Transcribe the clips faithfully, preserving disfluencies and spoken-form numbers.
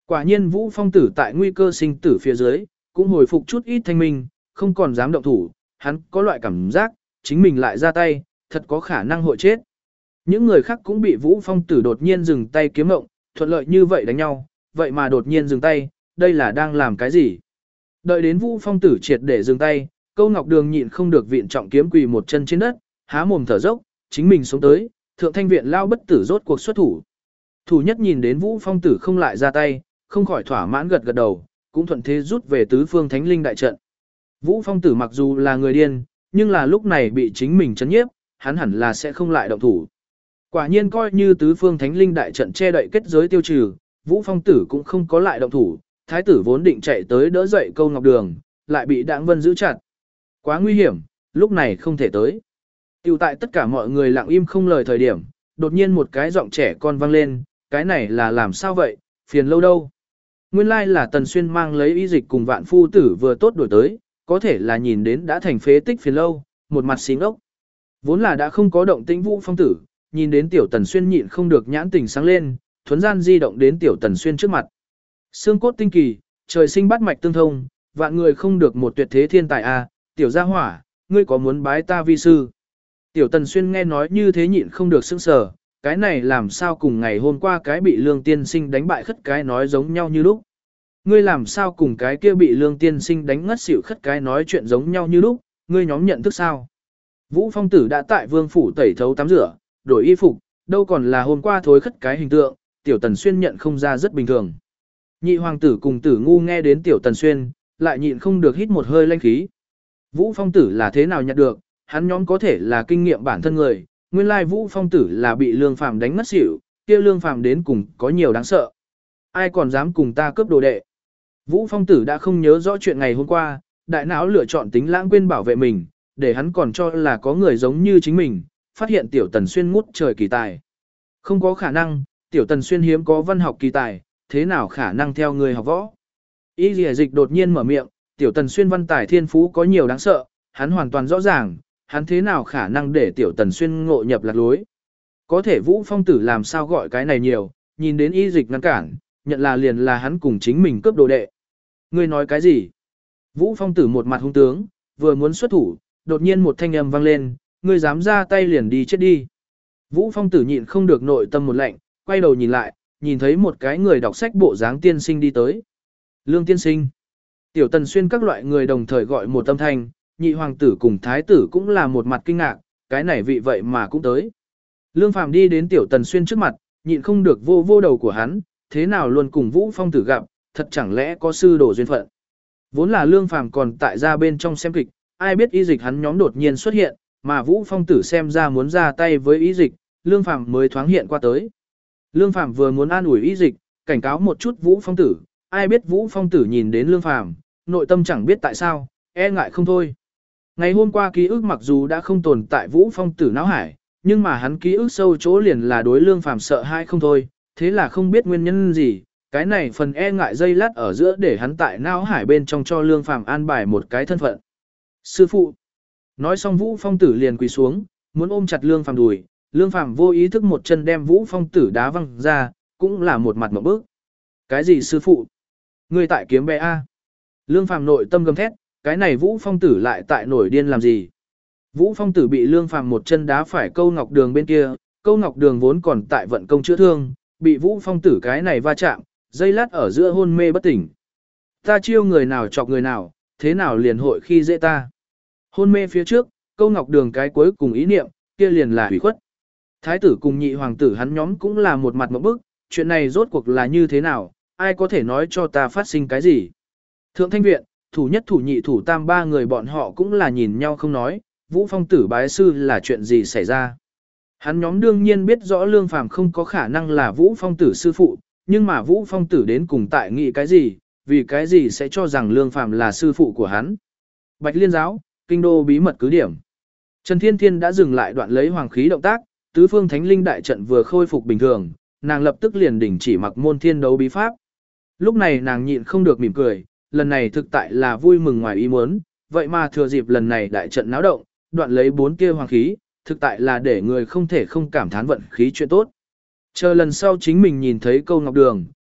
Quả nhiên Vũ Phong tử tại nguy cơ sinh tử phía dưới, cũng hồi phục chút ít thanh minh, không còn dám động thủ, hắn có loại cảm giác, chính mình lại ra tay, thật có khả năng hội chết. Những người khác cũng bị Vũ Phong tử đột nhiên dừng tay kiếm mộng, thuận lợi như vậy đánh nhau, vậy mà đột nhiên dừng tay, đây là đang làm cái gì? Đợi đến Vũ Phong tử triệt để dừng tay, Câu Ngọc Đường nhịn không được viện trọng kiếm quỳ một chân trên đất, há mồm thở dốc, chính mình sống tới, thượng thanh viện lao bất tử rốt cuộc xuất thủ. Thủ nhất nhìn đến Vũ Phong tử không lại ra tay, không khỏi thỏa mãn gật gật đầu, cũng thuận thế rút về tứ phương thánh linh đại trận. Vũ Phong tử mặc dù là người điên, nhưng là lúc này bị chính mình chấn nhiếp, hắn hẳn là sẽ không lại động thủ. Quả nhiên coi như tứ phương thánh linh đại trận che đậy kết giới tiêu trừ, Vũ Phong tử cũng không có lại động thủ, thái tử vốn định chạy tới đỡ dậy Câu Ngọc Đường, lại bị Đặng Vân giữ chặt. Quá nguy hiểm, lúc này không thể tới. Tiểu tại tất cả mọi người lặng im không lời thời điểm, đột nhiên một cái giọng trẻ con vang lên, cái này là làm sao vậy, phiền lâu đâu. Nguyên lai là Tần Xuyên mang lấy y dịch cùng vạn phu tử vừa tốt đổi tới, có thể là nhìn đến đã thành phế tích phiền lâu, một mặt xí ngốc. Vốn là đã không có động tĩnh Vũ Phong tử, nhìn đến tiểu Tần Xuyên nhịn không được nhãn tình sáng lên, thuấn gian di động đến tiểu Tần Xuyên trước mặt. Xương cốt tinh kỳ, trời sinh bắt mạch tương thông, vạn người không được một tuyệt thế thiên tài a, à, tiểu gia hỏa, ngươi có muốn bái ta vi sư? Tiểu Tần Xuyên nghe nói như thế nhịn không được sững sờ, cái này làm sao cùng ngày hôm qua cái bị Lương Tiên Sinh đánh bại khất cái nói giống nhau như lúc. Ngươi làm sao cùng cái kia bị Lương Tiên Sinh đánh ngất xỉu khất cái nói chuyện giống nhau như lúc, ngươi nhóm nhận thức sao? Vũ Phong tử đã tại vương phủ tẩy thấu tắm rửa, đổi y phục, đâu còn là hôm qua thối khất cái hình tượng, tiểu Tần Xuyên nhận không ra rất bình thường. Nhị hoàng tử cùng tử ngu nghe đến tiểu Tần Xuyên, lại nhịn không được hít một hơi lanh khí. Vũ Phong tử là thế nào nhận được, hắn nhóm có thể là kinh nghiệm bản thân người, nguyên lai Vũ Phong tử là bị Lương Phàm đánh ngất xỉu, kia Lương Phàm đến cùng có nhiều đáng sợ. Ai còn dám cùng ta cướp đồ đệ. Vũ Phong tử đã không nhớ rõ chuyện ngày hôm qua, đại não lựa chọn tính lãng quên bảo vệ mình, để hắn còn cho là có người giống như chính mình, phát hiện tiểu Tần Xuyên ngút trời kỳ tài. Không có khả năng, tiểu Tần Xuyên hiếm có văn học kỳ tài, thế nào khả năng theo người học võ. Y Lìa Dịch đột nhiên mở miệng, tiểu Tần Xuyên văn tài thiên phú có nhiều đáng sợ, hắn hoàn toàn rõ ràng, hắn thế nào khả năng để tiểu Tần Xuyên ngộ nhập lạc lối. Có thể Vũ Phong tử làm sao gọi cái này nhiều, nhìn đến Y Dịch ngăn cản, nhận là liền là hắn cùng chính mình cướp đồ đệ. Ngươi nói cái gì? Vũ Phong tử một mặt hung tướng, vừa muốn xuất thủ, đột nhiên một thanh âm vang lên, ngươi dám ra tay liền đi chết đi. Vũ Phong tử nhịn không được nội tâm một lạnh, quay đầu nhìn lại, nhìn thấy một cái người đọc sách bộ dáng tiên sinh đi tới. Lương tiên sinh. Tiểu Tần Xuyên các loại người đồng thời gọi một âm thanh, nhị hoàng tử cùng thái tử cũng là một mặt kinh ngạc, cái này vị vậy mà cũng tới. Lương Phàm đi đến tiểu Tần Xuyên trước mặt, nhịn không được vô vô đầu của hắn, thế nào luôn cùng Vũ Phong tử gặp, thật chẳng lẽ có sư đồ duyên phận. Vốn là Lương Phàm còn tại ra bên trong xem kịch, ai biết Y Dịch hắn nhóm đột nhiên xuất hiện, mà Vũ Phong tử xem ra muốn ra tay với Y Dịch, Lương Phàm mới thoáng hiện qua tới. Lương Phàm vừa muốn an ủi Y Dịch, cảnh cáo một chút Vũ Phong tử, ai biết Vũ Phong tử nhìn đến Lương Phàm, nội tâm chẳng biết tại sao, e ngại không thôi. Ngày hôm qua ký ức mặc dù đã không tồn tại Vũ Phong tử não hải, nhưng mà hắn ký ức sâu chỗ liền là đối Lương Phàm sợ hãi không thôi, thế là không biết nguyên nhân gì, cái này phần e ngại dây lát ở giữa để hắn tại não hải bên trong cho Lương Phàm an bài một cái thân phận. Sư phụ. Nói xong Vũ Phong tử liền quỳ xuống, muốn ôm chặt Lương Phàm đùi, Lương Phàm vô ý thức một chân đem Vũ Phong tử đá văng ra, cũng là một mặt ngộp bức. Cái gì sư phụ? Ngươi tại kiếm bé A. Lương Phàm nội tâm gầm thét, cái này Vũ Phong tử lại tại nổi điên làm gì? Vũ Phong tử bị Lương Phàm một chân đá phải Câu Ngọc Đường bên kia, Câu Ngọc Đường vốn còn tại vận công chữa thương, bị Vũ Phong tử cái này va chạm, dây lát ở giữa hôn mê bất tỉnh. Ta chiêu người nào chọc người nào, thế nào liền hội khi dễ ta? Hôn mê phía trước, Câu Ngọc Đường cái cuối cùng ý niệm, kia liền là hủy khuất. Thái tử cùng nhị hoàng tử hắn nhóm cũng là một mặt ngộp bức, chuyện này rốt cuộc là như thế nào, ai có thể nói cho ta phát sinh cái gì? Thượng Thanh Viện, thủ nhất thủ nhị thủ tam ba người bọn họ cũng là nhìn nhau không nói, Vũ Phong tử bái sư là chuyện gì xảy ra. Hắn nhóm đương nhiên biết rõ Lương Phàm không có khả năng là Vũ Phong tử sư phụ, nhưng mà Vũ Phong tử đến cùng tại nghĩ cái gì, vì cái gì sẽ cho rằng Lương Phàm là sư phụ của hắn. Bạch Liên giáo, kinh đô bí mật cứ điểm. Trần Thiên Thiên đã dừng lại đoạn lấy hoàng khí động tác, tứ phương thánh linh đại trận vừa khôi phục bình thường, nàng lập tức liền đình chỉ mặc môn thiên đấu bí pháp. Lúc này nàng nhịn không được mỉm cười, lần này thực tại là vui mừng ngoài ý muốn, vậy mà thừa dịp lần này đại trận náo động, đoạn lấy bốn kia hoàng khí, thực tại là để người không thể không cảm thán vận khí chuyện tốt. Chờ lần sau chính mình nhìn thấy Câu Ngọc Đường,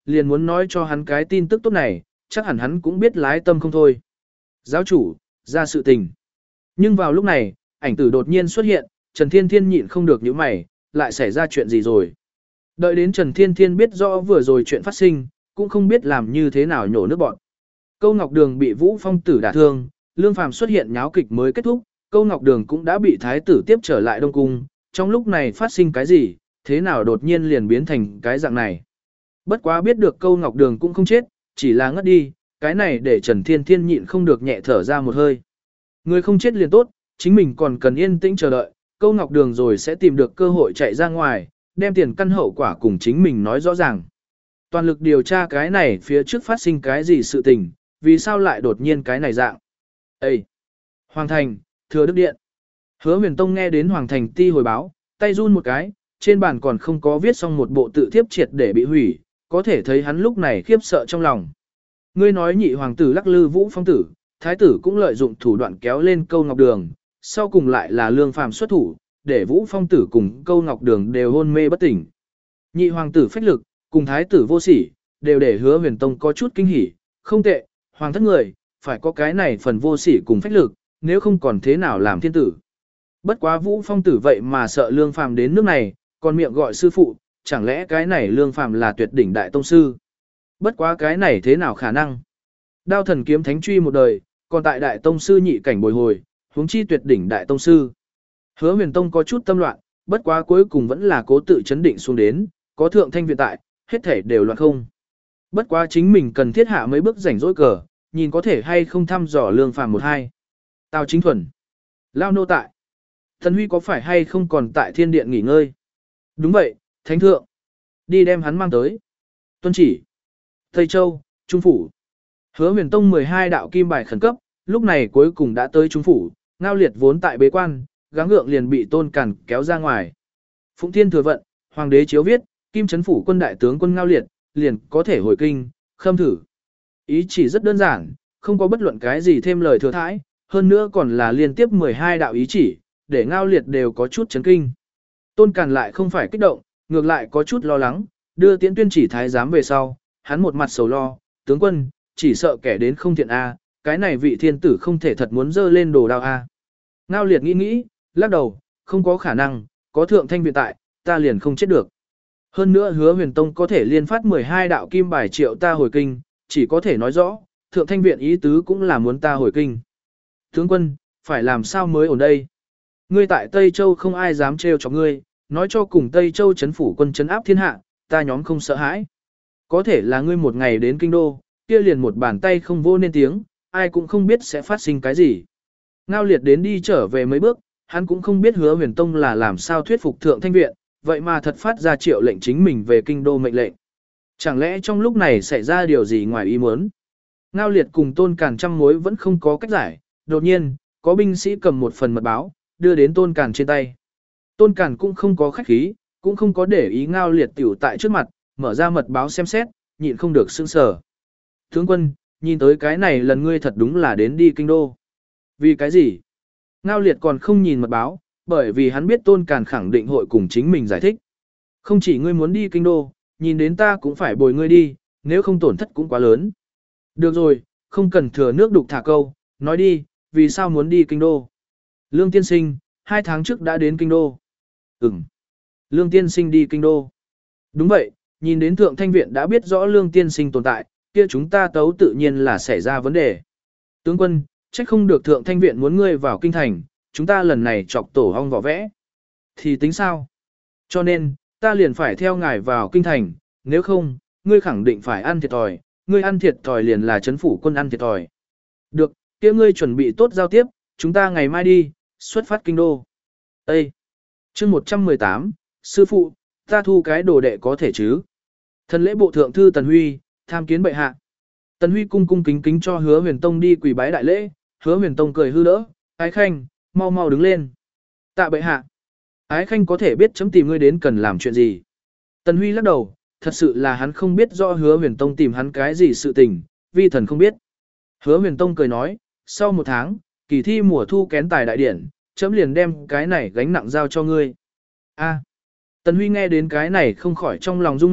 liền muốn nói cho hắn cái tin tức tốt này, chắc hẳn hắn cũng biết lái tâm không thôi. Giáo chủ, ra sự tình. Nhưng vào lúc này, ảnh tử đột nhiên xuất hiện, Trần Thiên Thiên nhịn không được những mày, lại xảy ra chuyện gì rồi. Đợi đến Trần Thiên Thiên biết rõ vừa rồi chuyện phát sinh, cũng không biết làm như thế nào nhổ nước bọn. Câu Ngọc Đường bị Vũ Phong tử đả thương, Lương Phàm xuất hiện nháo kịch mới kết thúc, Câu Ngọc Đường cũng đã bị thái tử tiếp trở lại Đông Cung, trong lúc này phát sinh cái gì, thế nào đột nhiên liền biến thành cái dạng này. Bất quá biết được Câu Ngọc Đường cũng không chết, chỉ là ngất đi, cái này để Trần Thiên Thiên nhịn không được nhẹ thở ra một hơi. Người không chết liền tốt, chính mình còn cần yên tĩnh chờ đợi, Câu Ngọc Đường rồi sẽ tìm được cơ hội chạy ra ngoài, đem tiền căn hậu quả cùng chính mình nói rõ ràng. Toàn lực điều tra cái này phía trước phát sinh cái gì sự tình, vì sao lại đột nhiên cái này dạng. Ê! Hoàng Thành, Thừa Đức Điện. Hứa Huyền Tông nghe đến Hoàng Thành ti hồi báo, tay run một cái, trên bàn còn không có viết xong một bộ tự thiếp triệt để bị hủy, có thể thấy hắn lúc này khiếp sợ trong lòng. Ngươi nói nhị hoàng tử lắc lư Vũ Phong tử, thái tử cũng lợi dụng thủ đoạn kéo lên Câu Ngọc Đường, sau cùng lại là Lương Phàm xuất thủ, để Vũ Phong tử cùng Câu Ngọc Đường đều hôn mê bất tỉnh. Nhị hoàng tử phách lực, cùng thái tử vô sỉ, đều để Hứa Huyền Tông có chút kinh hỉ, không tệ, hoàng thất người, phải có cái này phần vô sỉ cùng phách lực, nếu không còn thế nào làm thiên tử. Bất quá Vũ Phong tử vậy mà sợ Lương Phàm đến nước này, còn miệng gọi sư phụ, chẳng lẽ cái này Lương Phàm là tuyệt đỉnh đại tông sư. Bất quá cái này thế nào khả năng. Đao thần kiếm thánh truy một đời, còn tại đại tông sư nhị cảnh bồi hồi, huống chi tuyệt đỉnh đại tông sư. Hứa Huyền Tông có chút tâm loạn, bất quá cuối cùng vẫn là cố tự chấn định xuống đến, có thượng thanh viện tại, hết thể đều loạn không. Bất quá chính mình cần thiết hạ mấy bước rảnh rỗi cờ, nhìn có thể hay không thăm dò Lương Phàm một hai. Tào Chính Thuần, Lao nô tại. Thần Huy có phải hay không còn tại thiên điện nghỉ ngơi? Đúng vậy, thánh thượng. Đi đem hắn mang tới. Tuân chỉ. Tây Châu, Trung Phủ. Hứa Huyền Tông mười hai đạo kim bài khẩn cấp, lúc này cuối cùng đã tới Trung Phủ, Ngao Liệt vốn tại bế quan, gắng gượng liền bị Tôn Càn kéo ra ngoài. Phụng Thiên thừa vận, Hoàng đế chiếu viết, Kim Trấn Phủ quân đại tướng quân Ngao Liệt, liền có thể hồi kinh, khâm thử. Ý chỉ rất đơn giản, không có bất luận cái gì thêm lời thừa thãi, hơn nữa còn là liên tiếp mười hai đạo ý chỉ, để Ngao Liệt đều có chút chấn kinh. Tôn Càn lại không phải kích động, ngược lại có chút lo lắng, đưa tiễn tuyên chỉ thái giám về sau, hắn một mặt sầu lo, tướng quân, chỉ sợ kẻ đến không thiện a, cái này vị thiên tử không thể thật muốn dơ lên đồ đao a. Ngao Liệt nghĩ nghĩ, lắc đầu, không có khả năng, có thượng thanh viện tại, ta liền không chết được. Hơn nữa Hứa Huyền Tông có thể liên phát mười hai đạo kim bài triệu ta hồi kinh, chỉ có thể nói rõ, thượng thanh viện ý tứ cũng là muốn ta hồi kinh. Tướng quân, phải làm sao mới ổn đây? Ngươi tại Tây Châu không ai dám trêu cho ngươi, nói cho cùng Tây Châu chấn phủ quân chấn áp thiên hạ, ta nhóm không sợ hãi. Có thể là ngươi một ngày đến kinh đô, kia liền một bàn tay không vô nên tiếng, ai cũng không biết sẽ phát sinh cái gì. Ngao Liệt đến đi trở về mấy bước, hắn cũng không biết Hứa Huyền Tông là làm sao thuyết phục thượng thanh viện, vậy mà thật phát ra triệu lệnh chính mình về kinh đô mệnh lệnh. Chẳng lẽ trong lúc này xảy ra điều gì ngoài ý muốn? Ngao Liệt cùng Tôn Càn trăm mối vẫn không có cách giải, đột nhiên, có binh sĩ cầm một phần mật báo, đưa đến Tôn Càn trên tay. Tôn Càn cũng không có khách khí, cũng không có để ý Ngao Liệt tiểu tại trước mặt, mở ra mật báo xem xét, nhịn không được sững sờ. Tướng quân, nhìn tới cái này lần ngươi thật đúng là đến đi kinh đô. Vì cái gì? Ngao Liệt còn không nhìn mật báo, bởi vì hắn biết Tôn Càn khẳng định hội cùng chính mình giải thích. Không chỉ ngươi muốn đi kinh đô, nhìn đến ta cũng phải bồi ngươi đi, nếu không tổn thất cũng quá lớn. Được rồi, không cần thừa nước đục thả câu, nói đi, vì sao muốn đi kinh đô? Lương tiên sinh, hai tháng trước đã đến kinh đô. Ừm. Lương tiên sinh đi kinh đô. Đúng vậy, nhìn đến thượng thanh viện đã biết rõ lương tiên sinh tồn tại, kia chúng ta tấu tự nhiên là xảy ra vấn đề. Tướng quân, trách không được thượng thanh viện muốn ngươi vào kinh thành, chúng ta lần này chọc tổ hong vỏ vẽ. Thì tính sao? Cho nên, ta liền phải theo ngài vào kinh thành, nếu không, ngươi khẳng định phải ăn thiệt thòi, ngươi ăn thiệt thòi liền là chấn phủ quân ăn thiệt thòi. Được, kia ngươi chuẩn bị tốt giao tiếp, chúng ta ngày mai đi, xuất phát kinh đô. Ê! Chương một trăm mười tám, sư phụ, ta thu cái đồ đệ có thể chứ? Thần lễ bộ thượng thư Tần Huy, tham kiến bệ hạ. Tần Huy cung cung kính kính cho Hứa Huyền Tông đi quỳ bái đại lễ, Hứa Huyền Tông cười hư đỡ, Ái Khanh, mau mau đứng lên. Tạ bệ hạ. Ái Khanh có thể biết chấm tìm ngươi đến cần làm chuyện gì. Tần Huy lắc đầu, thật sự là hắn không biết rõ Hứa Huyền Tông tìm hắn cái gì sự tình, vi thần không biết. Hứa Huyền Tông cười nói, sau một tháng, kỳ thi mùa thu kén tài đại điển, chấm liền đem cái này gánh nặng giao cho ngươi. A. Tần Huy nghe đến cái này không khỏi trong lòng rung mạnh,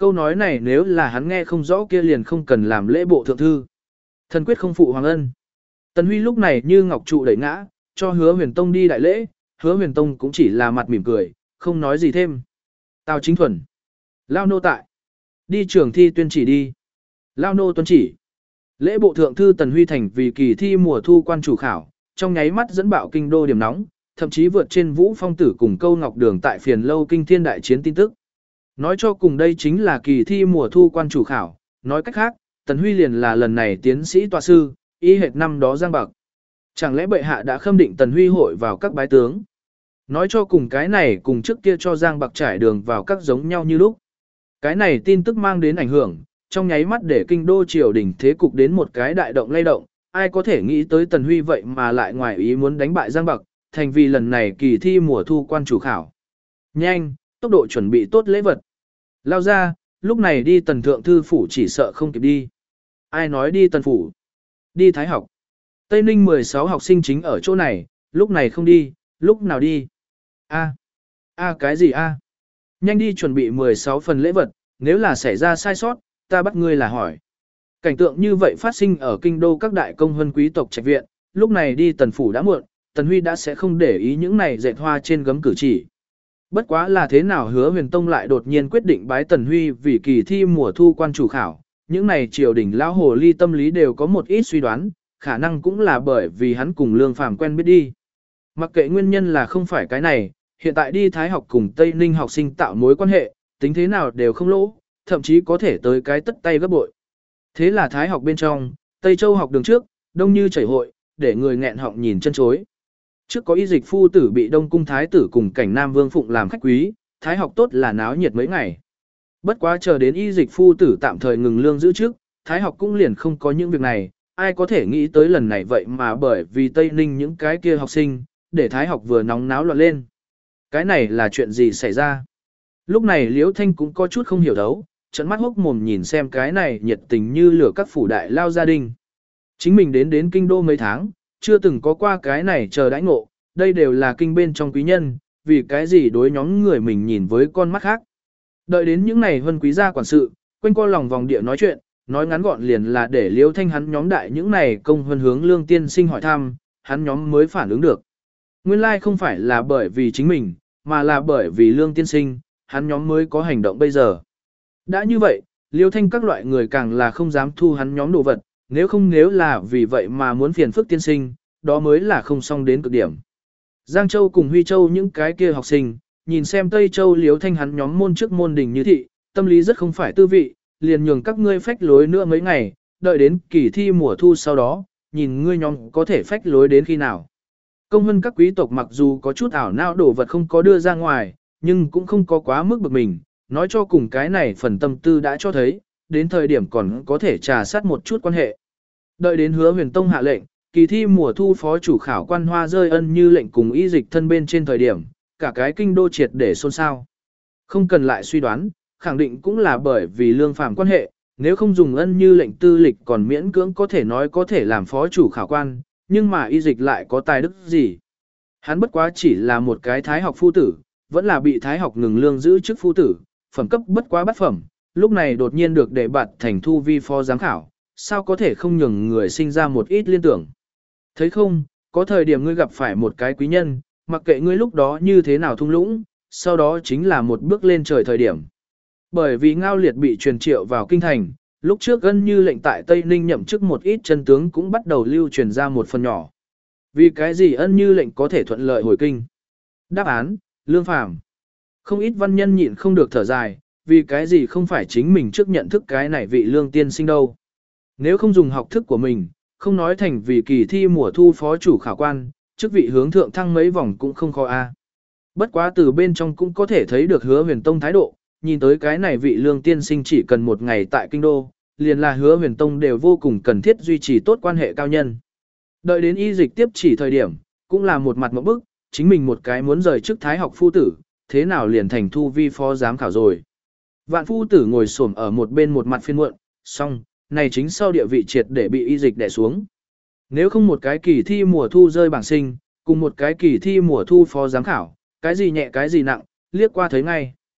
Câu nói này nếu là hắn nghe không rõ kia liền không cần làm lễ bộ thượng thư. Thần quyết không phụ hoàng ân. Tần Huy lúc này như ngọc trụ đẩy ngã, cho Hứa Huyền Tông đi đại lễ, Hứa Huyền Tông cũng chỉ là mặt mỉm cười, không nói gì thêm. Tào Chính Thuần. Lao nô tại. Đi trường thi tuyên chỉ đi. Lao nô tuân chỉ. Lễ bộ thượng thư Tần Huy thành vì kỳ thi mùa thu quan chủ khảo, trong nháy mắt dẫn bạo kinh đô điểm nóng, thậm chí vượt trên Vũ Phong Tử cùng Câu Ngọc Đường tại phiền lâu kinh thiên đại chiến tin tức. Nói cho cùng đây chính là kỳ thi mùa thu quan chủ khảo, nói cách khác, Tần Huy liền là lần này tiến sĩ tọa sư, y hệt năm đó Giang Bạc. Chẳng lẽ bệ hạ đã khâm định Tần Huy hội vào các bái tướng? Nói cho cùng cái này cùng trước kia cho Giang Bạc trải đường vào các giống nhau như lúc. Cái này tin tức mang đến ảnh hưởng, trong nháy mắt để kinh đô triều đình thế cục đến một cái đại động lay động, ai có thể nghĩ tới Tần Huy vậy mà lại ngoài ý muốn đánh bại Giang Bạc, thành vì lần này kỳ thi mùa thu quan chủ khảo. Nhanh, tốc độ chuẩn bị tốt lễ vật. Lao ra, lúc này đi Tần Thượng Thư Phủ chỉ sợ không kịp đi. Ai nói đi Tần Phủ? Đi Thái học. Tây Ninh mười sáu học sinh chính ở chỗ này, lúc này không đi, lúc nào đi? A. A cái gì a? Nhanh đi chuẩn bị mười sáu phần lễ vật, nếu là xảy ra sai sót, ta bắt ngươi là hỏi. Cảnh tượng như vậy phát sinh ở kinh đô các đại công hơn quý tộc trạch viện, lúc này đi Tần Phủ đã muộn, Tần Huy đã sẽ không để ý những này dệt hoa trên gấm cử chỉ. Bất quá là thế nào Hứa Huyền Tông lại đột nhiên quyết định bái Tần Huy vì kỳ thi mùa thu quan chủ khảo, những này triều đình lão hồ ly tâm lý đều có một ít suy đoán, khả năng cũng là bởi vì hắn cùng Lương Phàm quen biết đi. Mặc kệ nguyên nhân là không phải cái này, hiện tại đi Thái học cùng Tây Ninh học sinh tạo mối quan hệ, tính thế nào đều không lỗ, thậm chí có thể tới cái tất tay gấp bội. Thế là Thái học bên trong, Tây Châu học đường trước, đông như chảy hội, để người nghẹn họng nhìn chân chối. Trước có y dịch phu tử bị Đông cung thái tử cùng cảnh Nam Vương phụng làm khách quý, Thái học tốt là náo nhiệt mấy ngày. Bất quá chờ đến y dịch phu tử tạm thời ngừng lương giữ trước, Thái học cũng liền không có những việc này, ai có thể nghĩ tới lần này vậy mà bởi vì Tây Ninh những cái kia học sinh, để Thái học vừa nóng náo loạn lên. Cái này là chuyện gì xảy ra? Lúc này Liễu Thanh cũng có chút không hiểu đấu, trận mắt hốc mồm nhìn xem cái này nhiệt tình như lửa các phủ đại lao gia đình. Chính mình đến đến kinh đô mấy tháng, chưa từng có qua cái này chờ đãi ngộ, đây đều là kinh bên trong quý nhân, vì cái gì đối nhóm người mình nhìn với con mắt khác. Đợi đến những này huân quý gia quản sự, quanh co lòng vòng địa nói chuyện, nói ngắn gọn liền là để Liễu Thanh hắn nhóm đại những này công huân hướng Lương tiên sinh hỏi thăm, hắn nhóm mới phản ứng được. Nguyên lai like không phải là bởi vì chính mình, mà là bởi vì Lương tiên sinh, hắn nhóm mới có hành động bây giờ. Đã như vậy, Liêu Thanh các loại người càng là không dám thu hắn nhóm đồ vật, nếu không nếu là vì vậy mà muốn phiền phức tiên sinh, đó mới là không xong đến cực điểm. Giang Châu cùng Huy Châu những cái kia học sinh, nhìn xem Tây Châu Liêu Thanh hắn nhóm môn trước môn đình như thị, tâm lý rất không phải tư vị, liền nhường các ngươi phách lối nữa mấy ngày, đợi đến kỳ thi mùa thu sau đó, nhìn ngươi nhóm có thể phách lối đến khi nào. Công hơn các quý tộc mặc dù có chút ảo não đồ vật không có đưa ra ngoài, nhưng cũng không có quá mức bực mình, nói cho cùng cái này phần tâm tư đã cho thấy, đến thời điểm còn có thể trà sát một chút quan hệ. Đợi đến Hứa Huyền Tông hạ lệnh, kỳ thi mùa thu phó chủ khảo quan hoa rơi ân như lệnh cùng y dịch thân bên trên thời điểm, cả cái kinh đô triệt để xôn xao. Không cần lại suy đoán, khẳng định cũng là bởi vì Lương Phàm quan hệ, nếu không dùng ân như lệnh tư lịch còn miễn cưỡng có thể nói có thể làm phó chủ khảo quan, nhưng mà y dịch lại có tài đức gì. Hắn bất quá chỉ là một cái thái học phu tử, vẫn là bị thái học ngừng lương giữ chức phu tử, phẩm cấp bất quá bát phẩm, lúc này đột nhiên được đề bạt thành thu vi phó giám khảo, sao có thể không nhường người sinh ra một ít liên tưởng. Thấy không, có thời điểm ngươi gặp phải một cái quý nhân, mặc kệ ngươi lúc đó như thế nào thung lũng, sau đó chính là một bước lên trời thời điểm. Bởi vì Ngao Liệt bị truyền triệu vào kinh thành, lúc trước Ân Như lệnh tại Tây Ninh nhậm chức một ít chân tướng cũng bắt đầu lưu truyền ra một phần nhỏ. Vì cái gì Ân Như lệnh có thể thuận lợi hồi kinh? Đáp án, Lương Phàm. Không ít văn nhân nhịn không được thở dài, vì cái gì không phải chính mình trước nhận thức cái này vị Lương tiên sinh đâu. Nếu không dùng học thức của mình, không nói thành vì kỳ thi mùa thu phó chủ khảo quan, chức vị hướng thượng thăng mấy vòng cũng không khó a. Bất quá từ bên trong cũng có thể thấy được Hứa Huyền Tông thái độ, nhìn tới cái này vị Lương tiên sinh chỉ cần một ngày tại kinh đô, liền là Hứa Huyền Tông đều vô cùng cần thiết duy trì tốt quan hệ cao nhân. Đợi đến y dịch tiếp chỉ thời điểm, cũng là một mặt mẫu bức, chính mình một cái muốn rời chức thái học phu tử, thế nào liền thành thu vi phó giám khảo rồi. Vạn phu tử ngồi xổm ở một bên một mặt phiên muộn, xong, này chính sau địa vị triệt để bị y dịch đè xuống. Nếu không một cái kỳ thi mùa thu rơi bảng sinh, cùng một cái kỳ thi mùa thu phó giám khảo, cái gì nhẹ cái gì nặng, liếc qua thấy ngay.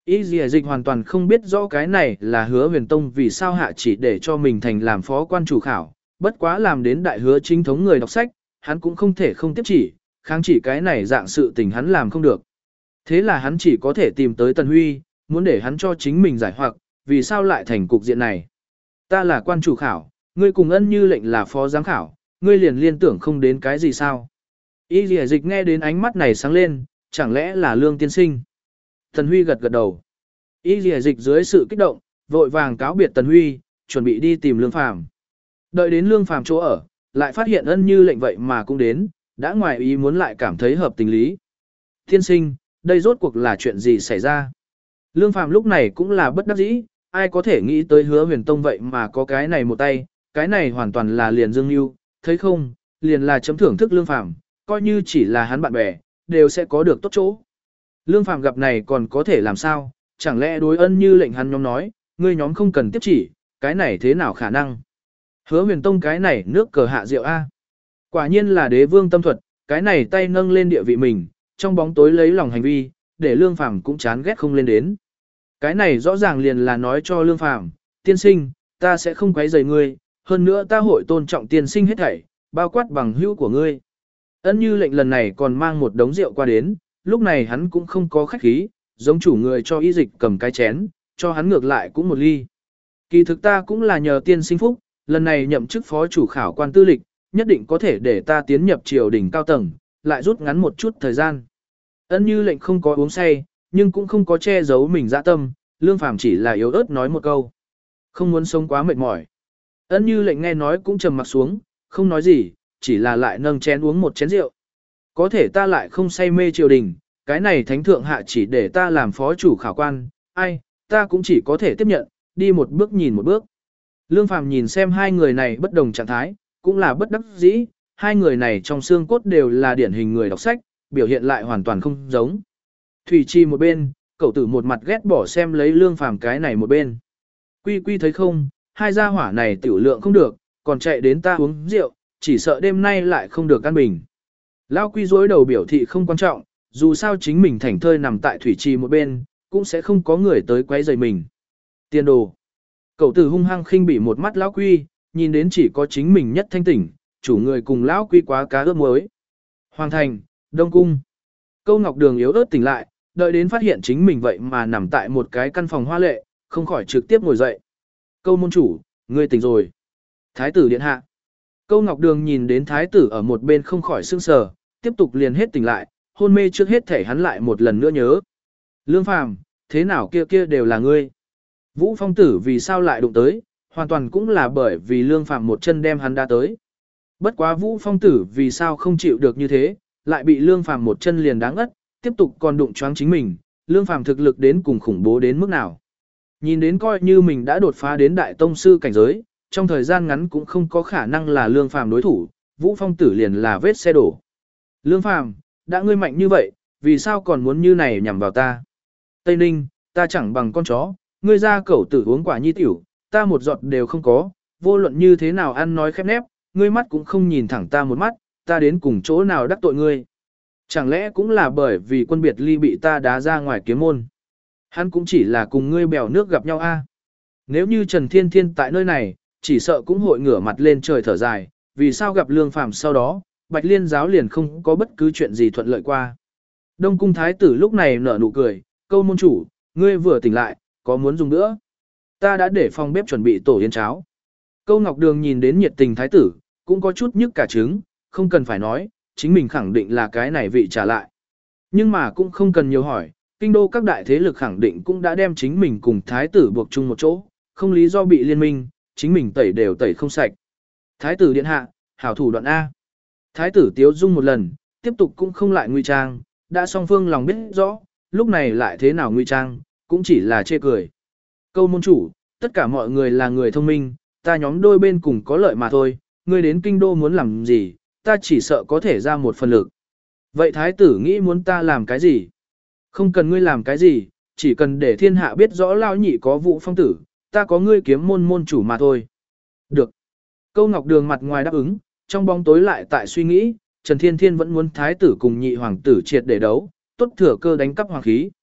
Y dì dịch hoàn toàn không biết rõ cái này là hứa huyền tông vì sao hạ chỉ để cho mình thành làm phó quan chủ khảo, bất quá làm đến đại hứa chính thống người đọc sách, hắn cũng không thể không tiếp chỉ, kháng chỉ cái này dạng sự tình hắn làm không được. Thế là hắn chỉ có thể tìm tới Tần Huy, muốn để hắn cho chính mình giải hoặc, vì sao lại thành cục diện này. Ta là quan chủ khảo, ngươi cùng Ân Như lệnh là phó giám khảo, ngươi liền liên tưởng không đến cái gì sao. Y dì dịch nghe đến ánh mắt này sáng lên, chẳng lẽ là Lương tiên sinh. Tần Huy gật gật đầu. Y dì dịch dưới sự kích động, vội vàng cáo biệt Tần Huy, chuẩn bị đi tìm Lương Phàm. Đợi đến Lương Phàm chỗ ở, lại phát hiện Ân Như lệnh vậy mà cũng đến, đã ngoài ý muốn lại cảm thấy hợp tình lý. Tiên sinh, đây rốt cuộc là chuyện gì xảy ra? Lương Phàm lúc này cũng là bất đắc dĩ, ai có thể nghĩ tới hứa huyền tông vậy mà có cái này một tay, cái này hoàn toàn là liền dương lưu, thấy không, liền là chấm thưởng thức Lương Phàm, coi như chỉ là hắn bạn bè, đều sẽ có được tốt chỗ. Lương Phàm gặp này còn có thể làm sao, chẳng lẽ đối Ân Như lệnh hắn nhóm nói, ngươi nhóm không cần tiếp chỉ, cái này thế nào khả năng? Hứa huyền tông cái này nước cờ hạ rượu A. Quả nhiên là đế vương tâm thuật, cái này tay nâng lên địa vị mình, trong bóng tối lấy lòng hành vi, để Lương Phàm cũng chán ghét không lên đến. Cái này rõ ràng liền là nói cho Lương Phàm, tiên sinh, ta sẽ không quấy rầy ngươi, hơn nữa ta hội tôn trọng tiên sinh hết thảy, bao quát bằng hữu của ngươi. Ân Như lệnh lần này còn mang một đống rượu qua đến, lúc này hắn cũng không có khách khí, giống chủ người cho y dịch cầm cái chén, cho hắn ngược lại cũng một ly. Kỳ thực ta cũng là nhờ tiên sinh phúc, lần này nhậm chức phó chủ khảo quan tư lịch, nhất định có thể để ta tiến nhập triều đình cao tầng, lại rút ngắn một chút thời gian. Ân Như lệnh không có uống say, nhưng cũng không có che giấu mình dã tâm, Lương Phàm chỉ là yếu ớt nói một câu. Không muốn sống quá mệt mỏi. Ân Như lệnh nghe nói cũng trầm mặt xuống, không nói gì, chỉ là lại nâng chén uống một chén rượu. Có thể ta lại không say mê triều đình, cái này thánh thượng hạ chỉ để ta làm phó chủ khảo quan, ai, ta cũng chỉ có thể tiếp nhận, đi một bước nhìn một bước. Lương Phàm nhìn xem hai người này bất đồng trạng thái, cũng là bất đắc dĩ, hai người này trong xương cốt đều là điển hình người đọc sách, biểu hiện lại hoàn toàn không giống. Thủy Chi một bên, cậu tử một mặt ghét bỏ xem lấy Lương Phàm cái này một bên. Quy quy thấy không, hai gia hỏa này tiểu lượng không được, còn chạy đến ta uống rượu, chỉ sợ đêm nay lại không được căn bình. Lao Quy dối đầu biểu thị không quan trọng, dù sao chính mình thảnh thơi nằm tại Thủy Trì một bên, cũng sẽ không có người tới quấy rầy mình. Tiền đồ. Cậu tử hung hăng khinh bỉ một mắt Lão Quy, nhìn đến chỉ có chính mình nhất thanh tỉnh, chủ người cùng Lão Quy quá cá ướp muối. Hoàng thành, Đông Cung. Câu Ngọc Đường yếu ớt tỉnh lại, đợi đến phát hiện chính mình vậy mà nằm tại một cái căn phòng hoa lệ, không khỏi trực tiếp ngồi dậy. Câu môn chủ, ngươi tỉnh rồi. Thái tử điện hạ. Câu Ngọc Đường nhìn đến thái tử ở một bên không khỏi sững sờ, tiếp tục liền hết tỉnh lại, hôn mê trước hết thể hắn lại một lần nữa nhớ. Lương Phàm, thế nào kia kia đều là ngươi. Vũ Phong tử vì sao lại đụng tới, hoàn toàn cũng là bởi vì Lương Phàm một chân đem hắn đá tới. Bất quá Vũ Phong tử vì sao không chịu được như thế, lại bị Lương Phàm một chân liền đáng ất, tiếp tục còn đụng choáng chính mình, Lương Phàm thực lực đến cùng khủng bố đến mức nào. Nhìn đến coi như mình đã đột phá đến đại tông sư cảnh giới, trong thời gian ngắn cũng không có khả năng là Lương Phàm đối thủ, Vũ Phong tử liền là vết xe đổ. Lương Phàm, đã ngươi mạnh như vậy, vì sao còn muốn như này nhằm vào ta? Tây Ninh, ta chẳng bằng con chó, ngươi ra cẩu tử uống quả nhi tiểu, ta một giọt đều không có, vô luận như thế nào ăn nói khép nép, ngươi mắt cũng không nhìn thẳng ta một mắt, ta đến cùng chỗ nào đắc tội ngươi. Chẳng lẽ cũng là bởi vì quân biệt ly bị ta đá ra ngoài kiếm môn. Hắn cũng chỉ là cùng ngươi bèo nước gặp nhau a. Nếu như Trần Thiên Thiên tại nơi này, chỉ sợ cũng hội ngửa mặt lên trời thở dài, vì sao gặp Lương Phàm sau đó, Bạch Liên giáo liền không có bất cứ chuyện gì thuận lợi qua. Đông cung thái tử lúc này nở nụ cười, câu môn chủ, ngươi vừa tỉnh lại, có muốn dùng nữa? Ta đã để phòng bếp chuẩn bị tổ yến cháo. Câu Ngọc Đường nhìn đến nhiệt tình thái tử, cũng có chút nhức cả trứng, không cần phải nói, chính mình khẳng định là cái này vị trả lại. Nhưng mà cũng không cần nhiều hỏi, kinh đô các đại thế lực khẳng định cũng đã đem chính mình cùng thái tử buộc chung một chỗ, không lý do bị liên minh, chính mình tẩy đều tẩy không sạch. Thái tử điện hạ, hảo thủ đoạn A. Thái tử tiếu dung một lần, tiếp tục cũng không lại nguy trang, đã song phương lòng biết rõ, lúc này lại thế nào nguy trang, cũng chỉ là chê cười. Câu môn chủ, tất cả mọi người là người thông minh, ta nhóm đôi bên cùng có lợi mà thôi, ngươi đến kinh đô muốn làm gì, ta chỉ sợ có thể ra một phần lực. Vậy thái tử nghĩ muốn ta làm cái gì? Không cần ngươi làm cái gì, chỉ cần để thiên hạ biết rõ lao nhị có Vũ Phong tử, ta có ngươi kiếm môn môn chủ mà thôi. Được. Câu Ngọc Đường mặt ngoài đáp ứng, trong bóng tối lại tại suy nghĩ, Trần Thiên Thiên vẫn muốn thái tử cùng nhị hoàng tử triệt để đấu, tốt thừa cơ đánh cắp hoàng khí.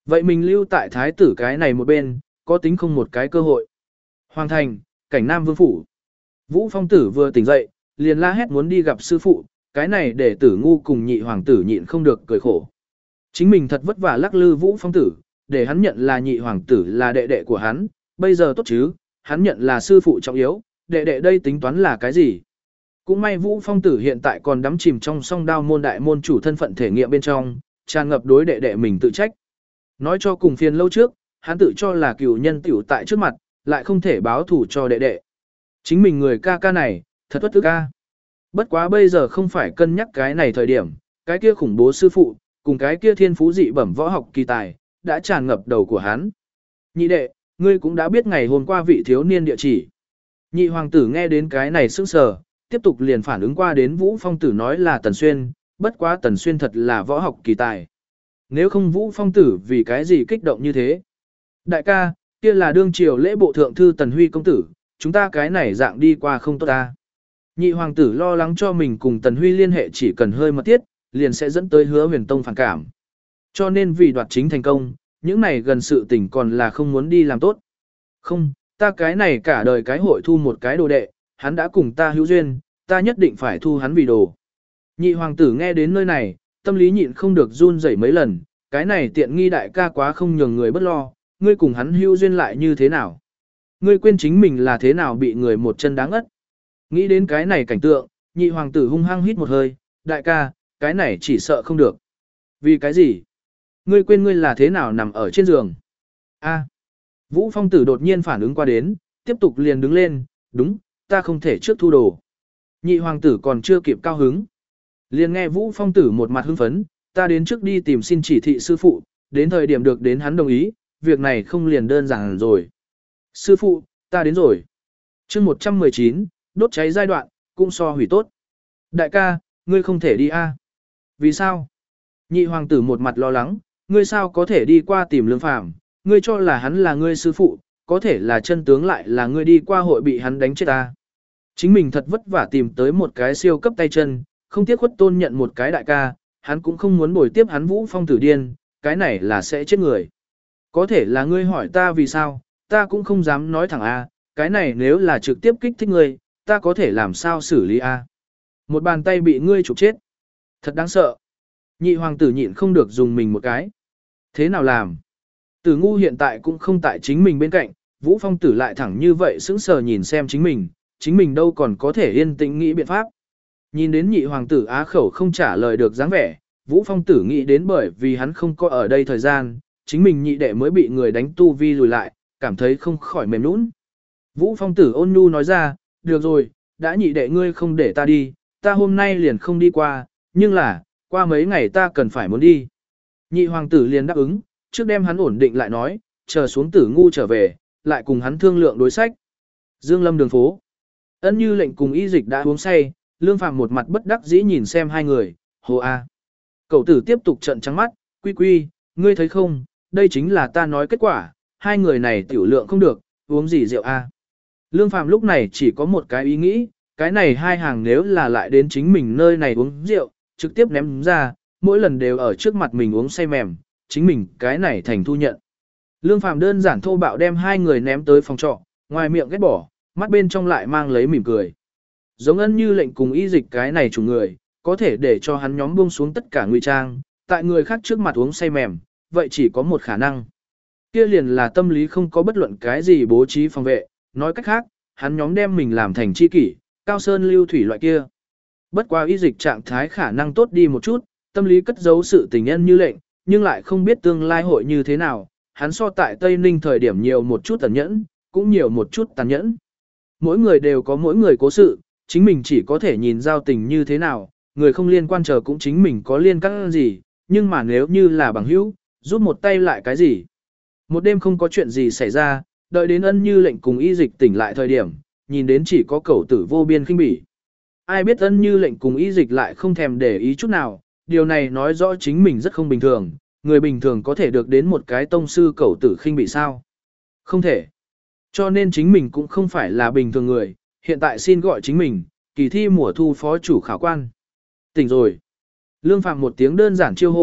Vậy mình lưu tại thái tử cái này một bên, có tính không một cái cơ hội. Hoàng thành, cảnh Nam Vương phủ. Vũ Phong tử vừa tỉnh dậy, liền la hét muốn đi gặp sư phụ, cái này để Tử Ngu cùng nhị hoàng tử nhịn không được cười khổ. Chính mình thật vất vả lắc lư Vũ Phong tử, để hắn nhận là nhị hoàng tử là đệ đệ của hắn, bây giờ tốt chứ, hắn nhận là sư phụ trọng yếu, đệ đệ đây tính toán là cái gì? Cũng may Vũ Phong tử hiện tại còn đắm chìm trong song đao môn đại môn chủ thân phận thể nghiệm bên trong, tràn ngập đối đệ đệ mình tự trách. Nói cho cùng phiền lâu trước, hắn tự cho là cựu nhân tiểu tại trước mặt, lại không thể báo thủ cho đệ đệ. Chính mình người ca ca này, thật bất tức ca. Bất quá bây giờ không phải cân nhắc cái này thời điểm, cái kia khủng bố sư phụ, cùng cái kia thiên phú dị bẩm võ học kỳ tài, đã tràn ngập đầu của hắn. Nhị đệ, ngươi cũng đã biết ngày hôm qua vị thiếu niên địa chỉ. Nhị hoàng tử nghe đến cái này sững sờ, tiếp tục liền phản ứng qua đến Vũ Phong tử nói là Tần Xuyên, bất quá Tần Xuyên thật là võ học kỳ tài. Nếu không Vũ Phong tử vì cái gì kích động như thế? Đại ca, kia là đương triều lễ bộ thượng thư Tần Huy công tử, chúng ta cái này dạng đi qua không tốt ta. Nhị hoàng tử lo lắng cho mình cùng Tần Huy liên hệ chỉ cần hơi mật thiết, liền sẽ dẫn tới Hứa Huyền Tông phản cảm. Cho nên vì đoạt chính thành công, những này gần sự tình còn là không muốn đi làm tốt. Không, ta cái này cả đời cái hội thu một cái đồ đệ, hắn đã cùng ta hữu duyên, ta nhất định phải thu hắn vì đồ. Nhị hoàng tử nghe đến nơi này, tâm lý nhịn không được run rẩy mấy lần, cái này tiện nghi đại ca quá không nhường người bất lo, ngươi cùng hắn hữu duyên lại như thế nào? Ngươi quên chính mình là thế nào bị người một chân đáng ất. Nghĩ đến cái này cảnh tượng, nhị hoàng tử hung hăng hít một hơi, đại ca, cái này chỉ sợ không được. Vì cái gì? Ngươi quên ngươi là thế nào nằm ở trên giường? A. Vũ Phong tử đột nhiên phản ứng qua đến, tiếp tục liền đứng lên, đúng, ta không thể trước thu đồ. Nhị hoàng tử còn chưa kịp cao hứng. Liền nghe Vũ Phong tử một mặt hưng phấn, ta đến trước đi tìm xin chỉ thị sư phụ, đến thời điểm được đến hắn đồng ý, việc này không liền đơn giản rồi. Sư phụ, ta đến rồi. chương một trăm mười chín, đốt cháy giai đoạn, cũng so hủy tốt. Đại ca, ngươi không thể đi a? Vì sao? Nhị hoàng tử một mặt lo lắng, ngươi sao có thể đi qua tìm Lương Phàm, ngươi cho là hắn là ngươi sư phụ, có thể là chân tướng lại là ngươi đi qua hội bị hắn đánh chết ta. Chính mình thật vất vả tìm tới một cái siêu cấp tay chân, không tiếc khuất tôn nhận một cái đại ca, hắn cũng không muốn bồi tiếp hắn Vũ Phong tử điên, cái này là sẽ chết người. Có thể là ngươi hỏi ta vì sao, ta cũng không dám nói thẳng a, cái này nếu là trực tiếp kích thích ngươi, ta có thể làm sao xử lý a? Một bàn tay bị ngươi chụp chết. Thật đáng sợ. Nhị hoàng tử nhịn không được dùng mình một cái. Thế nào làm? Tử Ngu hiện tại cũng không tại chính mình bên cạnh, Vũ Phong tử lại thẳng như vậy sững sờ nhìn xem chính mình, chính mình đâu còn có thể yên tĩnh nghĩ biện pháp. Nhìn đến nhị hoàng tử á khẩu không trả lời được dáng vẻ, Vũ Phong tử nghĩ đến bởi vì hắn không có ở đây thời gian, chính mình nhị đệ mới bị người đánh tu vi lùi lại, cảm thấy không khỏi mềm nũng. Vũ Phong tử ôn nhu nói ra, được rồi, đã nhị đệ ngươi không để ta đi, ta hôm nay liền không đi qua, nhưng là, qua mấy ngày ta cần phải muốn đi. Nhị hoàng tử liền đáp ứng, trước đem hắn ổn định lại nói, chờ xuống Tử Ngu trở về, lại cùng hắn thương lượng đối sách. Dương Lâm đường phố. Ân Như Lệnh cùng Y Dịch đã uống say, Lương Phàm một mặt bất đắc dĩ nhìn xem hai người, hồ a. Cậu tử tiếp tục trợn trắng mắt, quy quy, ngươi thấy không, đây chính là ta nói kết quả, hai người này tiểu lượng không được, uống gì rượu a. Lương Phàm lúc này chỉ có một cái ý nghĩ, cái này hai hàng nếu là lại đến chính mình nơi này uống rượu, trực tiếp ném ra, mỗi lần đều ở trước mặt mình uống say mềm, chính mình cái này thành thu nhận. Lương Phàm đơn giản thô bạo đem hai người ném tới phòng trọ, ngoài miệng ghét bỏ, mắt bên trong lại mang lấy mỉm cười. Giống Ân Như Lệnh cùng Y Dịch cái này chủ người, có thể để cho hắn nhóm buông xuống tất cả nguy trang, tại người khác trước mặt uống say mềm, vậy chỉ có một khả năng. Kia liền là tâm lý không có bất luận cái gì bố trí phòng vệ, nói cách khác, hắn nhóm đem mình làm thành chi kỷ, cao sơn lưu thủy loại kia. Bất quá Y Dịch trạng thái khả năng tốt đi một chút, tâm lý cất giấu sự tình Ân Như Lệnh, nhưng lại không biết tương lai hội như thế nào, hắn so tại Tây Ninh thời điểm nhiều một chút tàn nhẫn, cũng nhiều một chút tàn nhẫn. Mỗi người đều có mỗi người cố sự, chính mình chỉ có thể nhìn giao tình như thế nào, người không liên quan chờ cũng chính mình có liên căn gì, nhưng mà nếu như là bằng hữu, giúp một tay lại cái gì. Một đêm không có chuyện gì xảy ra, đợi đến Ân Như Lệnh cùng Y Dịch tỉnh lại thời điểm, nhìn đến chỉ có cẩu tử vô biên khinh bỉ. Ai biết Ân Như Lệnh cùng Y Dịch lại không thèm để ý chút nào, điều này nói rõ chính mình rất không bình thường, người bình thường có thể được đến một cái tông sư cẩu tử khinh bỉ sao? Không thể. Cho nên chính mình cũng không phải là bình thường người, hiện tại xin gọi chính mình, kỳ thi mùa thu phó chủ khảo quan. Tỉnh rồi. Lương Phạm một tiếng đơn giản chiêu hô,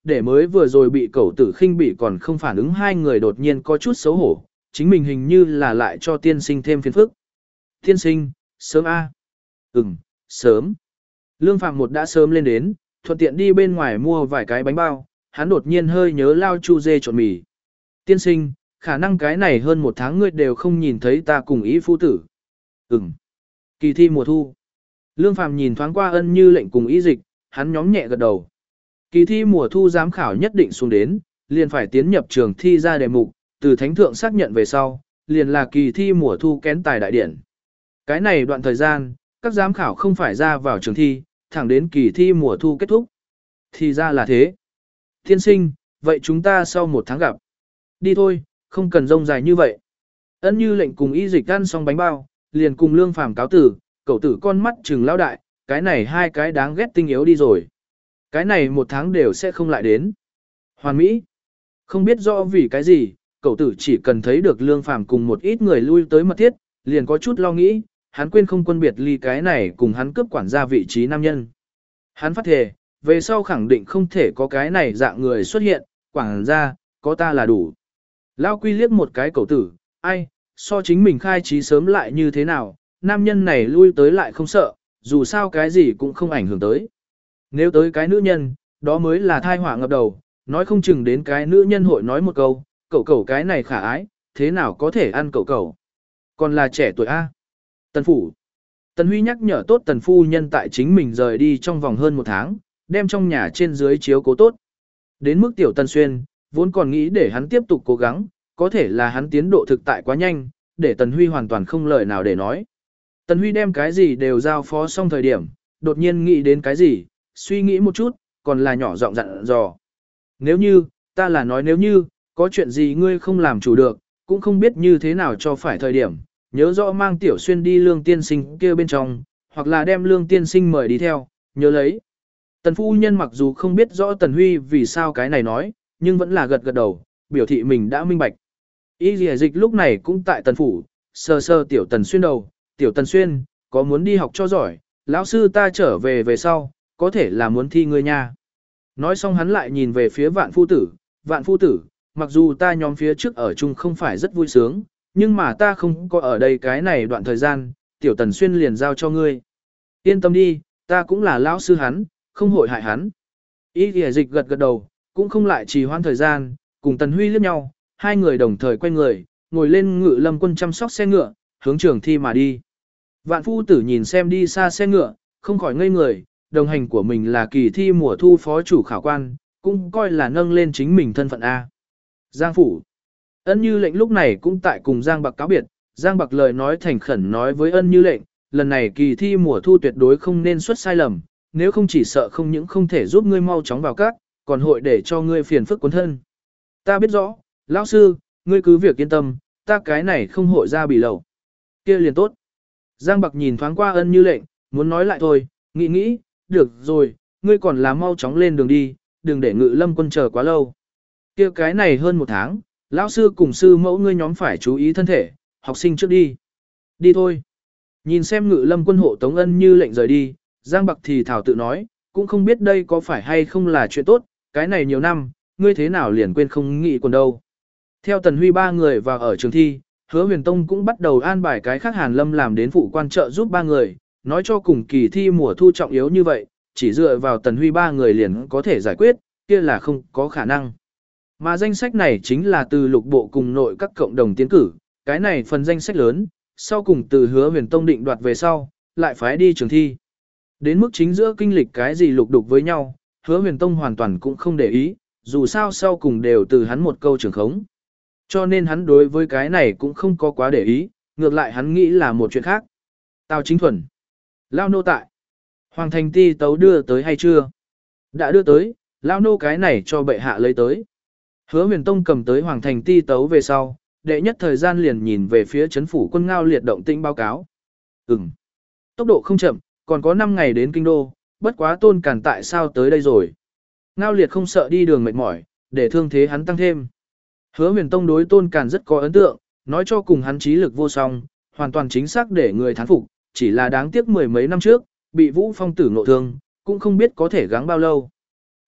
để mới vừa rồi bị cẩu tử khinh bỉ còn không phản ứng hai người đột nhiên có chút xấu hổ, chính mình hình như là lại cho tiên sinh thêm phiền phức. Tiên sinh, sớm a à? Ừm, sớm. Lương Phạm một đã sớm lên đến, thuận tiện đi bên ngoài mua vài cái bánh bao, hắn đột nhiên hơi nhớ lao chu dê trộn mì. Tiên sinh, khả năng cái này hơn một tháng ngươi đều không nhìn thấy ta cùng ý phu tử. Ừm. Kỳ thi mùa thu. Lương Phạm nhìn thoáng qua Ân Như Lệnh cùng ý dịch, hắn nhóm nhẹ gật đầu. Kỳ thi mùa thu giám khảo nhất định xuống đến, liền phải tiến nhập trường thi ra đề mục, từ thánh thượng xác nhận về sau, liền là kỳ thi mùa thu kén tài đại điển. Cái này đoạn thời gian, các giám khảo không phải ra vào trường thi, thẳng đến kỳ thi mùa thu kết thúc. Thì ra là thế. Tiên sinh, vậy chúng ta sau một tháng gặp. Đi thôi, không cần rông dài như vậy. Ân Như Lệnh cùng y dịch ăn xong bánh bao, liền cùng Lương Phàm cáo tử, cậu tử con mắt trừng lão đại, cái này hai cái đáng ghét tinh yếu đi rồi. Cái này một tháng đều sẽ không lại đến. Hoàn Mỹ. Không biết rõ vì cái gì, cậu tử chỉ cần thấy được Lương Phàm cùng một ít người lui tới mật thiết, liền có chút lo nghĩ, hắn quên không quân biệt ly cái này cùng hắn cướp quản gia vị trí nam nhân. Hắn phát thề, về sau khẳng định không thể có cái này dạng người xuất hiện, quản gia, có ta là đủ. Lao Quy liếc một cái cậu tử, ai, so chính mình khai trí sớm lại như thế nào, nam nhân này lui tới lại không sợ, dù sao cái gì cũng không ảnh hưởng tới. Nếu tới cái nữ nhân, đó mới là thai họa ngập đầu, nói không chừng đến cái nữ nhân hội nói một câu, cậu cậu cái này khả ái, thế nào có thể ăn cậu cậu. Còn là trẻ tuổi A. Tần Phủ. Tần Huy nhắc nhở tốt Tần Phu Nhân tại chính mình rời đi trong vòng hơn một tháng, đem trong nhà trên dưới chiếu cố tốt. Đến mức tiểu Tần Xuyên, vốn còn nghĩ để hắn tiếp tục cố gắng, có thể là hắn tiến độ thực tại quá nhanh, để Tần Huy hoàn toàn không lời nào để nói. Tần Huy đem cái gì đều giao phó xong thời điểm, đột nhiên nghĩ đến cái gì, suy nghĩ một chút, còn là nhỏ giọng dặn dò. Nếu như, ta là nói nếu như, có chuyện gì ngươi không làm chủ được, cũng không biết như thế nào cho phải thời điểm, nhớ rõ mang Tiểu Xuyên đi Lương Tiên Sinh kia bên trong, hoặc là đem Lương Tiên Sinh mời đi theo, nhớ lấy. Tần Phu Nhân mặc dù không biết rõ Tần Huy vì sao cái này nói, nhưng vẫn là gật gật đầu, biểu thị mình đã minh bạch. Y Lìa Dịch lúc này cũng tại Tần Phủ, sơ sơ Tiểu Tần Xuyên đầu, Tiểu Tần Xuyên, có muốn đi học cho giỏi, lão sư ta trở về về sau, có thể là muốn thi ngươi nha. Nói xong hắn lại nhìn về phía vạn phu tử, vạn phu tử, mặc dù ta nhóm phía trước ở chung không phải rất vui sướng, nhưng mà ta không có ở đây cái này đoạn thời gian, Tiểu Tần Xuyên liền giao cho ngươi. Yên tâm đi, ta cũng là lão sư hắn, không hội hại hắn. Y Lìa Dịch gật gật đầu, cũng không lại trì hoãn thời gian, cùng Tần Huy liếc nhau, hai người đồng thời quay người, ngồi lên Ngự Lâm Quân chăm sóc xe ngựa, hướng trường thi mà đi. Vạn phu tử nhìn xem đi xa xe ngựa, không khỏi ngây người, đồng hành của mình là kỳ thi mùa thu phó chủ khảo quan, cũng coi là nâng lên chính mình thân phận A. Giang Phủ. Ân Như Lệnh lúc này cũng tại cùng Giang Bạc cáo biệt, Giang Bạc lời nói thành khẩn nói với Ân Như Lệnh, lần này kỳ thi mùa thu tuyệt đối không nên xuất sai lầm, nếu không chỉ sợ không những không thể giúp ngươi mau chóng vào các, còn hội để cho ngươi phiền phức cuốn thân. Ta biết rõ, lão sư, ngươi cứ việc yên tâm, ta cái này không hội ra bị lầu. Kia liền tốt. Giang Bạc nhìn thoáng qua Ân Như Lệnh, muốn nói lại thôi, nghĩ nghĩ, được rồi, ngươi còn là mau chóng lên đường đi, đừng để Ngự Lâm Quân chờ quá lâu. Kia cái này hơn một tháng, lão sư cùng sư mẫu ngươi nhóm phải chú ý thân thể, học sinh trước đi. Đi thôi. Nhìn xem Ngự Lâm Quân hộ tống Ân Như Lệnh rời đi, Giang Bạc thì thảo tự nói, cũng không biết đây có phải hay không là chuyện tốt, cái này nhiều năm, ngươi thế nào liền quên không nghĩ còn đâu. Theo Tần Huy ba người vào ở trường thi, Hứa Huyền Tông cũng bắt đầu an bài cái khác Hàn Lâm làm đến phụ quan trợ giúp ba người, nói cho cùng kỳ thi mùa thu trọng yếu như vậy, chỉ dựa vào Tần Huy ba người liền có thể giải quyết, kia là không có khả năng. Mà danh sách này chính là từ lục bộ cùng nội các cộng đồng tiến cử, cái này phần danh sách lớn, sau cùng từ Hứa Huyền Tông định đoạt về sau, lại phái đi trường thi. Đến mức chính giữa kinh lịch cái gì lục đục với nhau, Hứa Huyền Tông hoàn toàn cũng không để ý, dù sao sau cùng đều từ hắn một câu trưởng khống. Cho nên hắn đối với cái này cũng không có quá để ý, ngược lại hắn nghĩ là một chuyện khác. Tào Chính Thuần. Lao nô tại. Hoàng thành ti tấu đưa tới hay chưa? Đã đưa tới, Lao nô cái này cho bệ hạ lấy tới. Hứa Huyền Tông cầm tới Hoàng thành ti tấu về sau, đệ nhất thời gian liền nhìn về phía chấn phủ quân Ngao Liệt động tĩnh báo cáo. Ừm. Tốc độ không chậm, còn có năm ngày đến kinh đô, bất quá Tôn Càn tại sao tới đây rồi? Ngao Liệt không sợ đi đường mệt mỏi, để thương thế hắn tăng thêm. Hứa Huyền Tông đối Tôn Càn rất có ấn tượng, nói cho cùng hắn trí lực vô song, hoàn toàn chính xác để người thán phục, chỉ là đáng tiếc mười mấy năm trước, bị Vũ Phong tử ngộ thương, cũng không biết có thể gắng bao lâu.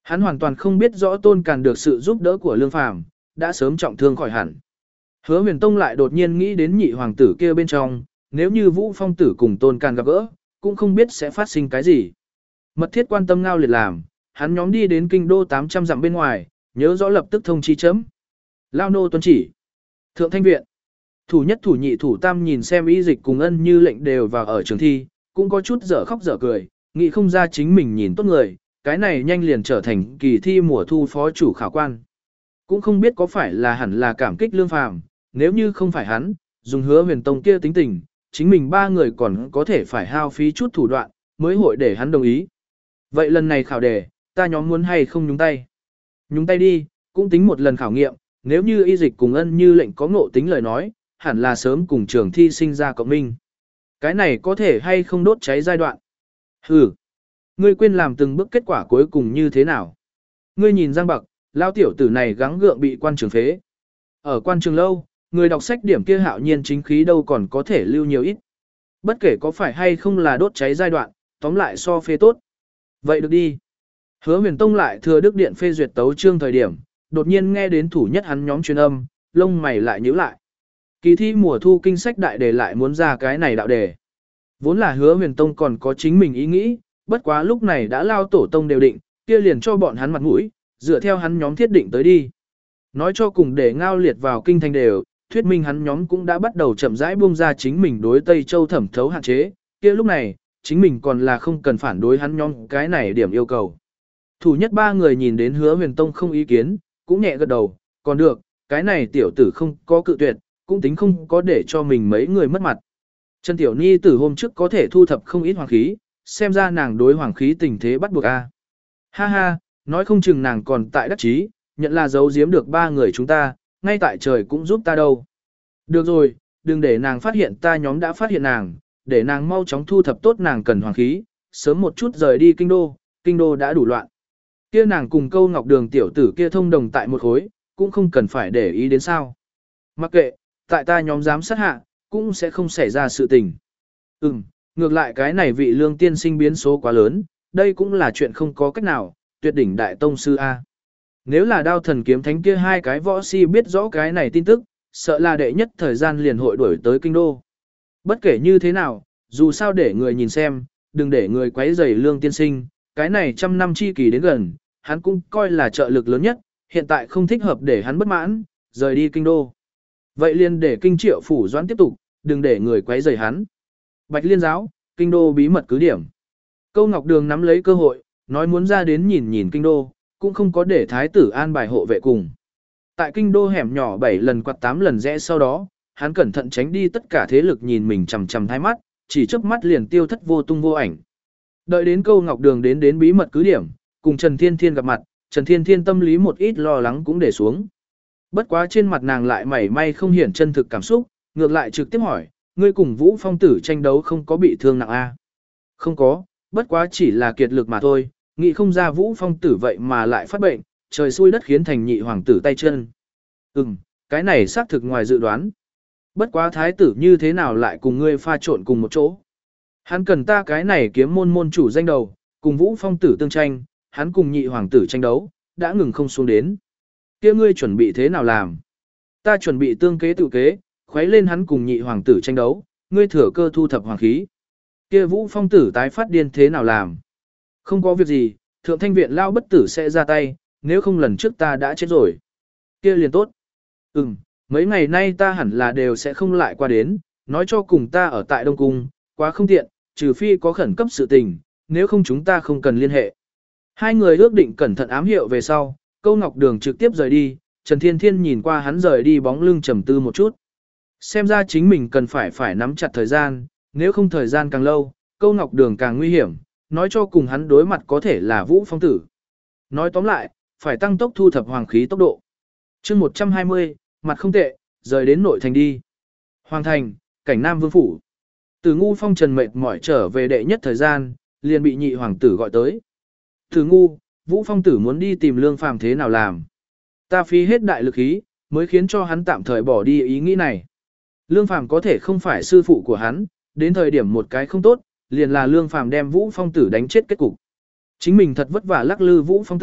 Hắn hoàn toàn không biết rõ Tôn Càn được sự giúp đỡ của Lương Phàm, đã sớm trọng thương khỏi hẳn. Hứa Huyền Tông lại đột nhiên nghĩ đến nhị hoàng tử kia bên trong, nếu như Vũ Phong tử cùng Tôn Càn gặp gỡ, cũng không biết sẽ phát sinh cái gì. Mật thiết quan tâm Ngao Liệt làm, hắn nhóm đi đến kinh đô tám trăm dặm bên ngoài, nhớ rõ lập tức thông chi chấm. Lao nô tuân chỉ. Thượng Thanh viện. Thủ nhất thủ nhị thủ tam nhìn xem Y Dịch cùng Ân Như lệnh đều vào ở trường thi, cũng có chút dở khóc dở cười, nghĩ không ra chính mình nhìn tốt người, cái này nhanh liền trở thành kỳ thi mùa thu phó chủ khảo quan. Cũng không biết có phải là hẳn là cảm kích Lương Phàm, nếu như không phải hắn, dùng Hứa Huyền Tông kia tính tình, chính mình ba người còn có thể phải hao phí chút thủ đoạn, mới hội để hắn đồng ý. Vậy lần này khảo đề, ta nhóm muốn hay không nhúng tay? Nhúng tay đi, cũng tính một lần khảo nghiệm, nếu như Y Dịch cùng Ân Như lệnh có ngộ tính lời nói, hẳn là sớm cùng trường thi sinh ra cộng minh. Cái này có thể hay không đốt cháy giai đoạn? Hừ, ngươi quên làm từng bước kết quả cuối cùng như thế nào? Ngươi nhìn Giang Bạc, lao tiểu tử này gắng gượng bị quan trường phế. Ở quan trường lâu, người đọc sách điểm kia hạo nhiên chính khí đâu còn có thể lưu nhiều ít. Bất kể có phải hay không là đốt cháy giai đoạn, tóm lại so phế tốt. Vậy được đi. Hứa Huyền Tông lại thừa đức điện phê duyệt tấu chương thời điểm, đột nhiên nghe đến thủ nhất hắn nhóm truyền âm, lông mày lại nhíu lại. Kỳ thi mùa thu kinh sách đại đề lại muốn ra cái này đạo đề. Vốn là Hứa Huyền Tông còn có chính mình ý nghĩ, bất quá lúc này đã lao tổ tông đều định, kia liền cho bọn hắn mặt mũi, dựa theo hắn nhóm thiết định tới đi. Nói cho cùng để Ngao Liệt vào kinh thành đều, thuyết minh hắn nhóm cũng đã bắt đầu chậm rãi buông ra chính mình đối Tây Châu thẩm thấu hạn chế, kia lúc này, chính mình còn là không cần phản đối hắn nhóm cái này điểm yêu cầu. Thủ nhất ba người nhìn đến Hứa Huyền Tông không ý kiến, cũng nhẹ gật đầu, còn được, cái này tiểu tử không có cự tuyệt, cũng tính không có để cho mình mấy người mất mặt. Trần Tiểu Ni từ hôm trước có thể thu thập không ít hoàng khí, xem ra nàng đối hoàng khí tình thế bắt buộc a. Ha ha, nói không chừng nàng còn tại đắc chí, nhận là giấu giếm được ba người chúng ta, ngay tại trời cũng giúp ta đâu. Được rồi, đừng để nàng phát hiện ta nhóm đã phát hiện nàng, để nàng mau chóng thu thập tốt nàng cần hoàng khí, sớm một chút rời đi kinh đô, kinh đô đã đủ loạn. Kia nàng cùng Câu Ngọc Đường tiểu tử kia thông đồng tại một khối, cũng không cần phải để ý đến sao. Mặc kệ, tại ta nhóm giám sát hạ, cũng sẽ không xảy ra sự tình. Ừm, ngược lại cái này vị Lương tiên sinh biến số quá lớn, đây cũng là chuyện không có cách nào, tuyệt đỉnh đại tông sư A. Nếu là Đao Thần Kiếm Thánh kia hai cái võ si biết rõ cái này tin tức, sợ là đệ nhất thời gian liền hội đuổi tới kinh đô. Bất kể như thế nào, dù sao để người nhìn xem, đừng để người quấy rầy Lương tiên sinh, cái này trăm năm chi kỳ đến gần, hắn cũng coi là trợ lực lớn nhất, hiện tại không thích hợp để hắn bất mãn, rời đi kinh đô. Vậy liền để kinh triệu phủ doãn tiếp tục, đừng để người quấy rầy hắn. Bạch Liên giáo, kinh đô bí mật cứ điểm. Câu Ngọc Đường nắm lấy cơ hội, nói muốn ra đến nhìn nhìn kinh đô, cũng không có để thái tử an bài hộ vệ cùng. Tại kinh đô hẻm nhỏ bảy lần quạt tám lần rẽ sau đó, hắn cẩn thận tránh đi tất cả thế lực nhìn mình chằm chằm hai mắt, chỉ chớp mắt liền tiêu thất vô tung vô ảnh. Đợi đến Câu Ngọc Đường đến đến bí mật cứ điểm, cùng Trần Thiên Thiên gặp mặt, Trần Thiên Thiên tâm lý một ít lo lắng cũng để xuống. Bất quá trên mặt nàng lại mảy may không hiển chân thực cảm xúc, ngược lại trực tiếp hỏi, ngươi cùng Vũ Phong tử tranh đấu không có bị thương nặng a? Không có, bất quá chỉ là kiệt lực mà thôi, nghĩ không ra Vũ Phong tử vậy mà lại phát bệnh, trời xui đất khiến thành nhị hoàng tử tay chân. Ừm, cái này xác thực ngoài dự đoán. Bất quá thái tử như thế nào lại cùng ngươi pha trộn cùng một chỗ? Hắn cần ta cái này kiếm môn môn chủ danh đầu, cùng Vũ Phong tử tương tranh, hắn cùng nhị hoàng tử tranh đấu, đã ngừng không xuống đến. Kia ngươi chuẩn bị thế nào làm? Ta chuẩn bị tương kế tự kế, khuấy lên hắn cùng nhị hoàng tử tranh đấu, ngươi thừa cơ thu thập hoàng khí. Kia Vũ Phong tử tái phát điên thế nào làm? Không có việc gì, Thượng Thanh viện lao bất tử sẽ ra tay, nếu không lần trước ta đã chết rồi. Kia liền tốt. Ừm, mấy ngày nay ta hẳn là đều sẽ không lại qua đến, nói cho cùng ta ở tại Đông Cung, quá không tiện, trừ phi có khẩn cấp sự tình, nếu không chúng ta không cần liên hệ. Hai người ước định cẩn thận ám hiệu về sau, Câu Ngọc Đường trực tiếp rời đi, Trần Thiên Thiên nhìn qua hắn rời đi bóng lưng trầm tư một chút. Xem ra chính mình cần phải phải nắm chặt thời gian, nếu không thời gian càng lâu, Câu Ngọc Đường càng nguy hiểm, nói cho cùng hắn đối mặt có thể là Vũ Phong tử. Nói tóm lại, phải tăng tốc thu thập hoàng khí tốc độ. chương một trăm hai mươi, mặt không tệ, rời đến nội thành đi. Hoàng thành, cảnh Nam Vương Phủ. Từ Ngu Phong trần mệt mỏi trở về đệ nhất thời gian, liền bị nhị hoàng tử gọi tới. Từ Ngu, Vũ Phong tử muốn đi tìm Lương Phàm thế nào làm? Ta phí hết đại lực khí, mới khiến cho hắn tạm thời bỏ đi ý nghĩ này. Lương Phàm có thể không phải sư phụ của hắn, đến thời điểm một cái không tốt, liền là Lương Phàm đem Vũ Phong tử đánh chết kết cục. Chính mình thật vất vả lắc lư Vũ Phong tử,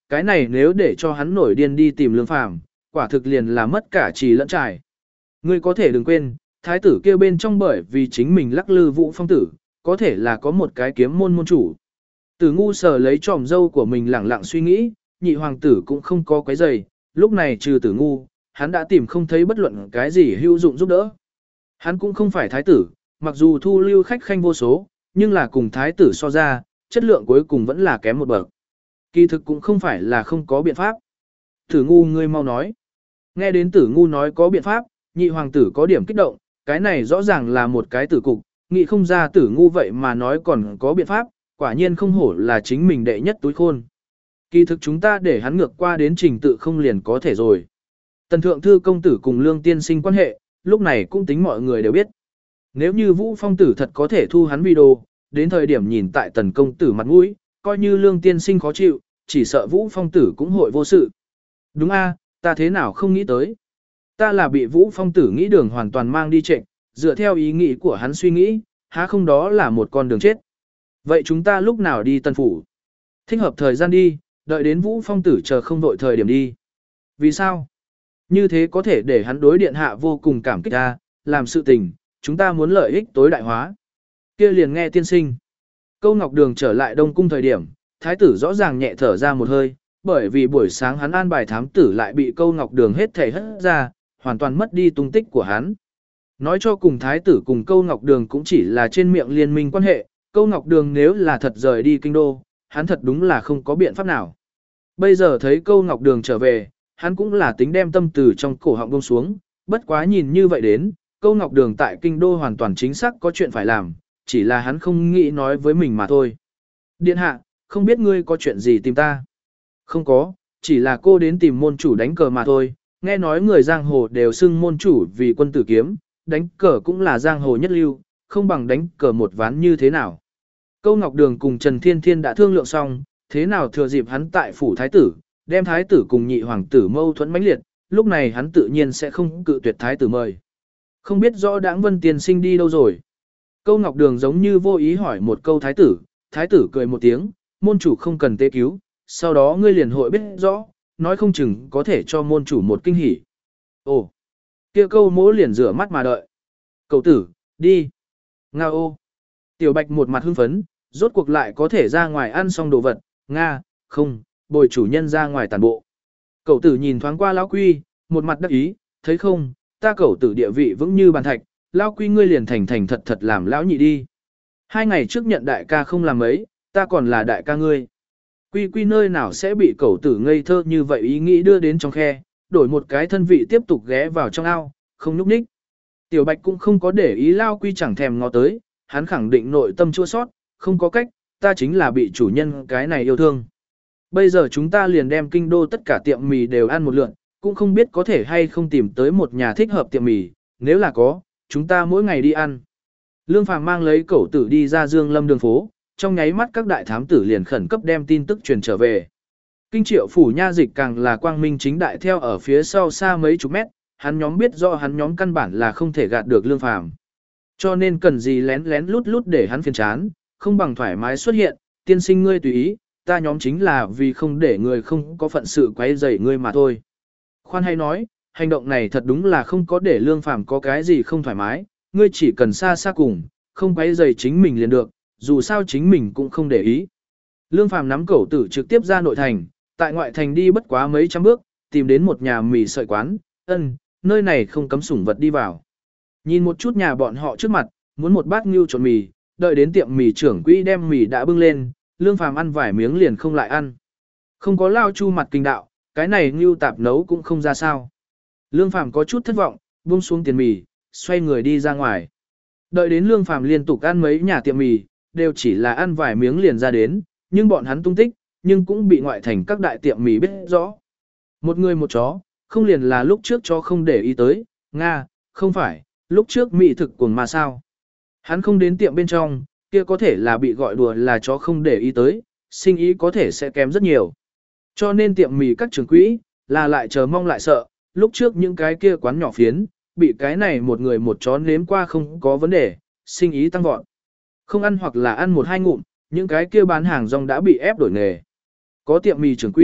cái này nếu để cho hắn nổi điên đi tìm Lương Phàm, quả thực liền là mất cả trì lẫn trải. Ngươi có thể đừng quên, thái tử kia bên trong bởi vì chính mình lắc lư Vũ Phong tử, có thể là có một cái kiếm môn môn chủ. Tử ngu sờ lấy tròm dâu của mình lẳng lặng suy nghĩ, nhị hoàng tử cũng không có quấy giày, lúc này trừ tử ngu, hắn đã tìm không thấy bất luận cái gì hữu dụng giúp đỡ. Hắn cũng không phải thái tử, mặc dù thu lưu khách khanh vô số, nhưng là cùng thái tử so ra, chất lượng cuối cùng vẫn là kém một bậc. Kỳ thực cũng không phải là không có biện pháp. Tử ngu ngươi mau nói. Nghe đến tử ngu nói có biện pháp, nhị hoàng tử có điểm kích động, cái này rõ ràng là một cái tử cục, nghĩ không ra tử ngu vậy mà nói còn có biện pháp, quả nhiên không hổ là chính mình đệ nhất túi khôn. Kỳ thực chúng ta để hắn ngược qua đến trình tự không liền có thể rồi. Tần thượng thư công tử cùng lương tiên sinh quan hệ, lúc này cũng tính mọi người đều biết. Nếu như Vũ Phong tử thật có thể thu hắn video, đến thời điểm nhìn tại tần công tử mặt mũi, coi như lương tiên sinh khó chịu, chỉ sợ Vũ Phong tử cũng hội vô sự. Đúng a, ta thế nào không nghĩ tới. Ta là bị Vũ Phong tử nghĩ đường hoàn toàn mang đi trệnh, dựa theo ý nghĩ của hắn suy nghĩ, há không đó là một con đường chết. Vậy chúng ta lúc nào đi tân phủ? Thích hợp thời gian đi, đợi đến Vũ Phong tử chờ không đội thời điểm đi. Vì sao? Như thế có thể để hắn đối điện hạ vô cùng cảm kích ta, làm sự tình, chúng ta muốn lợi ích tối đại hóa. Kia liền nghe tiên sinh. Câu Ngọc Đường trở lại Đông Cung thời điểm, thái tử rõ ràng nhẹ thở ra một hơi, bởi vì buổi sáng hắn an bài thám tử lại bị Câu Ngọc Đường hết thảy hất ra, hoàn toàn mất đi tung tích của hắn. Nói cho cùng thái tử cùng Câu Ngọc Đường cũng chỉ là trên miệng liên minh quan hệ, Câu Ngọc Đường nếu là thật rời đi kinh đô, hắn thật đúng là không có biện pháp nào. Bây giờ thấy Câu Ngọc Đường trở về, hắn cũng là tính đem tâm từ trong cổ họng buông xuống, bất quá nhìn như vậy đến, Câu Ngọc Đường tại kinh đô hoàn toàn chính xác có chuyện phải làm, chỉ là hắn không nghĩ nói với mình mà thôi. Điện hạ, không biết ngươi có chuyện gì tìm ta? Không có, chỉ là cô đến tìm môn chủ đánh cờ mà thôi, nghe nói người giang hồ đều xưng môn chủ vì quân tử kiếm, đánh cờ cũng là giang hồ nhất lưu, không bằng đánh cờ một ván như thế nào. Câu Ngọc Đường cùng Trần Thiên Thiên đã thương lượng xong, thế nào thừa dịp hắn tại phủ thái tử, đem thái tử cùng nhị hoàng tử mâu thuẫn mãnh liệt, lúc này hắn tự nhiên sẽ không cự tuyệt thái tử mời. Không biết rõ Đãng Vân tiên sinh đi đâu rồi. Câu Ngọc Đường giống như vô ý hỏi một câu thái tử, thái tử cười một tiếng, môn chủ không cần tế cứu, sau đó ngươi liền hội biết rõ, nói không chừng có thể cho môn chủ một kinh hỉ. Ồ, kia câu mỗ liền rửa mắt mà đợi. Cậu tử, đi. Nga ô. Tiểu Bạch một mặt hưng phấn, rốt cuộc lại có thể ra ngoài ăn xong đồ vật, Nga, không, bồi chủ nhân ra ngoài tàn bộ. Cậu tử nhìn thoáng qua lão quy, một mặt đắc ý, thấy không, ta cậu tử địa vị vững như bàn thạch, lão quy ngươi liền thành thành thật thật làm lão nhị đi. Hai ngày trước nhận đại ca không làm ấy, ta còn là đại ca ngươi. Quy quy nơi nào sẽ bị cậu tử ngây thơ như vậy ý nghĩ đưa đến trong khe, đổi một cái thân vị tiếp tục ghé vào trong ao, không nhúc nhích. Tiểu Bạch cũng không có để ý lão quy chẳng thèm ngó tới, hắn khẳng định nội tâm chua sót, không có cách, ta chính là bị chủ nhân cái này yêu thương. Bây giờ chúng ta liền đem kinh đô tất cả tiệm mì đều ăn một lượn, cũng không biết có thể hay không tìm tới một nhà thích hợp tiệm mì, nếu là có, chúng ta mỗi ngày đi ăn. Lương Phàm mang lấy cẩu tử đi ra Dương Lâm đường phố, trong nháy mắt các đại thám tử liền khẩn cấp đem tin tức truyền trở về. Kinh Triệu phủ nha dịch càng là quang minh chính đại theo ở phía sau xa mấy chục mét, hắn nhóm biết rõ hắn nhóm căn bản là không thể gạt được Lương Phàm. Cho nên cần gì lén lén lút lút để hắn phiền chán, không bằng thoải mái xuất hiện, tiên sinh ngươi tùy ý, ta nhóm chính là vì không để người không có phận sự quấy rầy ngươi mà thôi. Khoan hay nói, hành động này thật đúng là không có để Lương Phàm có cái gì không thoải mái, ngươi chỉ cần xa xa cùng, không quấy rầy chính mình liền được, dù sao chính mình cũng không để ý. Lương Phàm nắm cẩu tử trực tiếp ra nội thành, tại ngoại thành đi bất quá mấy trăm bước, tìm đến một nhà mì sợi quán, ân, nơi này không cấm sủng vật đi vào. Nhìn một chút nhà bọn họ trước mặt, muốn một bát ngưu trộn mì, đợi đến tiệm mì trưởng quỹ đem mì đã bưng lên, Lương Phàm ăn vài miếng liền không lại ăn. Không có lao chu mặt kinh đạo, cái này ngưu tạp nấu cũng không ra sao. Lương Phàm có chút thất vọng, buông xuống tiền mì, xoay người đi ra ngoài. Đợi đến Lương Phàm liên tục ăn mấy nhà tiệm mì, đều chỉ là ăn vài miếng liền ra đến, nhưng bọn hắn tung tích, nhưng cũng bị ngoại thành các đại tiệm mì biết rõ. Một người một chó, không liền là lúc trước chó không để ý tới, Nga, không phải, lúc trước mỹ thực cuồng mà sao. Hắn không đến tiệm bên trong, kia có thể là bị gọi đùa là chó không để ý tới, sinh ý có thể sẽ kém rất nhiều. Cho nên tiệm mì các trưởng quỹ, là lại chờ mong lại sợ, lúc trước những cái kia quán nhỏ phiến, bị cái này một người một chó nếm qua không có vấn đề, sinh ý tăng vọt. Không ăn hoặc là ăn một hai ngụm, những cái kia bán hàng rong đã bị ép đổi nghề. Có tiệm mì trưởng quỹ,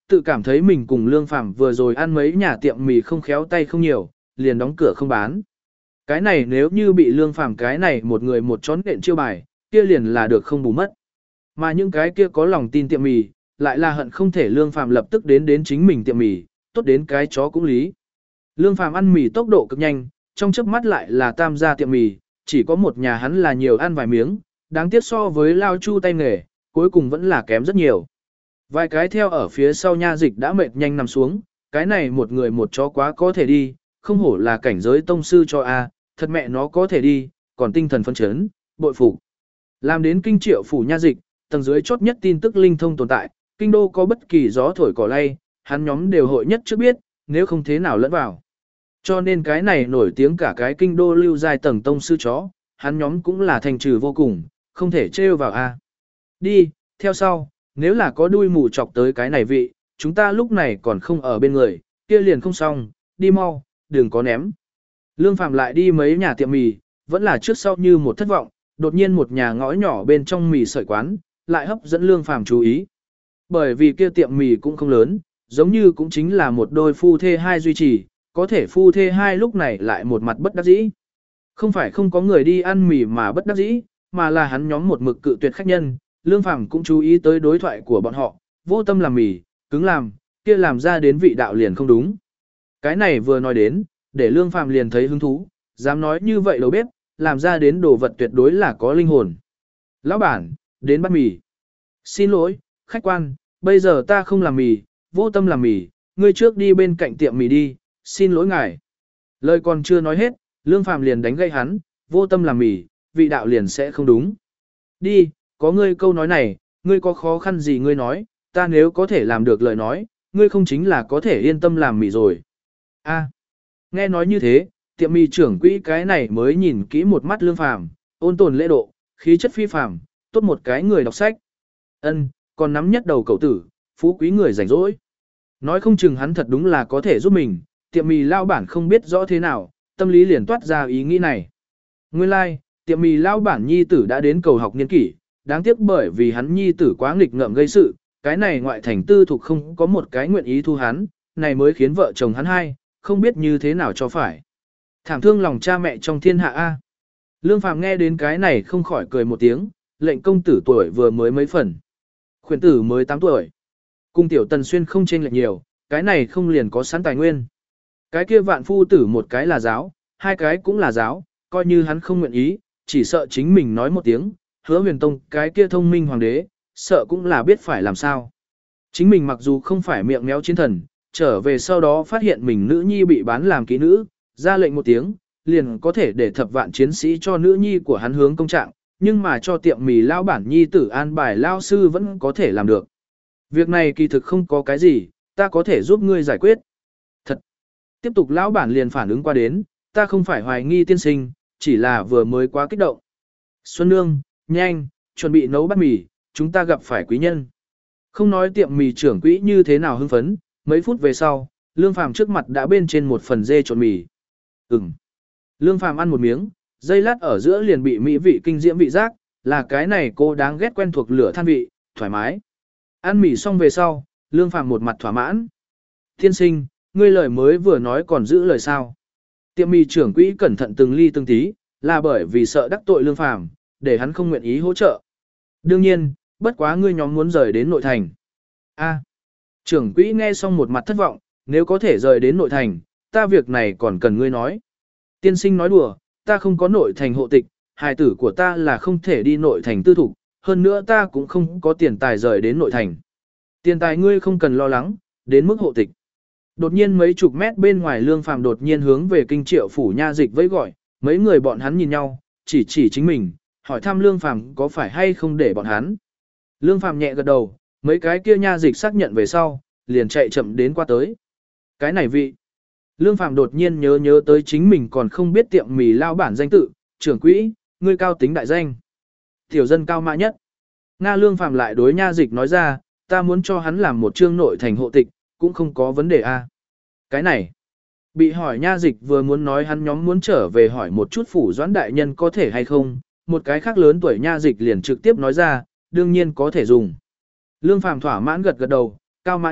tự cảm thấy mình cùng Lương Phàm vừa rồi ăn mấy nhà tiệm mì không khéo tay không nhiều, liền đóng cửa không bán. Cái này nếu như bị Lương Phàm cái này một người một chón nện chiêu bài, kia liền là được không bù mất. Mà những cái kia có lòng tin tiệm mì, lại là hận không thể Lương Phàm lập tức đến đến chính mình tiệm mì, tốt đến cái chó cũng lý. Lương Phàm ăn mì tốc độ cực nhanh, trong chớp mắt lại là tam gia tiệm mì, chỉ có một nhà hắn là nhiều ăn vài miếng, đáng tiếc so với Lao Chu tay nghề, cuối cùng vẫn là kém rất nhiều. Vài cái theo ở phía sau nha dịch đã mệt nhanh nằm xuống, cái này một người một chó quá có thể đi, không hổ là cảnh giới tông sư cho a, thật mẹ nó có thể đi, còn tinh thần phấn chấn, bội phục. Làm đến kinh triệu phủ nha dịch, tầng dưới chốt nhất tin tức linh thông tồn tại, kinh đô có bất kỳ gió thổi cỏ lay, hắn nhóm đều hội nhất trước biết, nếu không thế nào lẫn vào. Cho nên cái này nổi tiếng cả cái kinh đô lưu giai tầng tông sư chó, hắn nhóm cũng là thành trừ vô cùng, không thể trêu vào a. Đi, theo sau, nếu là có đuôi mù chọc tới cái này vị, chúng ta lúc này còn không ở bên người, kia liền không xong, đi mau, đừng có ném. Lương Phạm lại đi mấy nhà tiệm mì, vẫn là trước sau như một thất vọng, đột nhiên một nhà ngõ nhỏ bên trong mì sợi quán, lại hấp dẫn Lương Phạm chú ý. Bởi vì kia tiệm mì cũng không lớn, giống như cũng chính là một đôi phu thê hai duy trì, có thể phu thê hai lúc này lại một mặt bất đắc dĩ. Không phải không có người đi ăn mì mà bất đắc dĩ, mà là hắn nhóm một mực cự tuyệt khách nhân, Lương Phàm cũng chú ý tới đối thoại của bọn họ, vô tâm làm mì, cứng làm, kia làm ra đến vị đạo liền không đúng. Cái này vừa nói đến, để Lương Phàm liền thấy hứng thú, dám nói như vậy đầu bếp, làm ra đến đồ vật tuyệt đối là có linh hồn. Lão bản, đến bắt mì. Xin lỗi, khách quan, bây giờ ta không làm mì, vô tâm làm mì, ngươi trước đi bên cạnh tiệm mì đi, xin lỗi ngài. Lời còn chưa nói hết, Lương Phàm liền đánh gây hắn, vô tâm làm mì, vị đạo liền sẽ không đúng. Đi, có ngươi câu nói này, ngươi có khó khăn gì ngươi nói, ta nếu có thể làm được lời nói, ngươi không chính là có thể yên tâm làm mì rồi. A, nghe nói như thế, tiệm mì trưởng quỹ cái này mới nhìn kỹ một mắt Lương Phàm, ôn tồn lễ độ, khí chất phi phàm, tốt một cái người đọc sách. Ân, còn nắm nhất đầu cậu tử, phú quý người rảnh rỗi. Nói không chừng hắn thật đúng là có thể giúp mình, tiệm mì lao bản không biết rõ thế nào, tâm lý liền toát ra ý nghĩ này. Nguyên lai, like, tiệm mì lao bản nhi tử đã đến cầu học niên kỷ, đáng tiếc bởi vì hắn nhi tử quá nghịch ngợm gây sự, cái này ngoại thành tư thuộc không có một cái nguyện ý thu hắn, này mới khiến vợ chồng hắn hai, không biết như thế nào cho phải. Thảm thương lòng cha mẹ trong thiên hạ A. Lương Phàm nghe đến cái này không khỏi cười một tiếng, lệnh công tử tuổi vừa mới mấy phần. Khuyển tử mới tám tuổi. Cung tiểu tần xuyên không chênh lệch nhiều, cái này không liền có sẵn tài nguyên. Cái kia vạn phu tử một cái là giáo, hai cái cũng là giáo, coi như hắn không nguyện ý, chỉ sợ chính mình nói một tiếng, Hứa Huyền Tông cái kia thông minh hoàng đế, sợ cũng là biết phải làm sao. Chính mình mặc dù không phải miệng méo chiến thần, trở về sau đó phát hiện mình nữ nhi bị bán làm kỹ nữ, ra lệnh một tiếng, liền có thể để thập vạn chiến sĩ cho nữ nhi của hắn hướng công trạng, nhưng mà cho tiệm mì lao bản nhi tử an bài lao sư vẫn có thể làm được. Việc này kỳ thực không có cái gì, ta có thể giúp ngươi giải quyết. Thật. Tiếp tục lão bản liền phản ứng qua đến, ta không phải hoài nghi tiên sinh, chỉ là vừa mới quá kích động. Xuân Nương, nhanh, chuẩn bị nấu bát mì, chúng ta gặp phải quý nhân. Không nói tiệm mì trưởng quỹ như thế nào hưng phấn, mấy phút về sau, Lương Phàm trước mặt đã bên trên một phần dê trộn mì. Ừm. Lương Phàm ăn một miếng, dây lát ở giữa liền bị mỹ vị kinh diễm vị giác, là cái này cô đáng ghét quen thuộc lửa than vị, thoải mái. Ăn mì xong về sau, Lương Phàm một mặt thỏa mãn. Tiên sinh, ngươi lời mới vừa nói còn giữ lời sao? Tiệm mì trưởng quỹ cẩn thận từng ly từng tí, là bởi vì sợ đắc tội Lương Phàm, để hắn không nguyện ý hỗ trợ. Đương nhiên, bất quá ngươi nhóm muốn rời đến nội thành. A. Trưởng quỹ nghe xong một mặt thất vọng, nếu có thể rời đến nội thành, ta việc này còn cần ngươi nói. Tiên sinh nói đùa, ta không có nội thành hộ tịch, hài tử của ta là không thể đi nội thành tư thục, hơn nữa ta cũng không có tiền tài rời đến nội thành. Tiền tài ngươi không cần lo lắng, đến mức hộ tịch. Đột nhiên mấy chục mét bên ngoài Lương Phàm đột nhiên hướng về kinh triệu phủ nha dịch vẫy gọi, mấy người bọn hắn nhìn nhau, chỉ chỉ chính mình, hỏi thăm Lương Phàm có phải hay không để bọn hắn. Lương Phàm nhẹ gật đầu, mấy cái kia nha dịch xác nhận về sau, liền chạy chậm đến qua tới. Cái này vị. Lương Phàm đột nhiên nhớ nhớ tới chính mình còn không biết tiệm mì lao bản danh tự, trưởng quỹ, ngươi cao tính đại danh. Tiểu dân cao mã nhất. Nga Lương Phàm lại đối nha dịch nói ra, ta muốn cho hắn làm một chương nội thành hộ tịch, cũng không có vấn đề a. Cái này. Bị hỏi nha dịch vừa muốn nói hắn nhóm muốn trở về hỏi một chút phủ doãn đại nhân có thể hay không, một cái khác lớn tuổi nha dịch liền trực tiếp nói ra, đương nhiên có thể dùng. Lương Phàm thỏa mãn gật gật đầu, cao mã nhất,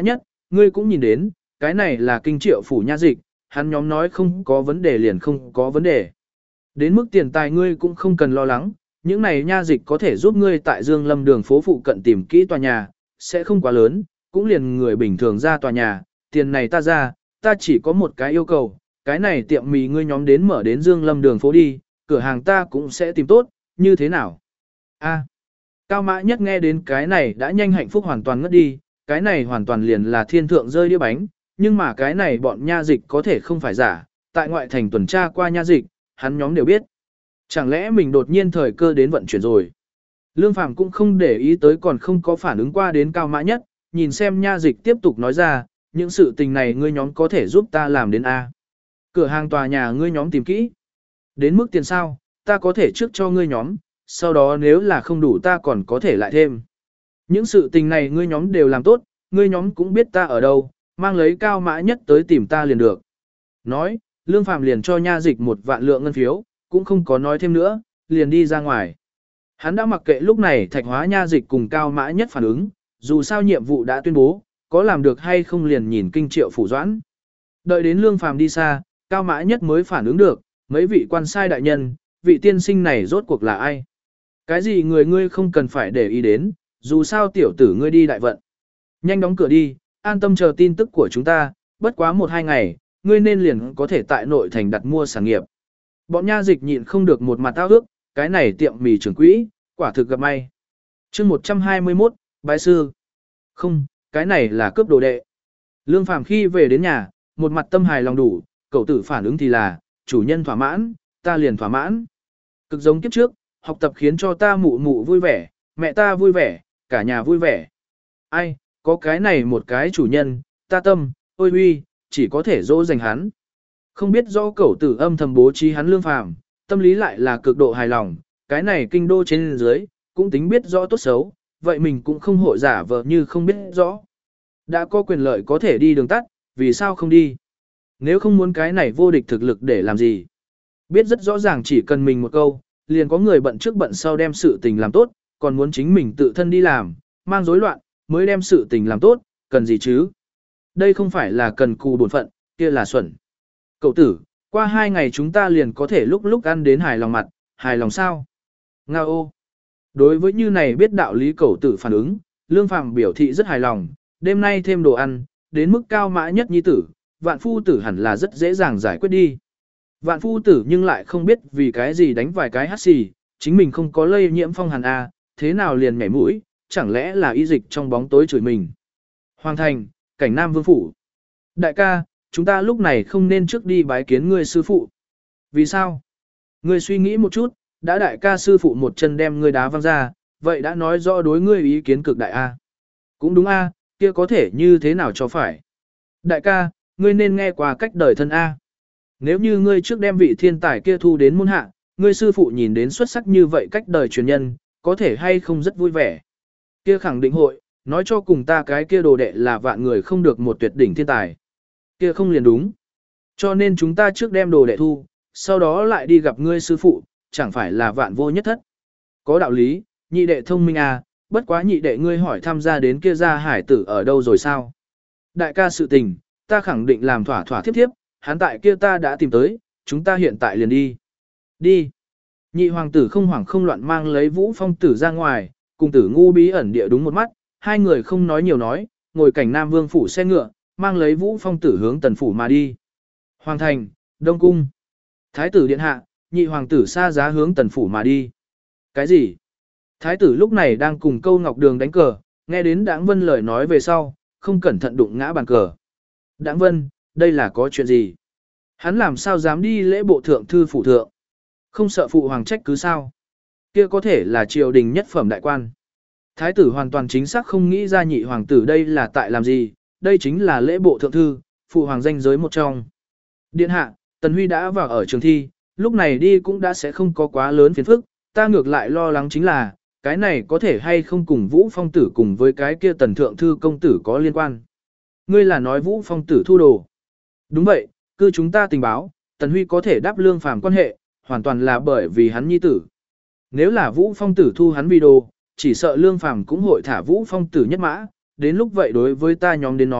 ngươi cũng nhìn đến, cái này là kinh triệu phủ nha dịch, hắn nhóm nói không có vấn đề liền không có vấn đề. Đến mức tiền tài ngươi cũng không cần lo lắng, những này nha dịch có thể giúp ngươi tại Dương Lâm đường phố phụ cận tìm kỹ tòa nhà, sẽ không quá lớn, cũng liền người bình thường ra tòa nhà, tiền này ta ra, ta chỉ có một cái yêu cầu, cái này tiệm mì ngươi nhóm đến mở đến Dương Lâm đường phố đi, cửa hàng ta cũng sẽ tìm tốt, như thế nào? A. Cao Mã Nhất nghe đến cái này đã nhanh hạnh phúc hoàn toàn ngất đi, cái này hoàn toàn liền là thiên thượng rơi đĩa bánh, nhưng mà cái này bọn nha dịch có thể không phải giả, tại ngoại thành tuần tra qua nha dịch, hắn nhóm đều biết. Chẳng lẽ mình đột nhiên thời cơ đến vận chuyển rồi? Lương Phàm cũng không để ý tới còn không có phản ứng qua đến Cao Mã Nhất, nhìn xem nha dịch tiếp tục nói ra, những sự tình này ngươi nhóm có thể giúp ta làm đến A. Cửa hàng tòa nhà ngươi nhóm tìm kỹ. Đến mức tiền sao, ta có thể trước cho ngươi nhóm, sau đó nếu là không đủ ta còn có thể lại thêm. Những sự tình này ngươi nhóm đều làm tốt, ngươi nhóm cũng biết ta ở đâu, mang lấy Cao Mã Nhất tới tìm ta liền được. Nói, Lương Phàm liền cho nha dịch một vạn lượng ngân phiếu, cũng không có nói thêm nữa, liền đi ra ngoài. Hắn đã mặc kệ lúc này Thạch Hóa nha dịch cùng Cao Mã Nhất phản ứng, dù sao nhiệm vụ đã tuyên bố, có làm được hay không liền nhìn kinh triệu phủ doãn. Đợi đến Lương Phàm đi xa, Cao Mã Nhất mới phản ứng được, mấy vị quan sai đại nhân, vị tiên sinh này rốt cuộc là ai? Cái gì người ngươi không cần phải để ý đến, dù sao tiểu tử ngươi đi đại vận. Nhanh đóng cửa đi, an tâm chờ tin tức của chúng ta, bất quá một hai ngày, ngươi nên liền có thể tại nội thành đặt mua sản nghiệp. Bọn nha dịch nhịn không được một mặt tao ước, cái này tiệm mì trưởng quỹ, quả thực gặp may. chương một trăm hai mươi mốt, bái sư. Không, cái này là cướp đồ đệ. Lương Phàm khi về đến nhà, một mặt tâm hài lòng đủ, cậu tử phản ứng thì là, chủ nhân thỏa mãn, ta liền thỏa mãn. Cực giống kiếp trước, học tập khiến cho ta mụ mụ vui vẻ, mẹ ta vui vẻ, cả nhà vui vẻ. Ai, có cái này một cái chủ nhân, ta tâm, ôi huy, chỉ có thể dỗ dành hắn. Không biết do cậu tử âm thầm bố trí hắn Lương Phàm, tâm lý lại là cực độ hài lòng, cái này kinh đô trên dưới, cũng tính biết rõ tốt xấu, vậy mình cũng không hội giả vờ như không biết rõ. Đã có quyền lợi có thể đi đường tắt, vì sao không đi? Nếu không muốn cái này vô địch thực lực để làm gì? Biết rất rõ ràng chỉ cần mình một câu, liền có người bận trước bận sau đem sự tình làm tốt, còn muốn chính mình tự thân đi làm, mang rối loạn, mới đem sự tình làm tốt, cần gì chứ? Đây không phải là cần cù bổn phận, kia là xuẩn. Cậu tử, qua hai ngày chúng ta liền có thể lúc lúc ăn đến hài lòng mặt, hài lòng sao? Nga ô! Đối với như này biết đạo lý cậu tử phản ứng, Lương Phàm biểu thị rất hài lòng, đêm nay thêm đồ ăn, đến mức Cao Mã Nhất nhi tử, Vạn Phu Tử hẳn là rất dễ dàng giải quyết đi. Vạn Phu Tử nhưng lại không biết vì cái gì đánh vài cái hắt xì, chính mình không có lây nhiễm phong hàn A, thế nào liền nhảy mũi, chẳng lẽ là y dịch trong bóng tối chửi mình. Hoàng thành, cảnh Nam Vương Phủ. Đại ca, chúng ta lúc này không nên trước đi bái kiến ngươi sư phụ. Vì sao? Ngươi suy nghĩ một chút, đã đại ca sư phụ một chân đem ngươi đá văng ra, vậy đã nói rõ đối ngươi ý kiến cực đại A. Cũng đúng A, kia có thể như thế nào cho phải. Đại ca, ngươi nên nghe qua cách đời thân A. Nếu như ngươi trước đem vị thiên tài kia thu đến môn hạ, ngươi sư phụ nhìn đến xuất sắc như vậy cách đời truyền nhân, có thể hay không rất vui vẻ. Kia khẳng định hội, nói cho cùng ta cái kia đồ đệ là vạn người không được một tuyệt đỉnh thiên tài. Kia không liền đúng. Cho nên chúng ta trước đem đồ đệ thu, sau đó lại đi gặp ngươi sư phụ, chẳng phải là vạn vô nhất thất. Có đạo lý, nhị đệ thông minh à, bất quá nhị đệ ngươi hỏi tham gia đến kia ra hải tử ở đâu rồi sao? Đại ca sự tình, ta khẳng định làm thỏa thỏa thiếp thiếp, hắn tại kia ta đã tìm tới, chúng ta hiện tại liền đi. Đi. Nhị hoàng tử không hoảng không loạn mang lấy Vũ Phong tử ra ngoài, cùng tử ngu bí ẩn địa đúng một mắt, hai người không nói nhiều nói, ngồi cảnh Nam Vương phủ xe ngựa, mang lấy Vũ Phong tử hướng tần phủ mà đi. Hoàng thành, Đông cung. Thái tử điện hạ, nhị hoàng tử xa giá hướng tần phủ mà đi. Cái gì? Thái tử lúc này đang cùng Câu Ngọc Đường đánh cờ, nghe đến Đãng Vân lời nói về sau, không cẩn thận đụng ngã bàn cờ. Đãng Vân, đây là có chuyện gì? Hắn làm sao dám đi lễ bộ thượng thư phủ thượng? Không sợ phụ hoàng trách cứ sao? Kia có thể là triều đình nhất phẩm đại quan. Thái tử hoàn toàn chính xác không nghĩ ra nhị hoàng tử đây là tại làm gì, đây chính là lễ bộ thượng thư, phụ hoàng danh giới một trong. Điện hạ, Tần Huy đã vào ở trường thi, lúc này đi cũng đã sẽ không có quá lớn phiền phức, ta ngược lại lo lắng chính là, cái này có thể hay không cùng Vũ Phong tử cùng với cái kia Tần thượng thư công tử có liên quan. Ngươi là nói Vũ Phong tử thu đồ. Đúng vậy, cứ chúng ta tình báo, Tần Huy có thể đáp Lương Phàm quan hệ, hoàn toàn là bởi vì hắn nhi tử. Nếu là Vũ Phong tử thu hắn vì đồ, chỉ sợ Lương Phàm cũng hội thả Vũ Phong tử nhất mã, đến lúc vậy đối với ta nhóm đến nói,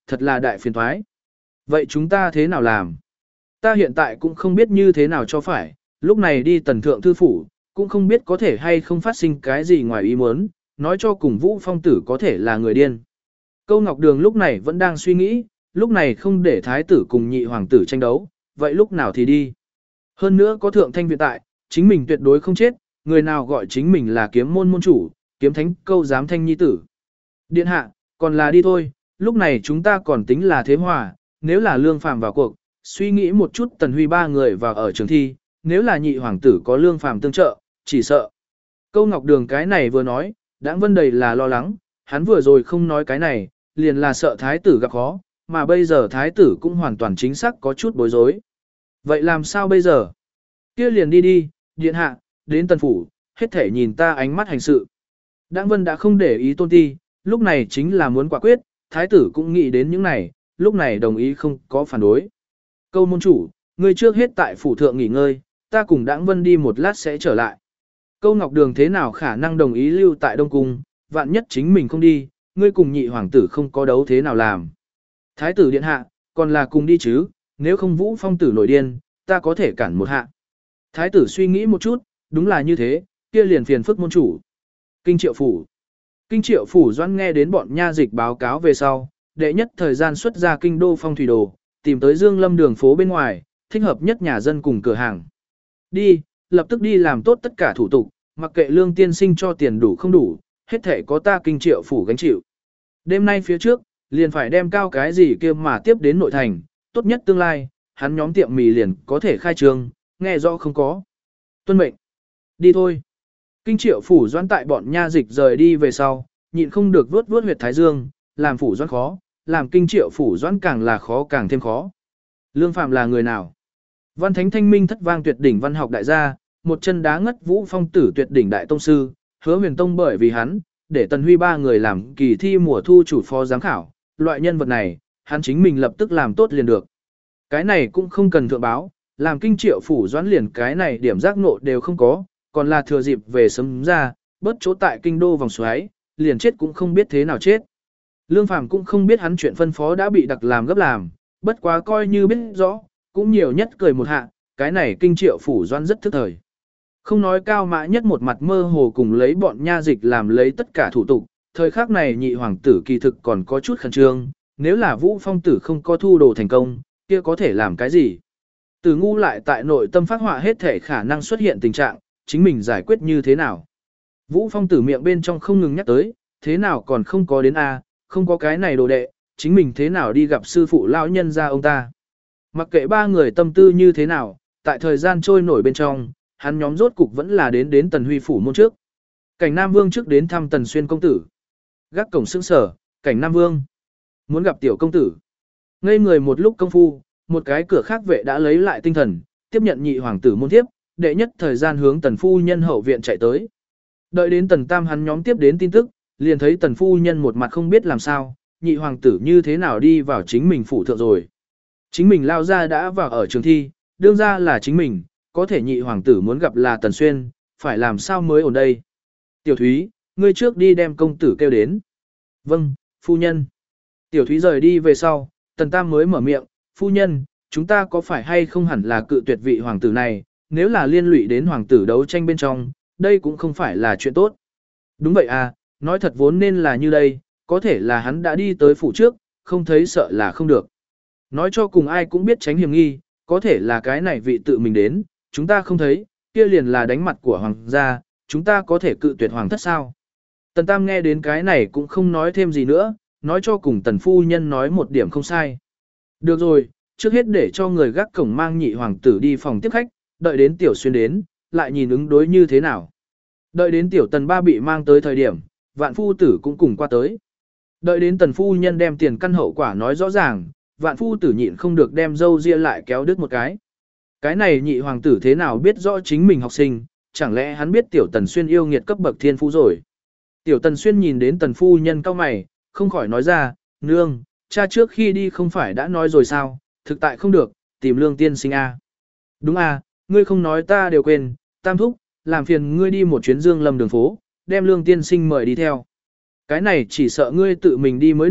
thật là đại phiền toái. Vậy chúng ta thế nào làm? Ta hiện tại cũng không biết như thế nào cho phải, lúc này đi tần thượng thư phủ, cũng không biết có thể hay không phát sinh cái gì ngoài ý muốn, nói cho cùng Vũ Phong tử có thể là người điên. Câu Ngọc Đường lúc này vẫn đang suy nghĩ, lúc này không để thái tử cùng nhị hoàng tử tranh đấu, vậy lúc nào thì đi. Hơn nữa có thượng thanh viện tại, chính mình tuyệt đối không chết, người nào gọi chính mình là kiếm môn môn chủ, kiếm thánh câu giám thanh nhi tử. Điện hạ, còn là đi thôi, lúc này chúng ta còn tính là thế hòa, nếu là lương phàm vào cuộc, suy nghĩ một chút tần huy ba người vào ở trường thi, nếu là nhị hoàng tử có lương phàm tương trợ, chỉ sợ. Câu Ngọc Đường cái này vừa nói, Đãng Vân đầy là lo lắng, hắn vừa rồi không nói cái này, liền là sợ thái tử gặp khó, mà bây giờ thái tử cũng hoàn toàn chính xác có chút bối rối. Vậy làm sao bây giờ? Kia liền đi đi, điện hạ, đến tần phủ, hết thể nhìn ta ánh mắt hành sự. Đãng Vân đã không để ý Tôn Ti, lúc này chính là muốn quả quyết, thái tử cũng nghĩ đến những này, lúc này đồng ý không có phản đối. Câu môn chủ, ngươi trước hết tại phủ thượng nghỉ ngơi, ta cùng Đãng Vân đi một lát sẽ trở lại. Câu Ngọc Đường thế nào khả năng đồng ý lưu tại Đông Cung, vạn nhất chính mình không đi, ngươi cùng nhị hoàng tử không có đấu thế nào làm. Thái tử điện hạ, còn là cùng đi chứ, nếu không Vũ Phong tử nổi điên, ta có thể cản một hạ. Thái tử suy nghĩ một chút, đúng là như thế, kia liền phiền phức môn chủ. Kinh Triệu phủ. Kinh Triệu phủ Doãn nghe đến bọn nha dịch báo cáo về sau, đệ nhất thời gian xuất ra kinh đô phong thủy đồ, tìm tới Dương Lâm đường phố bên ngoài, thích hợp nhất nhà dân cùng cửa hàng. Đi, lập tức đi làm tốt tất cả thủ tục, mặc kệ lương tiên sinh cho tiền đủ không đủ, hết thể có ta Kinh Triệu phủ gánh chịu. Đêm nay phía trước, liền phải đem cao cái gì kia mà tiếp đến nội thành, tốt nhất tương lai, hắn nhóm tiệm mì liền có thể khai trương, nghe rõ không có. Tuân mệnh. Đi thôi. Kinh Triệu phủ Doãn tại bọn nha dịch rời đi về sau, nhịn không được vuốt vuốt huyệt thái dương, làm phủ Doãn khó, làm Kinh Triệu phủ Doãn càng là khó càng thêm khó. Lương Phạm là người nào? Văn Thánh Thanh Minh thất vang tuyệt đỉnh văn học đại gia, một chân đá ngất Vũ Phong tử tuyệt đỉnh đại tông sư, Hứa Huyền Tông bởi vì hắn, để Tần Huy ba người làm kỳ thi mùa thu chủ phó giám khảo, loại nhân vật này, hắn chính mình lập tức làm tốt liền được. Cái này cũng không cần thượng báo, làm Kinh Triệu phủ Doãn liền cái này điểm giác ngộ đều không có, còn là thừa dịp về sớm ra, bớt chỗ tại kinh đô vòng xoáy, liền chết cũng không biết thế nào chết. Lương Phàm cũng không biết hắn chuyện phân phó đã bị đặc làm gấp làm, bất quá coi như biết rõ, cũng nhiều nhất cười một hạ, cái này Kinh Triệu phủ Doãn rất thức thời. Không nói cao mã nhất một mặt mơ hồ cùng lấy bọn nha dịch làm lấy tất cả thủ tục, thời khắc này nhị hoàng tử kỳ thực còn có chút khẩn trương, nếu là Vũ Phong tử không có thu đồ thành công, kia có thể làm cái gì? Từ ngu lại tại nội tâm phát họa hết thể khả năng xuất hiện tình trạng, chính mình giải quyết như thế nào? Vũ Phong tử miệng bên trong không ngừng nhắc tới, thế nào còn không có đến A, không có cái này đồ đệ, chính mình thế nào đi gặp sư phụ lão nhân ra ông ta. Mặc kệ ba người tâm tư như thế nào, tại thời gian trôi nổi bên trong, hắn nhóm rốt cục vẫn là đến đến Tần Huy phủ môn trước. Cảnh Nam Vương trước đến thăm Tần Xuyên công tử. Gác cổng sững sở, Cảnh Nam Vương muốn gặp tiểu công tử. Ngây người một lúc công phu, một cái cửa khác vệ đã lấy lại tinh thần, tiếp nhận nhị hoàng tử môn thiếp, đệ nhất thời gian hướng Tần phu nhân hậu viện chạy tới. Đợi đến Tần Tam hắn nhóm tiếp đến tin tức, liền thấy Tần phu nhân một mặt không biết làm sao, nhị hoàng tử như thế nào đi vào chính mình phủ thượng rồi. Chính mình lao ra đã vào ở trường thi, đương ra là chính mình, có thể nhị hoàng tử muốn gặp là Tần Xuyên, phải làm sao mới ổn đây. Tiểu Thúy, ngươi trước đi đem công tử kêu đến. Vâng, phu nhân. Tiểu Thúy rời đi về sau, Tần Tam mới mở miệng, phu nhân, chúng ta có phải hay không hẳn là cự tuyệt vị hoàng tử này, nếu là liên lụy đến hoàng tử đấu tranh bên trong, đây cũng không phải là chuyện tốt. Đúng vậy à, nói thật vốn nên là như đây, có thể là hắn đã đi tới phủ trước, không thấy sợ là không được. Nói cho cùng ai cũng biết tránh hiểm nghi, có thể là cái này vị tự mình đến, chúng ta không thấy, kia liền là đánh mặt của hoàng gia, chúng ta có thể cự tuyệt hoàng thất sao. Tần Tam nghe đến cái này cũng không nói thêm gì nữa, nói cho cùng Tần phu nhân nói một điểm không sai. Được rồi, trước hết để cho người gác cổng mang nhị hoàng tử đi phòng tiếp khách, đợi đến Tiểu Xuyên đến, lại nhìn ứng đối như thế nào. Đợi đến Tiểu Tần ba bị mang tới thời điểm, Vạn phu tử cũng cùng qua tới. Đợi đến Tần phu nhân đem tiền căn hậu quả nói rõ ràng, Vạn phu tử nhịn không được đem dâu ria lại kéo đứt một cái. Cái này nhị hoàng tử thế nào biết rõ chính mình học sinh, chẳng lẽ hắn biết Tiểu Tần Xuyên yêu nghiệt cấp bậc thiên phú rồi. Tiểu Tần Xuyên nhìn đến Tần phu nhân cau mày, không khỏi nói ra, nương, cha trước khi đi không phải đã nói rồi sao, thực tại không được, tìm lương tiên sinh a. Đúng à, ngươi không nói ta đều quên, Tam thúc, làm phiền ngươi đi một chuyến Dương Lâm đường phố, đem lương tiên sinh mời đi theo. Cái này chỉ sợ ngươi tự mình đi mới được,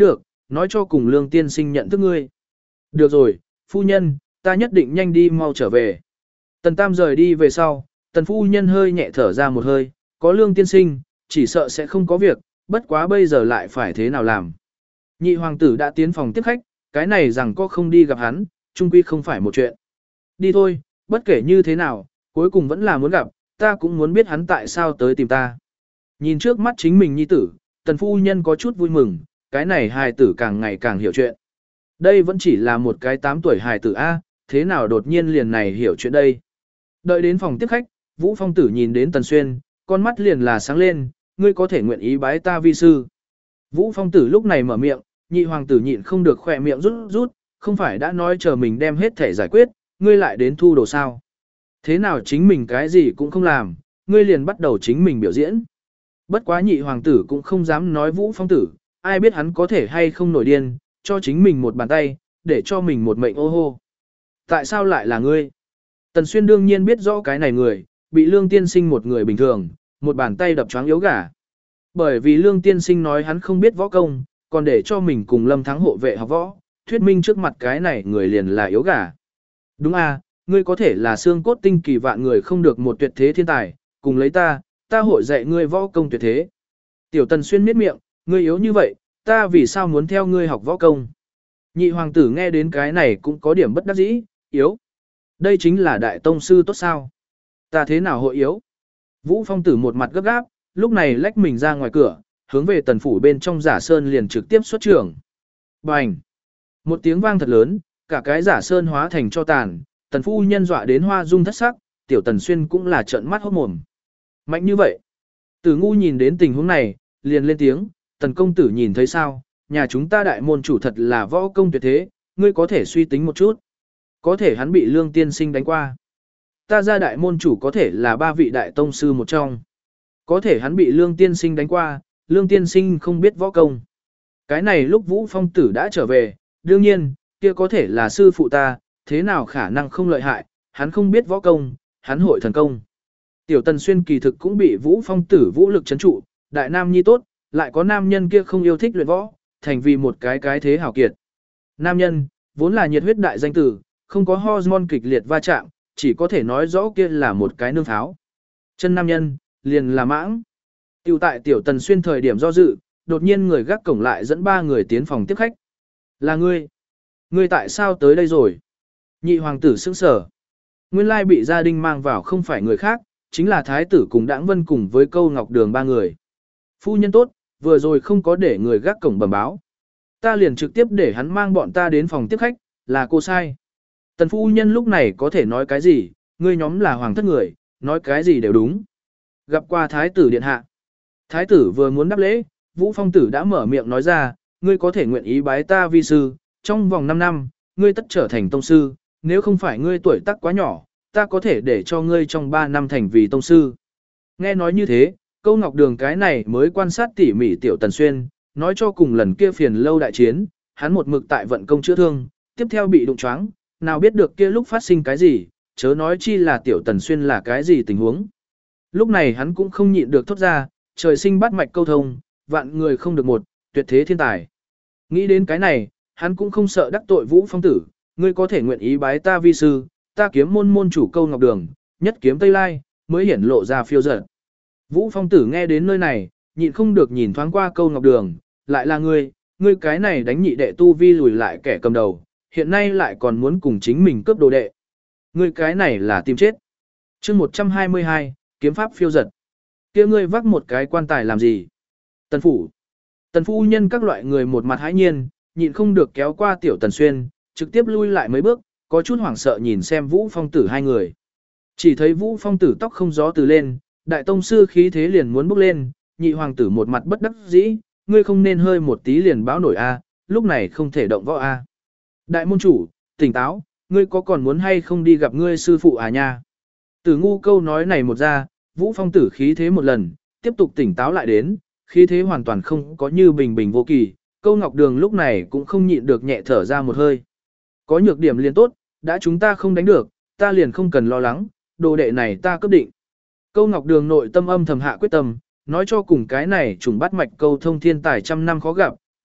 nói cho cùng Lương tiên sinh nhận thức ngươi. Được rồi, phu nhân, ta nhất định nhanh đi mau trở về. Tần Tam rời đi về sau, tần phu nhân hơi nhẹ thở ra một hơi, có Lương tiên sinh, chỉ sợ sẽ không có việc, bất quá bây giờ lại phải thế nào làm. Nhị hoàng tử đã tiến phòng tiếp khách, cái này rằng có không đi gặp hắn, chung quy không phải một chuyện. Đi thôi, bất kể như thế nào, cuối cùng vẫn là muốn gặp, ta cũng muốn biết hắn tại sao tới tìm ta. Nhìn trước mắt chính mình nhi tử, tần phu nhân có chút vui mừng, cái này hài tử càng ngày càng hiểu chuyện. Đây vẫn chỉ là một cái tám tuổi hài tử A, thế nào đột nhiên liền này hiểu chuyện đây. Đợi đến phòng tiếp khách, Vũ Phong tử nhìn đến Tần Xuyên, con mắt liền là sáng lên, ngươi có thể nguyện ý bái ta vi sư. Vũ Phong tử lúc này mở miệng, nhị hoàng tử nhịn không được khỏe miệng rút rút, không phải đã nói chờ mình đem hết thể giải quyết, ngươi lại đến thu đồ sao. Thế nào chính mình cái gì cũng không làm, ngươi liền bắt đầu chính mình biểu diễn. Bất quá nhị hoàng tử cũng không dám nói Vũ Phong tử, ai biết hắn có thể hay không nổi điên, cho chính mình một bàn tay, để cho mình một mệnh ô hô. Tại sao lại là ngươi? Tần Xuyên đương nhiên biết rõ cái này người, bị Lương tiên sinh một người bình thường, một bàn tay đập choáng yếu gà. Bởi vì Lương tiên sinh nói hắn không biết võ công, còn để cho mình cùng Lâm Thắng hộ vệ học võ, thuyết minh trước mặt cái này người liền là yếu gà. Đúng à, ngươi có thể là xương cốt tinh kỳ vạn người không được một tuyệt thế thiên tài, cùng lấy ta, ta hội dạy ngươi võ công tuyệt thế. Tiểu Tần Xuyên miết miệng, ngươi yếu như vậy, ta vì sao muốn theo ngươi học võ công? Nhị hoàng tử nghe đến cái này cũng có điểm bất đắc dĩ, yếu. Đây chính là đại tông sư tốt sao? Ta thế nào hội yếu? Vũ Phong tử một mặt gấp gáp, lúc này lách mình ra ngoài cửa, hướng về tần phủ bên trong giả sơn liền trực tiếp xuất trưởng. Bành! Một tiếng vang thật lớn, cả cái giả sơn hóa thành cho tàn, tần phu nhân dọa đến hoa dung thất sắc, tiểu Tần Xuyên cũng là trợn mắt hốt mồm. Mạnh như vậy! Tử ngu nhìn đến tình huống này, liền lên tiếng, tần công tử nhìn thấy sao, nhà chúng ta đại môn chủ thật là võ công tuyệt thế, ngươi có thể suy tính một chút. Có thể hắn bị Lương tiên sinh đánh qua. Ta ra đại môn chủ có thể là ba vị đại tông sư một trong. Có thể hắn bị Lương tiên sinh đánh qua, Lương tiên sinh không biết võ công. Cái này lúc Vũ Phong tử đã trở về, đương nhiên, kia có thể là sư phụ ta, thế nào khả năng không lợi hại, hắn không biết võ công, hắn hội thần công. Tiểu Tần Xuyên kỳ thực cũng bị Vũ Phong tử vũ lực chấn trụ, đại nam nhi tốt, lại có nam nhân kia không yêu thích luyện võ, thành vì một cái cái thế hảo kiệt. Nam nhân, vốn là nhiệt huyết đại danh tử, không có hormone kịch liệt va chạm, chỉ có thể nói rõ kia là một cái nương tháo. Chân nam nhân, liền là mãng. Tiểu tại Tiểu Tần Xuyên thời điểm do dự, đột nhiên người gác cổng lại dẫn ba người tiến phòng tiếp khách. Là ngươi. Ngươi tại sao tới đây rồi? Nhị hoàng tử sững sờ. Nguyên lai bị gia đình mang vào không phải người khác, chính là thái tử cùng Đãng Vân cùng với Câu Ngọc Đường ba người. Phu nhân tốt, vừa rồi không có để người gác cổng bẩm báo. Ta liền trực tiếp để hắn mang bọn ta đến phòng tiếp khách, là cô sai. Tần phu nhân lúc này có thể nói cái gì, ngươi nhóm là hoàng thất người, nói cái gì đều đúng. Gặp qua thái tử điện hạ. Thái tử vừa muốn đáp lễ, Vũ Phong tử đã mở miệng nói ra, ngươi có thể nguyện ý bái ta vi sư, trong vòng năm năm, ngươi tất trở thành tông sư, nếu không phải ngươi tuổi tác quá nhỏ, ta có thể để cho ngươi trong ba năm thành vì tông sư. Nghe nói như thế, Câu Ngọc Đường cái này mới quan sát tỉ mỉ Tiểu Tần Xuyên, nói cho cùng lần kia phiền lâu đại chiến, hắn một mực tại vận công chữa thương, tiếp theo bị đụng choáng, nào biết được kia lúc phát sinh cái gì, chớ nói chi là Tiểu Tần Xuyên là cái gì tình huống. Lúc này hắn cũng không nhịn được thốt ra, trời sinh bắt mạch câu thông, vạn người không được một, tuyệt thế thiên tài. Nghĩ đến cái này, hắn cũng không sợ đắc tội Vũ Phong tử, ngươi có thể nguyện ý bái ta vi sư, ta kiếm môn môn chủ Câu Ngọc Đường, nhất kiếm Tây Lai, mới hiển lộ ra phiêu dật. Vũ Phong tử nghe đến nơi này, nhịn không được nhìn thoáng qua Câu Ngọc Đường, lại là ngươi, ngươi cái này đánh nhị đệ tu vi lùi lại kẻ cầm đầu, hiện nay lại còn muốn cùng chính mình cướp đồ đệ. Ngươi cái này là tìm chết. Chương một trăm hai mươi hai, kiếm pháp phiêu dật. Kia ngươi vác một cái quan tài làm gì? Tần phủ. Tần phu nhân các loại người một mặt hãi nhiên, nhịn không được kéo qua Tiểu Tần Xuyên, trực tiếp lui lại mấy bước, có chút hoảng sợ nhìn xem Vũ Phong tử hai người. Chỉ thấy Vũ Phong tử tóc không gió từ lên, đại tông sư khí thế liền muốn bốc lên, nhị hoàng tử một mặt bất đắc dĩ, ngươi không nên hơi một tí liền báo nổi a, lúc này không thể động võ a. Đại môn chủ, tỉnh táo, ngươi có còn muốn hay không đi gặp ngươi sư phụ à nha? Tử ngu câu nói này một ra, Vũ Phong tử khí thế một lần, tiếp tục tỉnh táo lại đến, khí thế hoàn toàn không có như bình bình vô kỳ, Câu Ngọc Đường lúc này cũng không nhịn được nhẹ thở ra một hơi. Có nhược điểm liền tốt, đã chúng ta không đánh được, ta liền không cần lo lắng, đồ đệ này ta cấp định. Câu Ngọc Đường nội tâm âm thầm hạ quyết tâm, nói cho cùng cái này trùng bắt mạch câu thông thiên tài trăm năm khó gặp,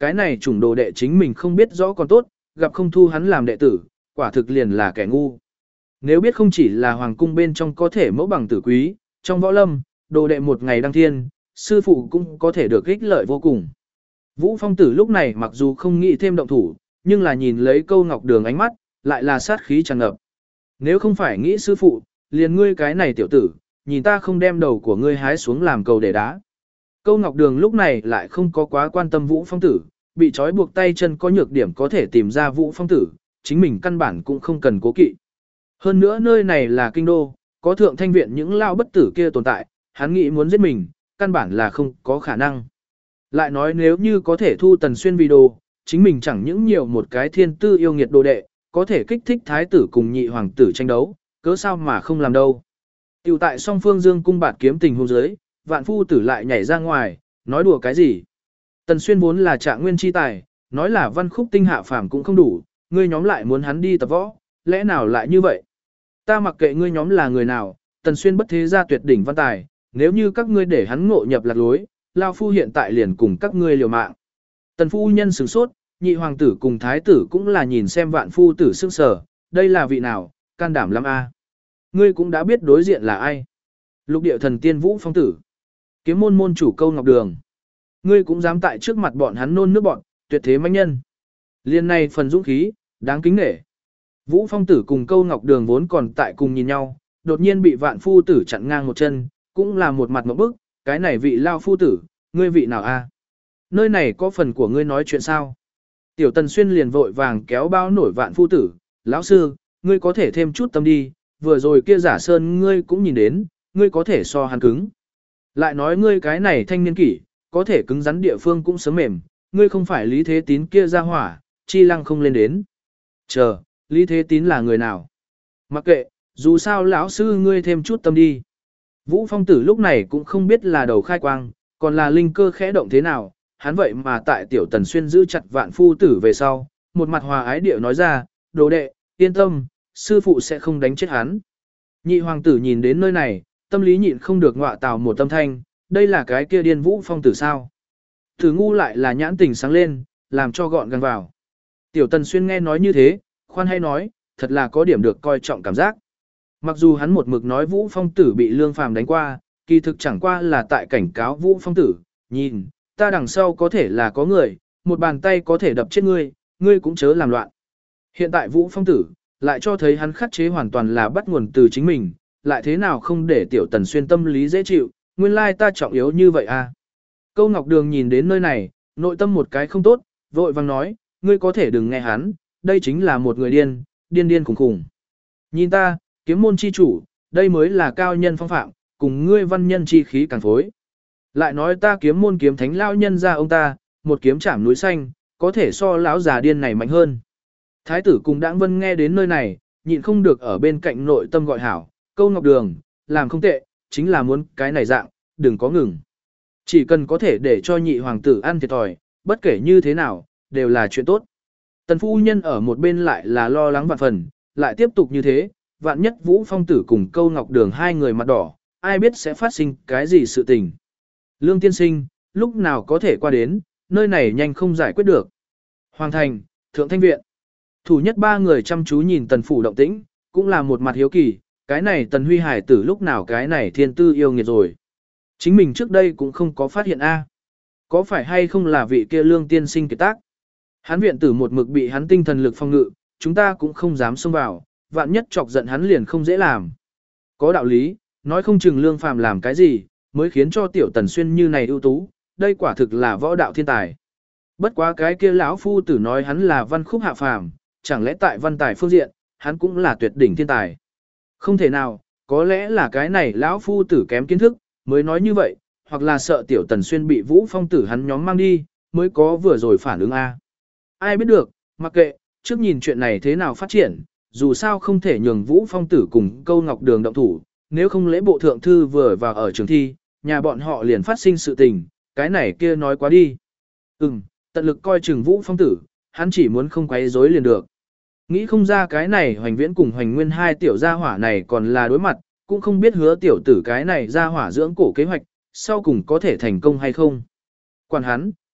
cái này chủng đồ đệ chính mình không biết rõ còn tốt, gặp không thu hắn làm đệ tử, quả thực liền là kẻ ngu. Nếu biết không chỉ là hoàng cung bên trong có thể mẫu bằng tử quý, trong võ lâm, đồ đệ một ngày đăng thiên, sư phụ cũng có thể được ích lợi vô cùng. Vũ Phong Tử lúc này mặc dù không nghĩ thêm động thủ, nhưng là nhìn lấy Câu Ngọc Đường ánh mắt, lại là sát khí tràn ngập. Nếu không phải nghĩ sư phụ, liền ngươi cái này tiểu tử, nhìn ta không đem đầu của ngươi hái xuống làm cầu để đá. Câu Ngọc Đường lúc này lại không có quá quan tâm Vũ Phong Tử, bị trói buộc tay chân có nhược điểm có thể tìm ra Vũ Phong Tử, chính mình căn bản cũng không cần cố kỵ. Hơn nữa nơi này là kinh đô, có thượng thanh viện những lao bất tử kia tồn tại, hắn nghĩ muốn giết mình, căn bản là không có khả năng. Lại nói nếu như có thể thu Tần Xuyên vì đồ, chính mình chẳng những nhiều một cái thiên tư yêu nghiệt đồ đệ, có thể kích thích thái tử cùng nhị hoàng tử tranh đấu, cớ sao mà không làm đâu. Tiểu tại song phương dương cung bạt kiếm tình hôn giới, vạn phu tử lại nhảy ra ngoài, nói đùa cái gì. Tần Xuyên vốn là trạng nguyên chi tài, nói là văn khúc tinh hạ phàm cũng không đủ, ngươi nhóm lại muốn hắn đi tập võ, lẽ nào lại như vậy? Ta mặc kệ ngươi nhóm là người nào, Tần Xuyên bất thế gia tuyệt đỉnh văn tài, nếu như các ngươi để hắn ngộ nhập lạc lối, lao phu hiện tại liền cùng các ngươi liều mạng. Tần phu nhân sửng sốt, nhị hoàng tử cùng thái tử cũng là nhìn xem vạn phu tử sững sờ, đây là vị nào, can đảm lắm a. Ngươi cũng đã biết đối diện là ai. Lục địa thần tiên Vũ Phong Tử, kiếm môn môn chủ Câu Ngọc Đường. Ngươi cũng dám tại trước mặt bọn hắn nôn nước bọn, tuyệt thế mãnh nhân. Liên này phần dũng khí, đáng kính nể. Vũ Phong Tử cùng Câu Ngọc Đường vốn còn tại cùng nhìn nhau, đột nhiên bị vạn phu tử chặn ngang một chân, cũng là một mặt ngộp bức, cái này vị lao phu tử, ngươi vị nào a? Nơi này có phần của ngươi nói chuyện sao? Tiểu Tần Xuyên liền vội vàng kéo bao nổi vạn phu tử, lão sư, ngươi có thể thêm chút tâm đi, vừa rồi kia giả sơn ngươi cũng nhìn đến, ngươi có thể so hắn cứng. Lại nói ngươi cái này thanh niên kỷ, có thể cứng rắn địa phương cũng sớm mềm, ngươi không phải Lý Thế Tín kia ra hỏa, chi lăng không lên đến. Chờ, Lý Thế Tín là người nào? Mặc kệ, dù sao lão sư ngươi thêm chút tâm đi. Vũ Phong Tử lúc này cũng không biết là đầu khai quang, còn là linh cơ khẽ động thế nào, hắn vậy mà tại Tiểu Tần Xuyên giữ chặt vạn phu tử về sau, một mặt hòa ái điệu nói ra, đồ đệ, yên tâm, sư phụ sẽ không đánh chết hắn. Nhị hoàng tử nhìn đến nơi này, tâm lý nhịn không được ngọa tào một tâm thanh, đây là cái kia điên Vũ Phong Tử sao. Tử ngu lại là nhãn tình sáng lên, làm cho gọn gàng vào. Tiểu Tần Xuyên nghe nói như thế, khoan hay nói, thật là có điểm được coi trọng cảm giác. Mặc dù hắn một mực nói Vũ Phong Tử bị Lương Phàm đánh qua, kỳ thực chẳng qua là tại cảnh cáo Vũ Phong Tử, nhìn, ta đằng sau có thể là có người, một bàn tay có thể đập chết ngươi, ngươi cũng chớ làm loạn. Hiện tại Vũ Phong Tử, lại cho thấy hắn khắc chế hoàn toàn là bắt nguồn từ chính mình, lại thế nào không để Tiểu Tần Xuyên tâm lý dễ chịu, nguyên lai ta trọng yếu như vậy à. Câu Ngọc Đường nhìn đến nơi này, nội tâm một cái không tốt, vội vàng nói, ngươi có thể đừng nghe hắn, đây chính là một người điên, điên điên khủng khủng. Nhìn ta, kiếm môn chi chủ, đây mới là cao nhân phong phạm, cùng ngươi văn nhân chi khí càng phối. Lại nói ta kiếm môn kiếm thánh lão nhân ra ông ta, một kiếm chạm núi xanh, có thể so lão già điên này mạnh hơn. Thái tử cùng Đãng Vân nghe đến nơi này, nhịn không được ở bên cạnh nội tâm gọi hảo, Câu Ngọc Đường, làm không tệ, chính là muốn cái này dạng, đừng có ngừng. Chỉ cần có thể để cho nhị hoàng tử ăn thiệt thòi, bất kể như thế nào, đều là chuyện tốt. Tần phu nhân ở một bên lại là lo lắng vạn phần, lại tiếp tục như thế, vạn nhất Vũ Phong Tử cùng Câu Ngọc Đường hai người mặt đỏ, ai biết sẽ phát sinh cái gì sự tình. Lương tiên sinh, lúc nào có thể qua đến, nơi này nhanh không giải quyết được. Hoàng thành, Thượng Thanh Viện. Thủ nhất ba người chăm chú nhìn Tần phủ động tĩnh, cũng là một mặt hiếu kỳ, cái này Tần Huy Hải tử lúc nào cái này thiên tư yêu nghiệt rồi. Chính mình trước đây cũng không có phát hiện a. Có phải hay không là vị kia Lương tiên sinh kiệt tác? Hắn viện tử một mực bị hắn tinh thần lực phong ngự, chúng ta cũng không dám xông vào, vạn nhất chọc giận hắn liền không dễ làm. Có đạo lý, nói không chừng Lương Phàm làm cái gì, mới khiến cho Tiểu Tần Xuyên như này ưu tú, đây quả thực là võ đạo thiên tài. Bất quá cái kia lão phu tử nói hắn là văn khúc hạ phàm, chẳng lẽ tại văn tài phương diện, hắn cũng là tuyệt đỉnh thiên tài. Không thể nào, có lẽ là cái này lão phu tử kém kiến thức, mới nói như vậy, hoặc là sợ Tiểu Tần Xuyên bị Vũ Phong Tử hắn nhóm mang đi, mới có vừa rồi phản ứng a. Ai biết được, mặc kệ, trước nhìn chuyện này thế nào phát triển, dù sao không thể nhường Vũ Phong Tử cùng Câu Ngọc Đường động thủ, nếu không lễ bộ thượng thư vừa vào ở trường thi, nhà bọn họ liền phát sinh sự tình, cái này kia nói quá đi. Ừm, tận lực coi chừng Vũ Phong Tử, hắn chỉ muốn không quấy rối liền được. Nghĩ không ra cái này Hoành Viễn cùng Hoành Nguyên hai tiểu gia hỏa này còn là đối mặt, cũng không biết hứa tiểu tử cái này gia hỏa dưỡng cổ kế hoạch, sau cùng có thể thành công hay không. Quản hắn,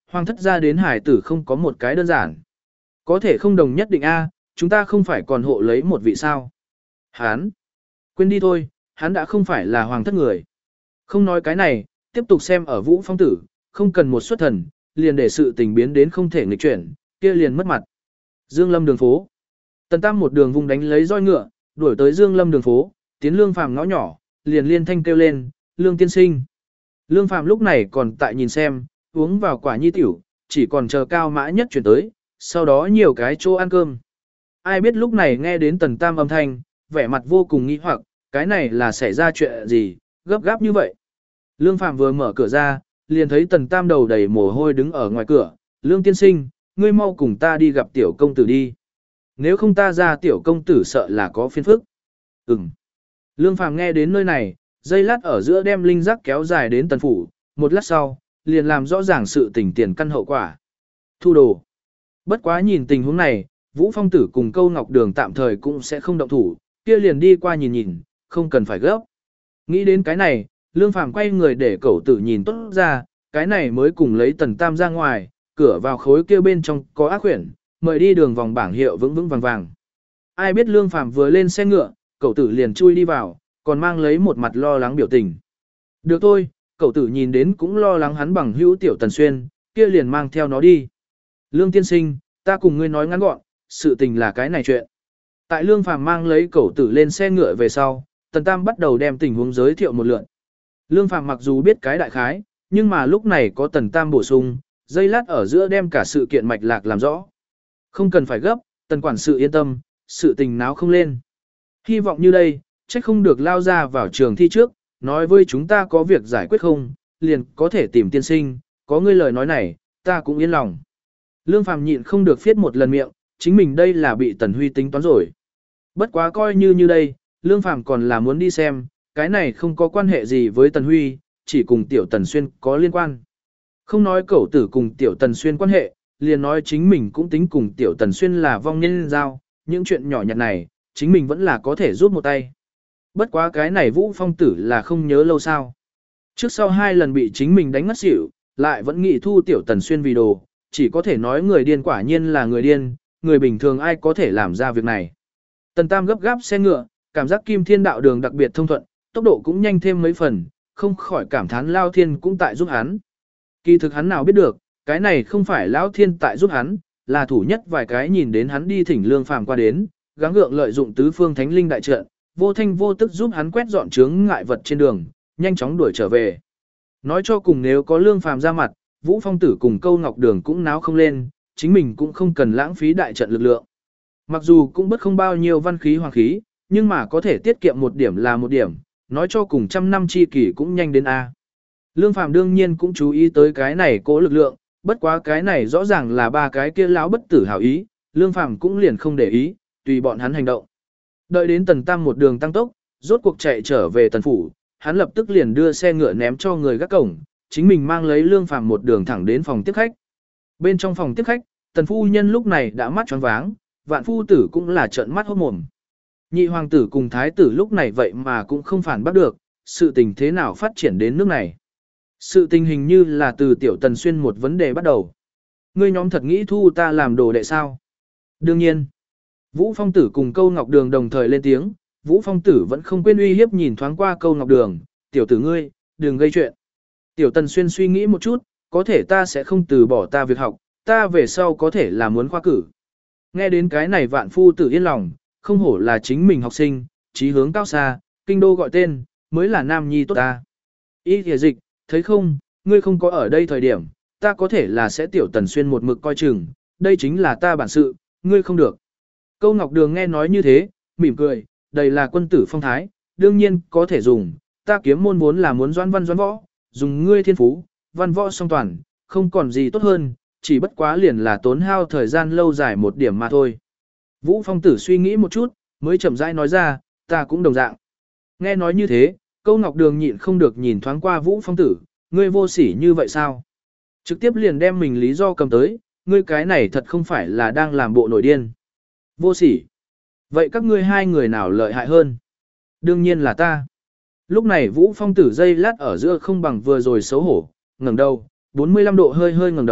hoàng thất ra đến hải tử không có một cái đơn giản. Có thể không đồng nhất định A, chúng ta không phải còn hộ lấy một vị sao. Hán, quên đi thôi, hắn đã không phải là hoàng thất người. Không nói cái này, tiếp tục xem ở Vũ Phong tử, không cần một xuất thần, liền để sự tình biến đến không thể nghịch chuyển, kia liền mất mặt. Dương Lâm đường phố. Tần Tam một đường vùng đánh lấy roi ngựa, đuổi tới Dương Lâm đường phố, tiến Lương Phàm ngõ nhỏ, liền liên thanh kêu lên, "Lương tiên sinh." Lương Phàm lúc này còn tại nhìn xem, uống vào quả nhi tiểu, chỉ còn chờ Cao Mã Nhất chuyển tới, sau đó nhiều cái chỗ ăn cơm. Ai biết lúc này nghe đến Tần Tam âm thanh, vẻ mặt vô cùng nghi hoặc, cái này là xảy ra chuyện gì, gấp gáp như vậy. Lương Phàm vừa mở cửa ra, liền thấy Tần Tam đầu đầy mồ hôi đứng ở ngoài cửa, "Lương tiên sinh, ngươi mau cùng ta đi gặp tiểu công tử đi. Nếu không ta ra tiểu công tử sợ là có phiền phức." Ừm. Lương Phàm nghe đến nơi này, dây lát ở giữa đem linh giác kéo dài đến Tần phủ, một lát sau, liền làm rõ ràng sự tình tiền căn hậu quả. Thu đồ. Bất quá nhìn tình huống này, Vũ Phong tử cùng Câu Ngọc Đường tạm thời cũng sẽ không động thủ, kia liền đi qua nhìn nhìn, không cần phải gấp. Nghĩ đến cái này, Lương Phàm quay người để cậu tử nhìn tốt ra, cái này mới cùng lấy Tần Tam ra ngoài, cửa vào khối kia bên trong có ác quyển, mời đi đường vòng bảng hiệu vững vững vàng vàng. Ai biết Lương Phàm vừa lên xe ngựa, cậu tử liền chui đi vào, còn mang lấy một mặt lo lắng biểu tình. Được thôi, cậu tử nhìn đến cũng lo lắng hắn bằng hữu tiểu Tần Xuyên, kia liền mang theo nó đi. Lương tiên sinh, ta cùng ngươi nói ngắn gọn, sự tình là cái này chuyện. Tại Lương Phàm mang lấy cậu tử lên xe ngựa về sau, Tần Tam bắt đầu đem tình huống giới thiệu một lượt. Lương Phàm mặc dù biết cái đại khái, nhưng mà lúc này có Tần Tam bổ sung, dây lát ở giữa đem cả sự kiện mạch lạc làm rõ. Không cần phải gấp, Tần quản sự yên tâm, sự tình náo không lên. Hy vọng như đây, trách không được lao ra vào trường thi trước, nói với chúng ta có việc giải quyết không, liền có thể tìm tiên sinh, có ngươi lời nói này, ta cũng yên lòng. Lương Phàm nhịn không được phiết một lần miệng, chính mình đây là bị Tần Huy tính toán rồi. Bất quá coi như như đây, Lương Phàm còn là muốn đi xem, cái này không có quan hệ gì với Tần Huy, chỉ cùng Tiểu Tần Xuyên có liên quan. Không nói cậu tử cùng Tiểu Tần Xuyên quan hệ, liền nói chính mình cũng tính cùng Tiểu Tần Xuyên là vong nhân giao, những chuyện nhỏ nhặt này, chính mình vẫn là có thể giúp một tay. Bất quá cái này Vũ Phong tử là không nhớ lâu sao. Trước sau hai lần bị chính mình đánh ngất xỉu, lại vẫn nghĩ thu Tiểu Tần Xuyên vì đồ, chỉ có thể nói người điên quả nhiên là người điên, người bình thường ai có thể làm ra việc này. Tần Tam gấp gáp xe ngựa, cảm giác Kim Thiên đạo đường đặc biệt thông thuận, tốc độ cũng nhanh thêm mấy phần, không khỏi cảm thán Lao Thiên cũng tại giúp hắn. Kỳ thực hắn nào biết được, cái này không phải Lão Thiên tại giúp hắn, là thủ nhất vài cái nhìn đến hắn đi thỉnh Lương Phàm qua đến, gắng gượng lợi dụng tứ phương thánh linh đại trận, vô thanh vô tức giúp hắn quét dọn chướng ngại vật trên đường, nhanh chóng đuổi trở về. Nói cho cùng nếu có Lương Phàm ra mặt, Vũ Phong tử cùng Câu Ngọc Đường cũng náo không lên, chính mình cũng không cần lãng phí đại trận lực lượng. Mặc dù cũng bất không bao nhiêu văn khí hoàng khí, nhưng mà có thể tiết kiệm một điểm là một điểm, nói cho cùng trăm năm chi kỷ cũng nhanh đến A. Lương Phàm đương nhiên cũng chú ý tới cái này cố lực lượng, bất quá cái này rõ ràng là ba cái kia lão bất tử hảo ý, Lương Phàm cũng liền không để ý, tùy bọn hắn hành động. Đợi đến Tần Tam một đường tăng tốc, rốt cuộc chạy trở về Tần phủ, hắn lập tức liền đưa xe ngựa ném cho người gác cổng, chính mình mang lấy Lương Phàm một đường thẳng đến phòng tiếp khách. Bên trong phòng tiếp khách, Tần phu nhân lúc này đã mắt choáng váng, Vạn phu tử cũng là trợn mắt hốt mồm. Nhị hoàng tử cùng thái tử lúc này vậy mà cũng không phản bắt được, sự tình thế nào phát triển đến nước này. Sự tình hình như là từ Tiểu Tần Xuyên một vấn đề bắt đầu. Ngươi nhóm thật nghĩ thu ta làm đồ đệ sao? Đương nhiên. Vũ Phong tử cùng Câu Ngọc Đường đồng thời lên tiếng, Vũ Phong tử vẫn không quên uy hiếp nhìn thoáng qua Câu Ngọc Đường, tiểu tử ngươi, đừng gây chuyện. Tiểu Tần Xuyên suy nghĩ một chút, có thể ta sẽ không từ bỏ ta việc học, ta về sau có thể là muốn khoa cử. Nghe đến cái này Vạn phu tử yên lòng, không hổ là chính mình học sinh, chí hướng cao xa, kinh đô gọi tên, mới là nam nhi tốt ta. Ý thìa dịch, thấy không, ngươi không có ở đây thời điểm, ta có thể là sẽ Tiểu Tần Xuyên một mực coi chừng, đây chính là ta bản sự, ngươi không được. Câu Ngọc Đường nghe nói như thế, mỉm cười, đây là quân tử phong thái, đương nhiên có thể dùng, ta kiếm môn vốn là muốn doãn văn doãn võ, dùng ngươi thiên phú, văn võ song toàn, không còn gì tốt hơn, chỉ bất quá liền là tốn hao thời gian lâu dài một điểm mà thôi. Vũ Phong tử suy nghĩ một chút, mới chậm rãi nói ra, ta cũng đồng dạng. Nghe nói như thế, Câu Ngọc Đường nhịn không được nhìn thoáng qua Vũ Phong tử, ngươi vô sỉ như vậy sao? Trực tiếp liền đem mình lý do cầm tới, ngươi cái này thật không phải là đang làm bộ nổi điên. Vô sỉ. Vậy các ngươi hai người nào lợi hại hơn? Đương nhiên là ta. Lúc này Vũ Phong tử dây lát ở giữa không bằng vừa rồi xấu hổ, ngẩng đầu, bốn mươi lăm độ hơi hơi ngẩng đầu,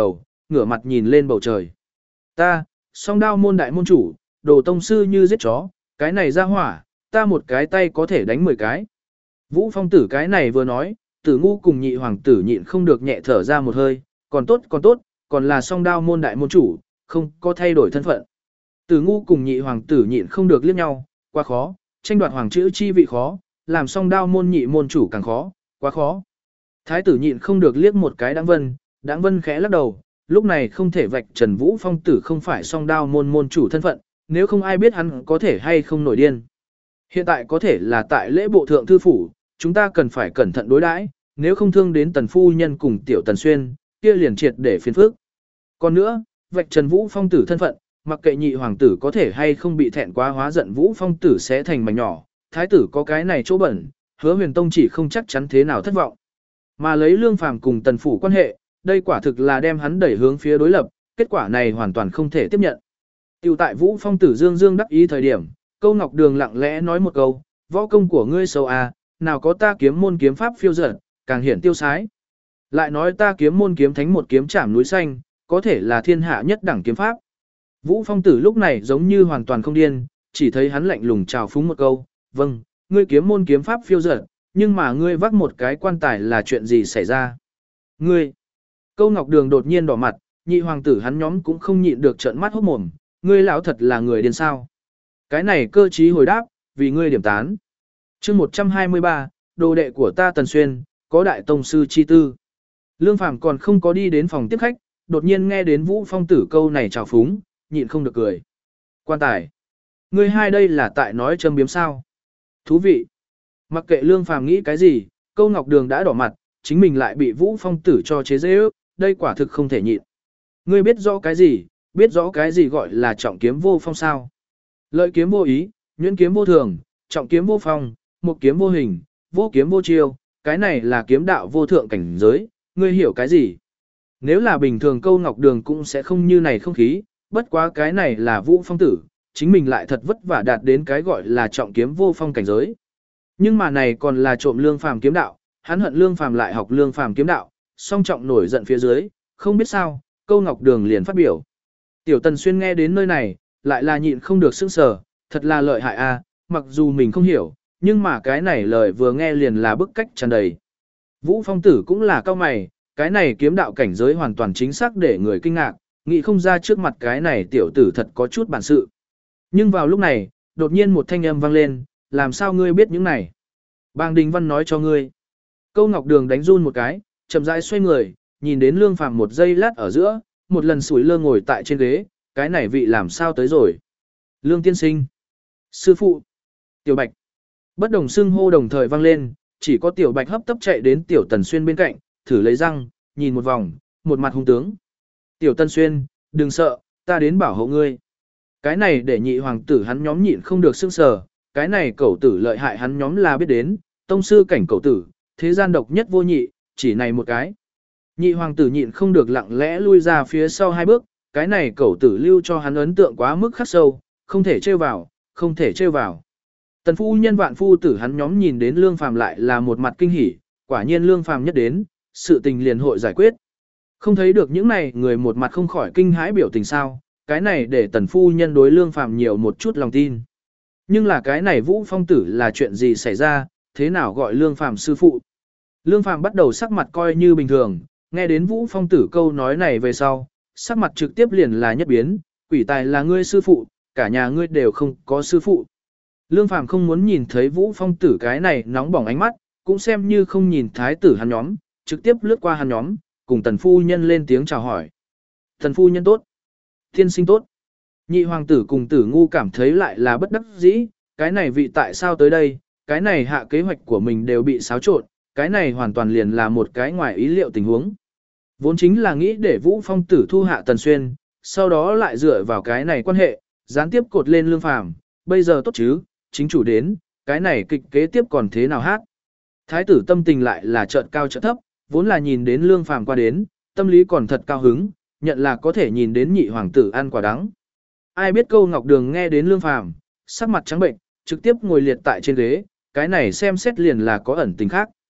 ngửa mặt nhìn lên bầu trời. Ta, song đao môn đại môn chủ, đồ tông sư như giết chó, cái này ra hỏa, ta một cái tay có thể đánh mười cái. Vũ Phong tử cái này vừa nói, Tử Ngu cùng nhị hoàng tử nhịn không được nhẹ thở ra một hơi, còn tốt còn tốt, còn là song đao môn đại môn chủ, không có thay đổi thân phận. Tử Ngu cùng nhị hoàng tử nhịn không được liếc nhau, quá khó, tranh đoạt hoàng chữ chi vị khó, làm song đao môn nhị môn chủ càng khó, quá khó. Thái tử nhịn không được liếc một cái Đãng Vân, Đãng Vân khẽ lắc đầu, lúc này không thể vạch trần Vũ Phong tử không phải song đao môn môn chủ thân phận, nếu không ai biết hắn có thể hay không nổi điên. Hiện tại có thể là tại lễ bộ thượng thư phủ, chúng ta cần phải cẩn thận đối đãi, nếu không thương đến tần phu nhân cùng tiểu tần xuyên, kia liền triệt để phiền phức. Còn nữa, vạch trần Vũ Phong tử thân phận, mặc kệ nhị hoàng tử có thể hay không bị thẹn quá hóa giận Vũ Phong tử sẽ thành mảnh nhỏ, thái tử có cái này chỗ bẩn, Hứa Huyền Tông chỉ không chắc chắn thế nào thất vọng. Mà lấy Lương Phàm cùng tần phủ quan hệ, đây quả thực là đem hắn đẩy hướng phía đối lập, kết quả này hoàn toàn không thể tiếp nhận. Tiểu tại Vũ Phong tử dương dương đắc ý thời điểm, Câu Ngọc Đường lặng lẽ nói một câu, võ công của ngươi xấu à, nào có ta kiếm môn kiếm pháp phiêu dật, càng hiển tiêu sái. Lại nói ta kiếm môn kiếm thánh một kiếm chạm núi xanh, có thể là thiên hạ nhất đẳng kiếm pháp. Vũ Phong tử lúc này giống như hoàn toàn không điên, chỉ thấy hắn lạnh lùng chào phúng một câu, vâng, ngươi kiếm môn kiếm pháp phiêu dật, nhưng mà ngươi vác một cái quan tài là chuyện gì xảy ra? Ngươi! Câu Ngọc Đường đột nhiên đỏ mặt, nhị hoàng tử hắn nhóm cũng không nhịn được trợn mắt hốt mồm, ngươi lão thật là người điên sao? Cái này cơ trí hồi đáp, vì ngươi điểm tán. Chương một trăm hai mươi ba, đồ đệ của ta Tần Xuyên, có đại tông sư chi tư. Lương Phàm còn không có đi đến phòng tiếp khách, đột nhiên nghe đến Vũ Phong tử câu này chào phúng, nhịn không được cười. Quan tài, ngươi hai đây là tại nói châm biếm sao? Thú vị. Mặc kệ Lương Phàm nghĩ cái gì, Câu Ngọc Đường đã đỏ mặt, chính mình lại bị Vũ Phong tử cho chế giễu, đây quả thực không thể nhịn. Ngươi biết rõ cái gì, biết rõ cái gì gọi là trọng kiếm vô phong sao? Lợi kiếm vô ý, nhuyễn kiếm vô thường, trọng kiếm vô phong, một kiếm vô hình, vô kiếm vô chiêu, cái này là kiếm đạo vô thượng cảnh giới, ngươi hiểu cái gì? Nếu là bình thường Câu Ngọc Đường cũng sẽ không như này không khí, bất quá cái này là Vũ Phong tử, chính mình lại thật vất vả đạt đến cái gọi là trọng kiếm vô phong cảnh giới. Nhưng mà này còn là trộm Lương Phàm kiếm đạo, hắn hận Lương Phàm lại học Lương Phàm kiếm đạo, song trọng nổi giận phía dưới, không biết sao, Câu Ngọc Đường liền phát biểu. Tiểu Tần Xuyên nghe đến nơi này, lại là nhịn không được sững sờ, thật là lợi hại a, mặc dù mình không hiểu, nhưng mà cái này lời vừa nghe liền là bức cách tràn đầy. Vũ Phong tử cũng là cao mày, cái này kiếm đạo cảnh giới hoàn toàn chính xác để người kinh ngạc, nghĩ không ra trước mặt cái này tiểu tử thật có chút bản sự. Nhưng vào lúc này, đột nhiên một thanh âm vang lên, làm sao ngươi biết những này? Bang Đình Văn nói cho ngươi. Câu Ngọc Đường đánh run một cái, chậm rãi xoay người, nhìn đến Lương Phàm một giây lát ở giữa, một lần sủi lơ ngồi tại trên ghế, cái này vị làm sao tới rồi? Lương tiên sinh, sư phụ, Tiểu Bạch. Bất đồng xưng hô đồng thời vang lên, chỉ có Tiểu Bạch hấp tấp chạy đến Tiểu Tần Xuyên bên cạnh, thử lấy răng, nhìn một vòng, một mặt hung tướng. Tiểu Tần Xuyên, đừng sợ, ta đến bảo hộ ngươi. Cái này để nhị hoàng tử hắn nhóm nhịn không được sững sờ, cái này cẩu tử lợi hại hắn nhóm là biết đến, tông sư cảnh cẩu tử, thế gian độc nhất vô nhị, chỉ này một cái. Nhị hoàng tử nhịn không được lặng lẽ lui ra phía sau hai bước, cái này cẩu tử lưu cho hắn ấn tượng quá mức khắc sâu, không thể trêu vào, không thể trêu vào. Tần phu nhân vạn phu tử hắn nhóm nhìn đến Lương Phàm lại là một mặt kinh hỉ, quả nhiên Lương Phàm nhất đến, sự tình liền hội giải quyết. Không thấy được những này người một mặt không khỏi kinh hãi biểu tình sao, cái này để tần phu nhân đối Lương Phàm nhiều một chút lòng tin. Nhưng là cái này Vũ Phong tử là chuyện gì xảy ra, thế nào gọi Lương Phàm sư phụ? Lương Phàm bắt đầu sắc mặt coi như bình thường, nghe đến Vũ Phong tử câu nói này về sau, sắc mặt trực tiếp liền là nhất biến, quỷ tài là ngươi sư phụ, cả nhà ngươi đều không có sư phụ. Lương Phàm không muốn nhìn thấy Vũ Phong tử cái này nóng bỏng ánh mắt, cũng xem như không nhìn thái tử hắn nhóm, trực tiếp lướt qua hắn nhóm, cùng tần phu nhân lên tiếng chào hỏi. Tần phu nhân tốt, thiên sinh tốt. Nhị hoàng tử cùng Tử Ngu cảm thấy lại là bất đắc dĩ, cái này vị tại sao tới đây, cái này hạ kế hoạch của mình đều bị xáo trộn, cái này hoàn toàn liền là một cái ngoài ý liệu tình huống. Vốn chính là nghĩ để Vũ Phong tử thu hạ Tần Xuyên, sau đó lại dựa vào cái này quan hệ, gián tiếp cột lên Lương Phàm, bây giờ tốt chứ, chính chủ đến, cái này kịch kế tiếp còn thế nào hát. Thái tử tâm tình lại là chợt cao chợt thấp, vốn là nhìn đến Lương Phàm qua đến, tâm lý còn thật cao hứng, nhận là có thể nhìn đến nhị hoàng tử ăn quả đắng. Ai biết Câu Ngọc Đường nghe đến Lương Phàm, sắc mặt trắng bệnh, trực tiếp ngồi liệt tại trên ghế, cái này xem xét liền là có ẩn tình khác.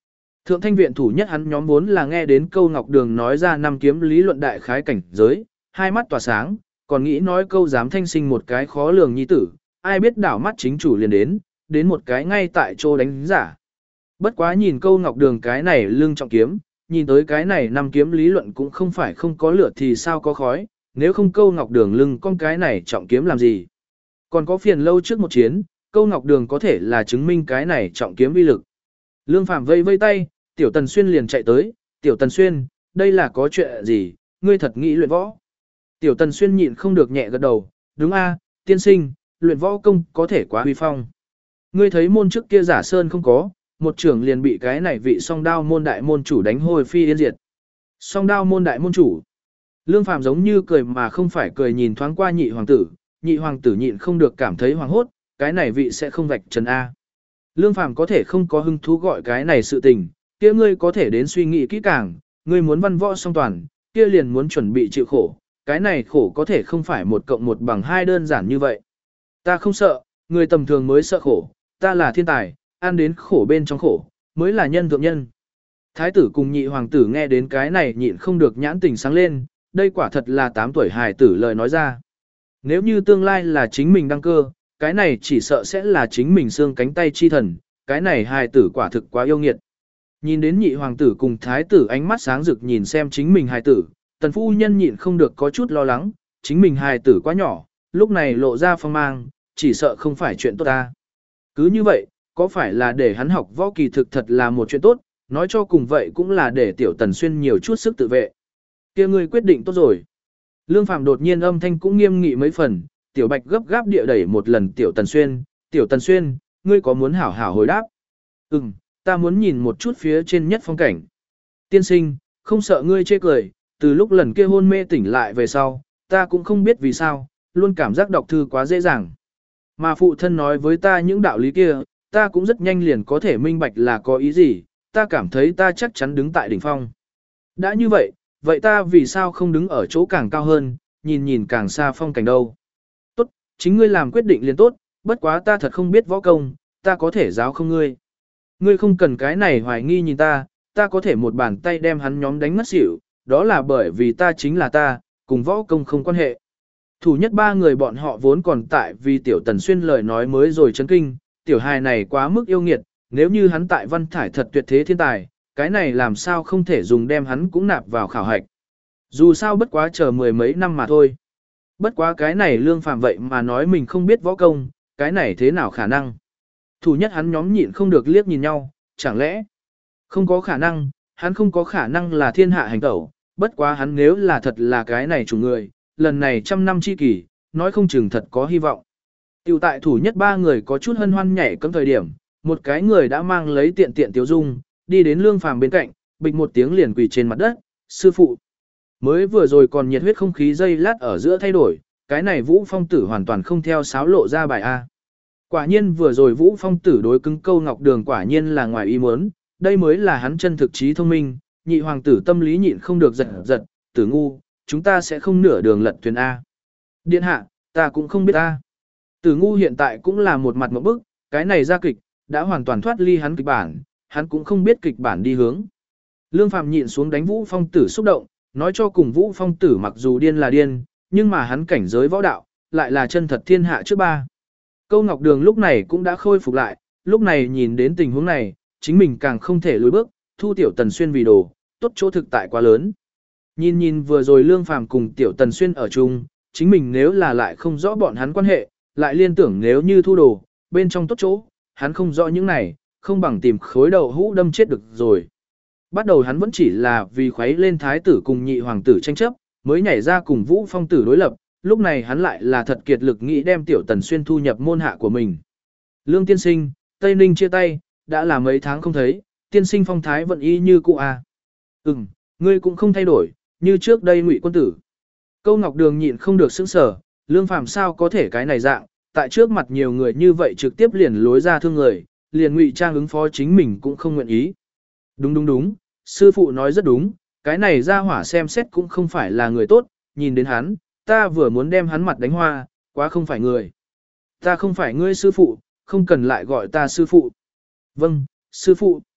Thượng thanh viện thủ nhất hắn nhóm vốn là nghe đến câu Ngọc Đường nói ra năm kiếm lý luận đại khái cảnh giới, hai mắt tỏa sáng, còn nghĩ nói câu dám thanh sinh một cái khó lường nhi tử, ai biết đảo mắt chính chủ liền đến, đến một cái ngay tại chỗ đánh giả. Bất quá nhìn câu Ngọc Đường cái này lưng trọng kiếm, nhìn tới cái này năm kiếm lý luận cũng không phải không có lửa thì sao có khói, nếu không câu Ngọc Đường lưng con cái này trọng kiếm làm gì. Còn có phiền lâu trước một chiến, câu Ngọc Đường có thể là chứng minh cái này trọng kiếm uy lực. Lương Phạm vây vây tay, Tiểu Tần Xuyên liền chạy tới, Tiểu Tần Xuyên, đây là có chuyện gì, ngươi thật nghĩ luyện võ. Tiểu Tần Xuyên nhịn không được nhẹ gật đầu, đúng a, tiên sinh, luyện võ công có thể quá huy phong. Ngươi thấy môn trước kia giả sơn không có, một trưởng liền bị cái này vị song đao môn đại môn chủ đánh hồi phi yên diệt. Song đao môn đại môn chủ. Lương Phạm giống như cười mà không phải cười nhìn thoáng qua nhị hoàng tử, nhị hoàng tử nhịn không được cảm thấy hoàng hốt, cái này vị sẽ không vạch trần A. Lương Phạm có thể không có hứng thú gọi cái này sự tình, kia ngươi có thể đến suy nghĩ kỹ càng, ngươi muốn văn võ song toàn, kia liền muốn chuẩn bị chịu khổ, cái này khổ có thể không phải một cộng một bằng hai đơn giản như vậy. Ta không sợ, người tầm thường mới sợ khổ, ta là thiên tài, ăn đến khổ bên trong khổ, mới là nhân thượng nhân. Thái tử cùng nhị hoàng tử nghe đến cái này nhịn không được nhãn tình sáng lên, đây quả thật là tám tuổi hài tử lời nói ra. Nếu như tương lai là chính mình đăng cơ, cái này chỉ sợ sẽ là chính mình xương cánh tay chi thần, cái này hài tử quả thực quá yêu nghiệt. Nhìn đến nhị hoàng tử cùng thái tử ánh mắt sáng rực nhìn xem chính mình hài tử, tần phu nhân nhịn không được có chút lo lắng, chính mình hài tử quá nhỏ, lúc này lộ ra phong mang, chỉ sợ không phải chuyện tốt ta. Cứ như vậy, có phải là để hắn học võ kỳ thực thật là một chuyện tốt, nói cho cùng vậy cũng là để tiểu Tần Xuyên nhiều chút sức tự vệ. Kia ngươi quyết định tốt rồi. Lương Phạm đột nhiên âm thanh cũng nghiêm nghị mấy phần, tiểu Bạch gấp gáp địa đẩy một lần tiểu Tần Xuyên, tiểu Tần Xuyên, ngươi có muốn hảo hảo hồi đáp? Ừm, ta muốn nhìn một chút phía trên nhất phong cảnh. Tiên sinh, không sợ ngươi chê cười, từ lúc lần kia hôn mê tỉnh lại về sau, ta cũng không biết vì sao, luôn cảm giác đọc thư quá dễ dàng. Mà phụ thân nói với ta những đạo lý kia, ta cũng rất nhanh liền có thể minh bạch là có ý gì, ta cảm thấy ta chắc chắn đứng tại đỉnh phong. Đã như vậy, vậy ta vì sao không đứng ở chỗ càng cao hơn, nhìn nhìn càng xa phong cảnh đâu. Tốt, chính ngươi làm quyết định liền tốt, bất quá ta thật không biết võ công, ta có thể giáo không ngươi. Ngươi không cần cái này hoài nghi nhìn ta, ta có thể một bàn tay đem hắn nhóm đánh ngất xỉu, đó là bởi vì ta chính là ta, cùng võ công không quan hệ. Thủ nhất ba người bọn họ vốn còn tại vì tiểu Tần Xuyên lời nói mới rồi chấn kinh, tiểu hài này quá mức yêu nghiệt, nếu như hắn tại văn thải thật tuyệt thế thiên tài, cái này làm sao không thể dùng đem hắn cũng nạp vào khảo hạch. Dù sao bất quá chờ mười mấy năm mà thôi. Bất quá cái này Lương Phạm vậy mà nói mình không biết võ công, cái này thế nào khả năng. Thủ nhất hắn nhóm nhịn không được liếc nhìn nhau, chẳng lẽ không có khả năng, hắn không có khả năng là thiên hạ hành tẩu, bất quá hắn nếu là thật là cái này chủ người, lần này trăm năm chi kỷ, nói không chừng thật có hy vọng. Tiểu tại thủ nhất ba người có chút hân hoan nhảy cấm thời điểm, một cái người đã mang lấy tiện tiện tiếu dung, đi đến Lương Phàm bên cạnh, bịch một tiếng liền quỳ trên mặt đất, sư phụ. Mới vừa rồi còn nhiệt huyết không khí dây lát ở giữa thay đổi, cái này Vũ Phong Tử hoàn toàn không theo sáo lộ ra bài A. Quả nhiên vừa rồi Vũ Phong Tử đối cứng câu Ngọc Đường quả nhiên là ngoài ý muốn, đây mới là hắn chân thực trí thông minh, nhị hoàng tử tâm lý nhịn không được giật giật, tử ngu, chúng ta sẽ không nửa đường lật thuyền A. Điện hạ, ta cũng không biết A. Tử ngu hiện tại cũng là một mặt một bức, cái này ra kịch, đã hoàn toàn thoát ly hắn kịch bản, hắn cũng không biết kịch bản đi hướng. Lương Phạm nhịn xuống đánh Vũ Phong Tử xúc động, nói cho cùng Vũ Phong Tử mặc dù điên là điên, nhưng mà hắn cảnh giới võ đạo, lại là chân thật thiên hạ trước ba. Câu Ngọc Đường lúc này cũng đã khôi phục lại, lúc này nhìn đến tình huống này, chính mình càng không thể lùi bước, thu Tiểu Tần Xuyên vì đồ, tốt chỗ thực tại quá lớn. Nhìn nhìn vừa rồi Lương Phàm cùng Tiểu Tần Xuyên ở chung, chính mình nếu là lại không rõ bọn hắn quan hệ, lại liên tưởng nếu như thu đồ, bên trong tốt chỗ, hắn không rõ những này, không bằng tìm khối đầu hũ đâm chết được rồi. Bắt đầu hắn vẫn chỉ là vì khuấy lên thái tử cùng nhị hoàng tử tranh chấp, mới nhảy ra cùng Vũ Phong Tử đối lập, lúc này hắn lại là thật kiệt lực nghĩ đem Tiểu Tần Xuyên thu nhập môn hạ của mình. Lương tiên sinh, Tây Ninh chia tay, đã là mấy tháng không thấy, tiên sinh phong thái vẫn y như cũ à. Ừm, ngươi cũng không thay đổi, như trước đây Ngụy quân tử. Câu Ngọc Đường nhịn không được sững sờ, Lương Phàm sao có thể cái này dạng, tại trước mặt nhiều người như vậy trực tiếp liền lối ra thương người, liền ngụy trang ứng phó chính mình cũng không nguyện ý. Đúng đúng đúng, sư phụ nói rất đúng, cái này ra hỏa xem xét cũng không phải là người tốt, nhìn đến hắn, ta vừa muốn đem hắn mặt đánh hoa, quá không phải người. Ta không phải ngươi sư phụ, không cần lại gọi ta sư phụ. Vâng, sư phụ.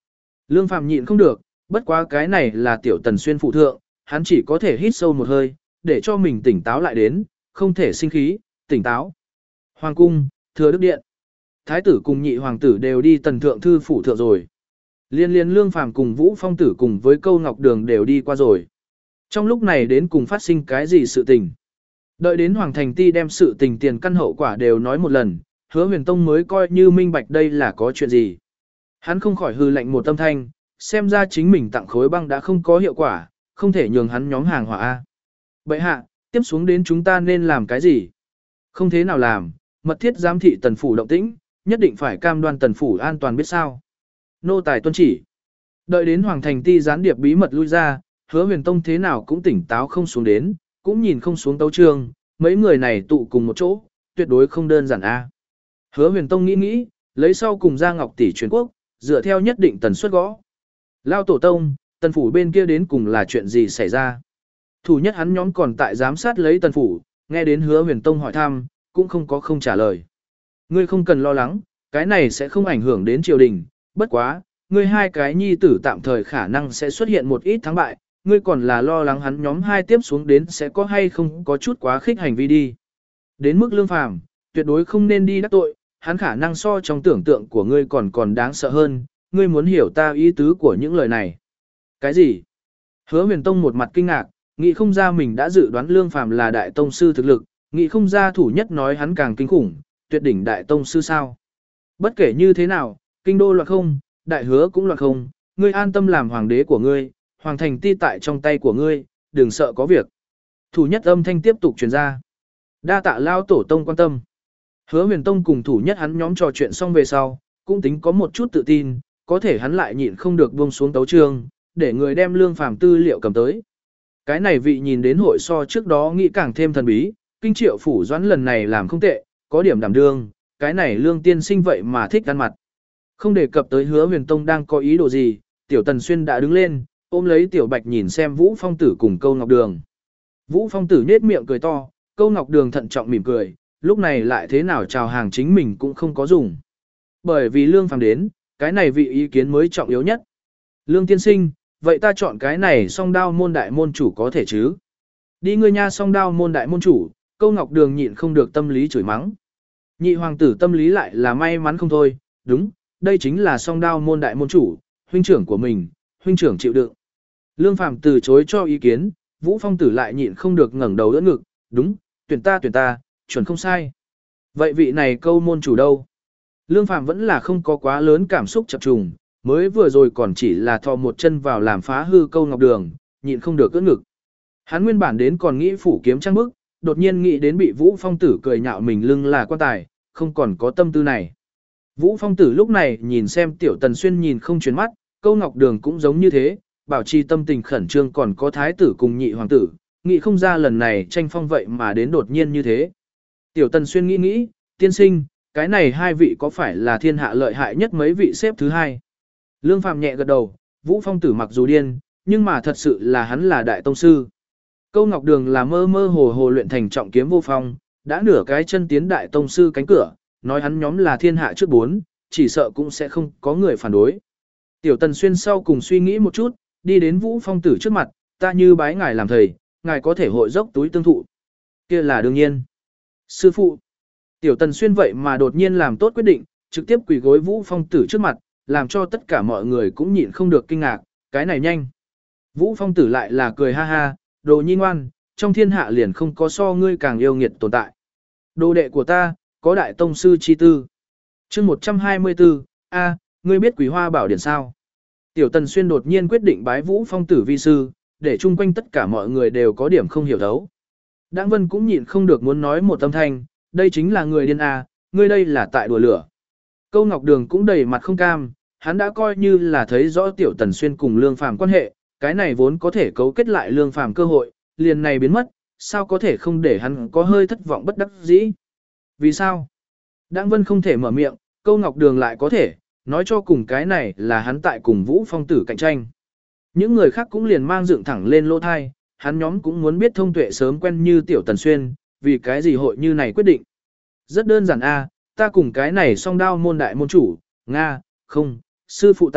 Lương Phàm nhịn không được, bất quá cái này là tiểu Tần Xuyên phụ thượng, hắn chỉ có thể hít sâu một hơi, để cho mình tỉnh táo lại đến, không thể sinh khí, tỉnh táo. Hoàng cung, Thừa Đức Điện. Thái tử cùng nhị hoàng tử đều đi Tần thượng thư phủ thượng rồi. Liên liên Lương Phàm cùng Vũ Phong tử cùng với Câu Ngọc Đường đều đi qua rồi. Trong lúc này đến cùng phát sinh cái gì sự tình? Đợi đến Hoàng Thành Ti đem sự tình tiền căn hậu quả đều nói một lần, Hứa Huyền Tông mới coi như minh bạch đây là có chuyện gì. Hắn không khỏi hư lạnh một tâm thanh, xem ra chính mình tặng khối băng đã không có hiệu quả, không thể nhường hắn nhóm hàng hỏa A. Bệ hạ, tiếp xuống đến chúng ta nên làm cái gì? Không thế nào làm, mật thiết giám thị tần phủ động tĩnh, nhất định phải cam đoan tần phủ an toàn biết sao. Nô tài tuân chỉ. Đợi đến Hoàng Thành Ti gián điệp bí mật lui ra, Hứa Huyền Tông thế nào cũng tỉnh táo không xuống đến, cũng nhìn không xuống tấu trương, mấy người này tụ cùng một chỗ, tuyệt đối không đơn giản A. Hứa Huyền Tông nghĩ nghĩ, lấy sau cùng ra Ngọc tỷ truyền quốc, dựa theo nhất định tần suất gõ. Lao tổ tông, tần phủ bên kia đến cùng là chuyện gì xảy ra? Thủ nhất hắn nhóm còn tại giám sát lấy tần phủ, nghe đến Hứa Huyền Tông hỏi thăm, cũng không có không trả lời. Ngươi không cần lo lắng, cái này sẽ không ảnh hưởng đến triều đình, bất quá, ngươi hai cái nhi tử tạm thời khả năng sẽ xuất hiện một ít thắng bại, ngươi còn là lo lắng hắn nhóm hai tiếp xuống đến sẽ có hay không có chút quá khích hành vi đi. Đến mức Lương Phàm, tuyệt đối không nên đi đắc tội, hắn khả năng so trong tưởng tượng của ngươi còn còn đáng sợ hơn, ngươi muốn hiểu ta ý tứ của những lời này. Cái gì? Hứa Huyền Tông một mặt kinh ngạc, nghĩ không ra mình đã dự đoán Lương Phàm là đại tông sư thực lực, nghĩ không ra thủ nhất nói hắn càng kinh khủng, tuyệt đỉnh đại tông sư sao. Bất kể như thế nào, kinh đô loạn không, đại hứa cũng loạn không, ngươi an tâm làm hoàng đế của ngươi, Hoàng Thành Ti tại trong tay của ngươi, đừng sợ có việc. Thủ nhất âm thanh tiếp tục truyền ra. Đa tạ lao tổ tông quan tâm. Hứa Huyền Tông cùng thủ nhất hắn nhóm trò chuyện xong về sau, cũng tính có một chút tự tin, có thể hắn lại nhịn không được buông xuống tấu chương, để người đem Lương Phàm tư liệu cầm tới. Cái này vị nhìn đến hội so trước đó nghĩ càng thêm thần bí, kinh triệu phủ doãn lần này làm không tệ, có điểm đảm đương, cái này Lương tiên sinh vậy mà thích ăn mặt. Không đề cập tới Hứa Huyền Tông đang có ý đồ gì, Tiểu Tần Xuyên đã đứng lên, ôm lấy Tiểu Bạch nhìn xem Vũ Phong Tử cùng Câu Ngọc Đường. Vũ Phong Tử nhếch miệng cười to, Câu Ngọc Đường thận trọng mỉm cười, lúc này lại thế nào chào hàng chính mình cũng không có dùng. Bởi vì Lương Phàm đến, cái này vị ý kiến mới trọng yếu nhất. Lương tiên sinh, vậy ta chọn cái này song đao môn đại môn chủ có thể chứ? Đi ngươi nha song đao môn đại môn chủ, Câu Ngọc Đường nhịn không được tâm lý chửi mắng. Nhị hoàng tử tâm lý lại là may mắn không thôi, đúng, đây chính là song đao môn đại môn chủ, huynh trưởng của mình, huynh trưởng chịu đựng. Lương Phàm từ chối cho ý kiến, Vũ Phong Tử lại nhịn không được ngẩng đầu đỡ ngực, đúng, tuyển ta tuyển ta, chuẩn không sai. Vậy vị này Câu môn chủ đâu? Lương Phàm vẫn là không có quá lớn cảm xúc chập trùng, mới vừa rồi còn chỉ là thò một chân vào làm phá hư Câu Ngọc Đường, nhịn không được ưỡn ngực. Hắn nguyên bản đến còn nghĩ phủ kiếm trang bức, đột nhiên nghĩ đến bị Vũ Phong Tử cười nhạo mình lưng là quan tài, không còn có tâm tư này. Vũ Phong Tử lúc này nhìn xem Tiểu Tần Xuyên nhìn không chuyển mắt, Câu Ngọc Đường cũng giống như thế, bảo trì tâm tình khẩn trương còn có thái tử cùng nhị hoàng tử, nghĩ không ra lần này tranh phong vậy mà đến đột nhiên như thế. Tiểu Tần Xuyên nghĩ nghĩ, tiên sinh, cái này hai vị có phải là thiên hạ lợi hại nhất mấy vị xếp thứ hai? Lương Phàm nhẹ gật đầu, Vũ Phong Tử mặc dù điên, nhưng mà thật sự là hắn là đại tông sư. Câu Ngọc Đường là mơ mơ hồ hồ luyện thành trọng kiếm vô phong, đã nửa cái chân tiến đại tông sư cánh cửa, nói hắn nhóm là thiên hạ trước bốn, chỉ sợ cũng sẽ không có người phản đối. Tiểu Tần Xuyên sau cùng suy nghĩ một chút, đi đến Vũ Phong Tử trước mặt, ta như bái ngài làm thầy, ngài có thể hội dốc túi tương thụ. Kia là đương nhiên. Sư phụ. Tiểu Tần Xuyên vậy mà đột nhiên làm tốt quyết định, trực tiếp quỳ gối Vũ Phong Tử trước mặt, làm cho tất cả mọi người cũng nhịn không được kinh ngạc, cái này nhanh. Vũ Phong Tử lại là cười ha ha, đồ nhi ngoan, trong thiên hạ liền không có so ngươi càng yêu nghiệt tồn tại. Đồ đệ của ta, có đại tông sư chi tư. Chương một trăm hai mươi tư, a, ngươi biết Quý Hoa Bảo Điển sao? Tiểu Tần Xuyên đột nhiên quyết định bái Vũ Phong Tử vi sư, để chung quanh tất cả mọi người đều có điểm không hiểu thấu. Đãng Vân cũng nhịn không được muốn nói một âm thanh, đây chính là người điên a, ngươi đây là tại đùa lửa. Câu Ngọc Đường cũng đầy mặt không cam, hắn đã coi như là thấy rõ Tiểu Tần Xuyên cùng Lương Phàm quan hệ, cái này vốn có thể cấu kết lại Lương Phàm cơ hội, liền này biến mất, sao có thể không để hắn có hơi thất vọng bất đắc dĩ. Vì sao? Đãng Vân không thể mở miệng, Câu Ngọc Đường lại có thể, nói cho cùng cái này là hắn tại cùng Vũ Phong Tử cạnh tranh. Những người khác cũng liền mang dựng thẳng lên lỗ thai, hắn nhóm cũng muốn biết thông tuệ sớm quen như Tiểu Tần Xuyên, vì cái gì hội như này quyết định. Rất đơn giản a, ta cùng cái này song đao môn đại môn chủ, Nga, không, sư phụ ta,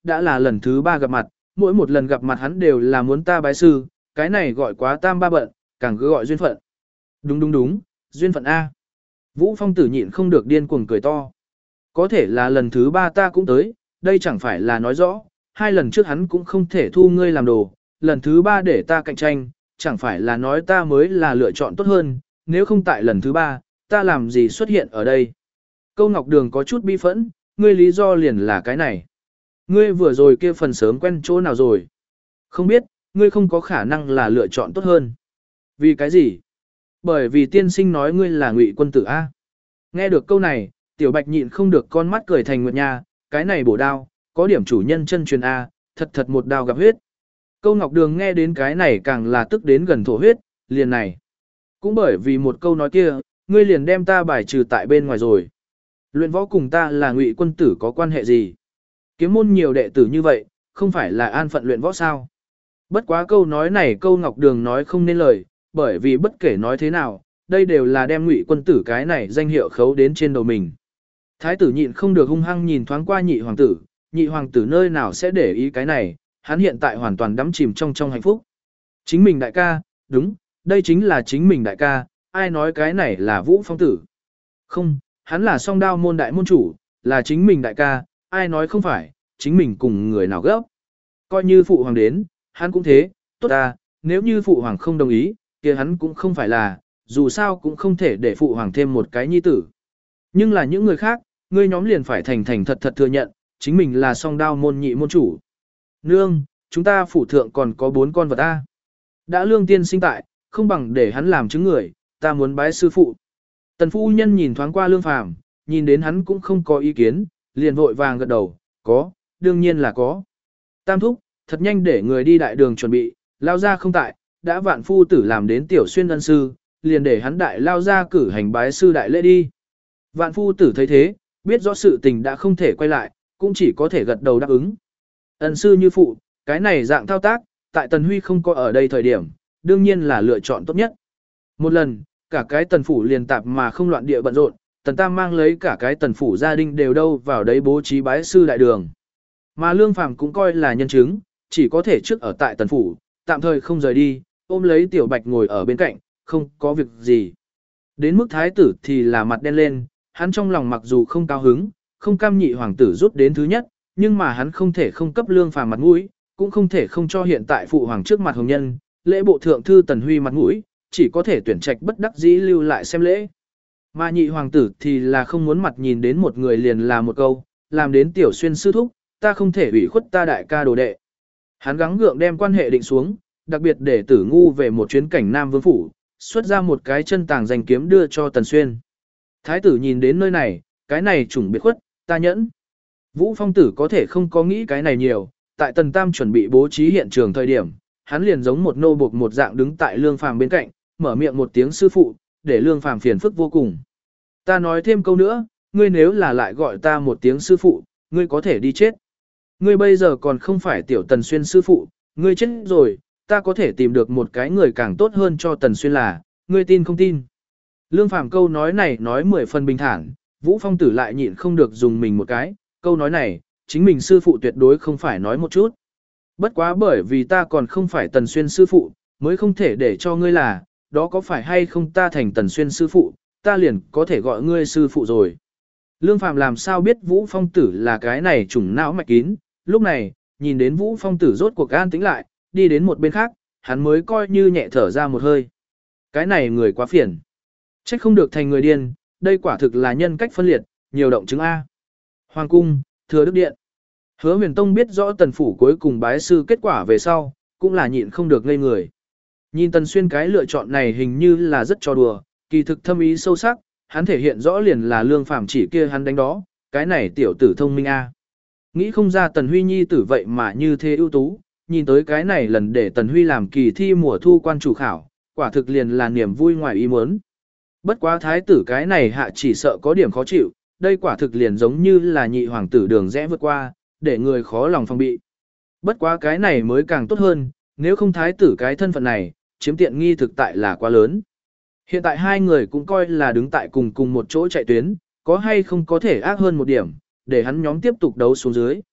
đã là lần thứ ba gặp mặt, mỗi một lần gặp mặt hắn đều là muốn ta bái sư, cái này gọi quá tam ba bận, càng cứ gọi duyên phận. Đúng đúng đúng, duyên phận A. Vũ Phong tử nhịn không được điên cuồng cười to. Có thể là lần thứ ba ta cũng tới, đây chẳng phải là nói rõ, hai lần trước hắn cũng không thể thu ngươi làm đồ, lần thứ ba để ta cạnh tranh, chẳng phải là nói ta mới là lựa chọn tốt hơn, nếu không tại lần thứ ba, ta làm gì xuất hiện ở đây. Câu Ngọc Đường có chút bi phẫn, ngươi lý do liền là cái này. Ngươi vừa rồi kia phần sớm quen chỗ nào rồi? Không biết, ngươi không có khả năng là lựa chọn tốt hơn. Vì cái gì? Bởi vì tiên sinh nói ngươi là Ngụy quân tử A. Nghe được câu này, Tiểu Bạch nhịn không được con mắt cười thành nguyệt nha, cái này bổ đao, có điểm chủ nhân chân truyền A, thật thật một đao gặp huyết. Câu Ngọc Đường nghe đến cái này càng là tức đến gần thổ huyết, liền này. Cũng bởi vì một câu nói kia, ngươi liền đem ta bài trừ tại bên ngoài rồi. Luyện võ cùng ta là Ngụy quân tử có quan hệ gì? Kiếm môn nhiều đệ tử như vậy, không phải là an phận luyện võ sao? Bất quá câu nói này câu Ngọc Đường nói không nên lời, bởi vì bất kể nói thế nào, đây đều là đem Ngụy quân tử cái này danh hiệu khấu đến trên đầu mình. Thái tử nhịn không được hung hăng nhìn thoáng qua nhị hoàng tử, nhị hoàng tử nơi nào sẽ để ý cái này, hắn hiện tại hoàn toàn đắm chìm trong trong hạnh phúc. Chính mình đại ca, đúng, đây chính là chính mình đại ca, ai nói cái này là Vũ Phong tử. Không, hắn là song đao môn đại môn chủ, là chính mình đại ca, ai nói không phải, chính mình cùng người nào gấp. Coi như phụ hoàng đến, hắn cũng thế, tốt ta, nếu như phụ hoàng không đồng ý, kia hắn cũng không phải là, dù sao cũng không thể để phụ hoàng thêm một cái nhi tử. Nhưng là những người khác, ngươi nhóm liền phải thành thành thật thật thừa nhận, chính mình là song đao môn nhị môn chủ. Nương, chúng ta phủ thượng còn có bốn con vật ta. Đã lương tiên sinh tại, không bằng để hắn làm chứng người, ta muốn bái sư phụ. Tần phu nhân nhìn thoáng qua lương phàm, nhìn đến hắn cũng không có ý kiến, liền vội vàng gật đầu, có, đương nhiên là có. Tam thúc, thật nhanh để người đi đại đường chuẩn bị, lao ra không tại, đã vạn phu tử làm đến tiểu xuyên ân sư, liền để hắn đại lao ra cử hành bái sư đại lễ đi. Vạn phu tử thấy thế, biết rõ sự tình đã không thể quay lại, cũng chỉ có thể gật đầu đáp ứng. Ân sư như phụ, cái này dạng thao tác, tại Tần Huy không có ở đây thời điểm, đương nhiên là lựa chọn tốt nhất. Một lần, cả cái tần phủ liền tạp mà không loạn địa bận rộn, Tần Tam mang lấy cả cái tần phủ gia đình đều đâu vào đấy bố trí bái sư đại đường. Mà Lương Phàm cũng coi là nhân chứng, chỉ có thể trước ở tại tần phủ, tạm thời không rời đi, ôm lấy Tiểu Bạch ngồi ở bên cạnh, không có việc gì. Đến mức thái tử thì là mặt đen lên, hắn trong lòng mặc dù không cao hứng, không cam nhị hoàng tử rút đến thứ nhất, nhưng mà hắn không thể không cấp Lương Phàm mặt mũi, cũng không thể không cho hiện tại phụ hoàng trước mặt hồng nhân, lễ bộ thượng thư Tần Huy mặt mũi, chỉ có thể tuyển trạch bất đắc dĩ lưu lại xem lễ. Mà nhị hoàng tử thì là không muốn mặt nhìn đến một người liền là một câu, làm đến tiểu xuyên sư thúc, ta không thể ủy khuất ta đại ca đồ đệ. Hắn gắng gượng đem quan hệ định xuống, đặc biệt để Tử Ngu về một chuyến cảnh Nam Vương phủ, xuất ra một cái chân tàng danh kiếm đưa cho Tần Xuyên. Thái tử nhìn đến nơi này, cái này chủng biệt khuất, ta nhẫn. Vũ Phong tử có thể không có nghĩ cái này nhiều, tại Tần Tam chuẩn bị bố trí hiện trường thời điểm, hắn liền giống một nô buộc một dạng đứng tại Lương Phàm bên cạnh, mở miệng một tiếng sư phụ, để Lương Phàm phiền phức vô cùng. Ta nói thêm câu nữa, ngươi nếu là lại gọi ta một tiếng sư phụ, ngươi có thể đi chết. Ngươi bây giờ còn không phải tiểu Tần Xuyên sư phụ, ngươi chết rồi, ta có thể tìm được một cái người càng tốt hơn cho Tần Xuyên là, ngươi tin không tin. Lương Phàm câu nói này nói mười phần bình thản, Vũ Phong tử lại nhịn không được dùng mình một cái, câu nói này, chính mình sư phụ tuyệt đối không phải nói một chút. Bất quá bởi vì ta còn không phải Tần Xuyên sư phụ, mới không thể để cho ngươi là, đó có phải hay không ta thành Tần Xuyên sư phụ, ta liền có thể gọi ngươi sư phụ rồi. Lương Phàm làm sao biết Vũ Phong tử là cái này trùng não mạch kín, lúc này, nhìn đến Vũ Phong tử rốt cuộc an tĩnh lại, đi đến một bên khác, hắn mới coi như nhẹ thở ra một hơi. Cái này người quá phiền. Trách không được thành người điên, đây quả thực là nhân cách phân liệt, nhiều động chứng A. Hoàng cung, Thừa Đức Điện. Hứa Huyền Tông biết rõ Tần phủ cuối cùng bái sư kết quả về sau, cũng là nhịn không được ngây người. Nhìn Tần Xuyên cái lựa chọn này hình như là rất trò đùa, kỳ thực thâm ý sâu sắc, hắn thể hiện rõ liền là Lương Phàm chỉ kia hắn đánh đó, cái này tiểu tử thông minh A. Nghĩ không ra Tần Huy nhi tử vậy mà như thế ưu tú, nhìn tới cái này lần để Tần Huy làm kỳ thi mùa thu quan chủ khảo, quả thực liền là niềm vui ngoài ý muốn. Bất quá thái tử cái này hạ chỉ sợ có điểm khó chịu, đây quả thực liền giống như là nhị hoàng tử đường rẽ vượt qua, để người khó lòng phòng bị. Bất quá cái này mới càng tốt hơn, nếu không thái tử cái thân phận này, chiếm tiện nghi thực tại là quá lớn. Hiện tại hai người cũng coi là đứng tại cùng cùng một chỗ chạy tuyến, có hay không có thể ác hơn một điểm, để hắn nhóm tiếp tục đấu xuống dưới.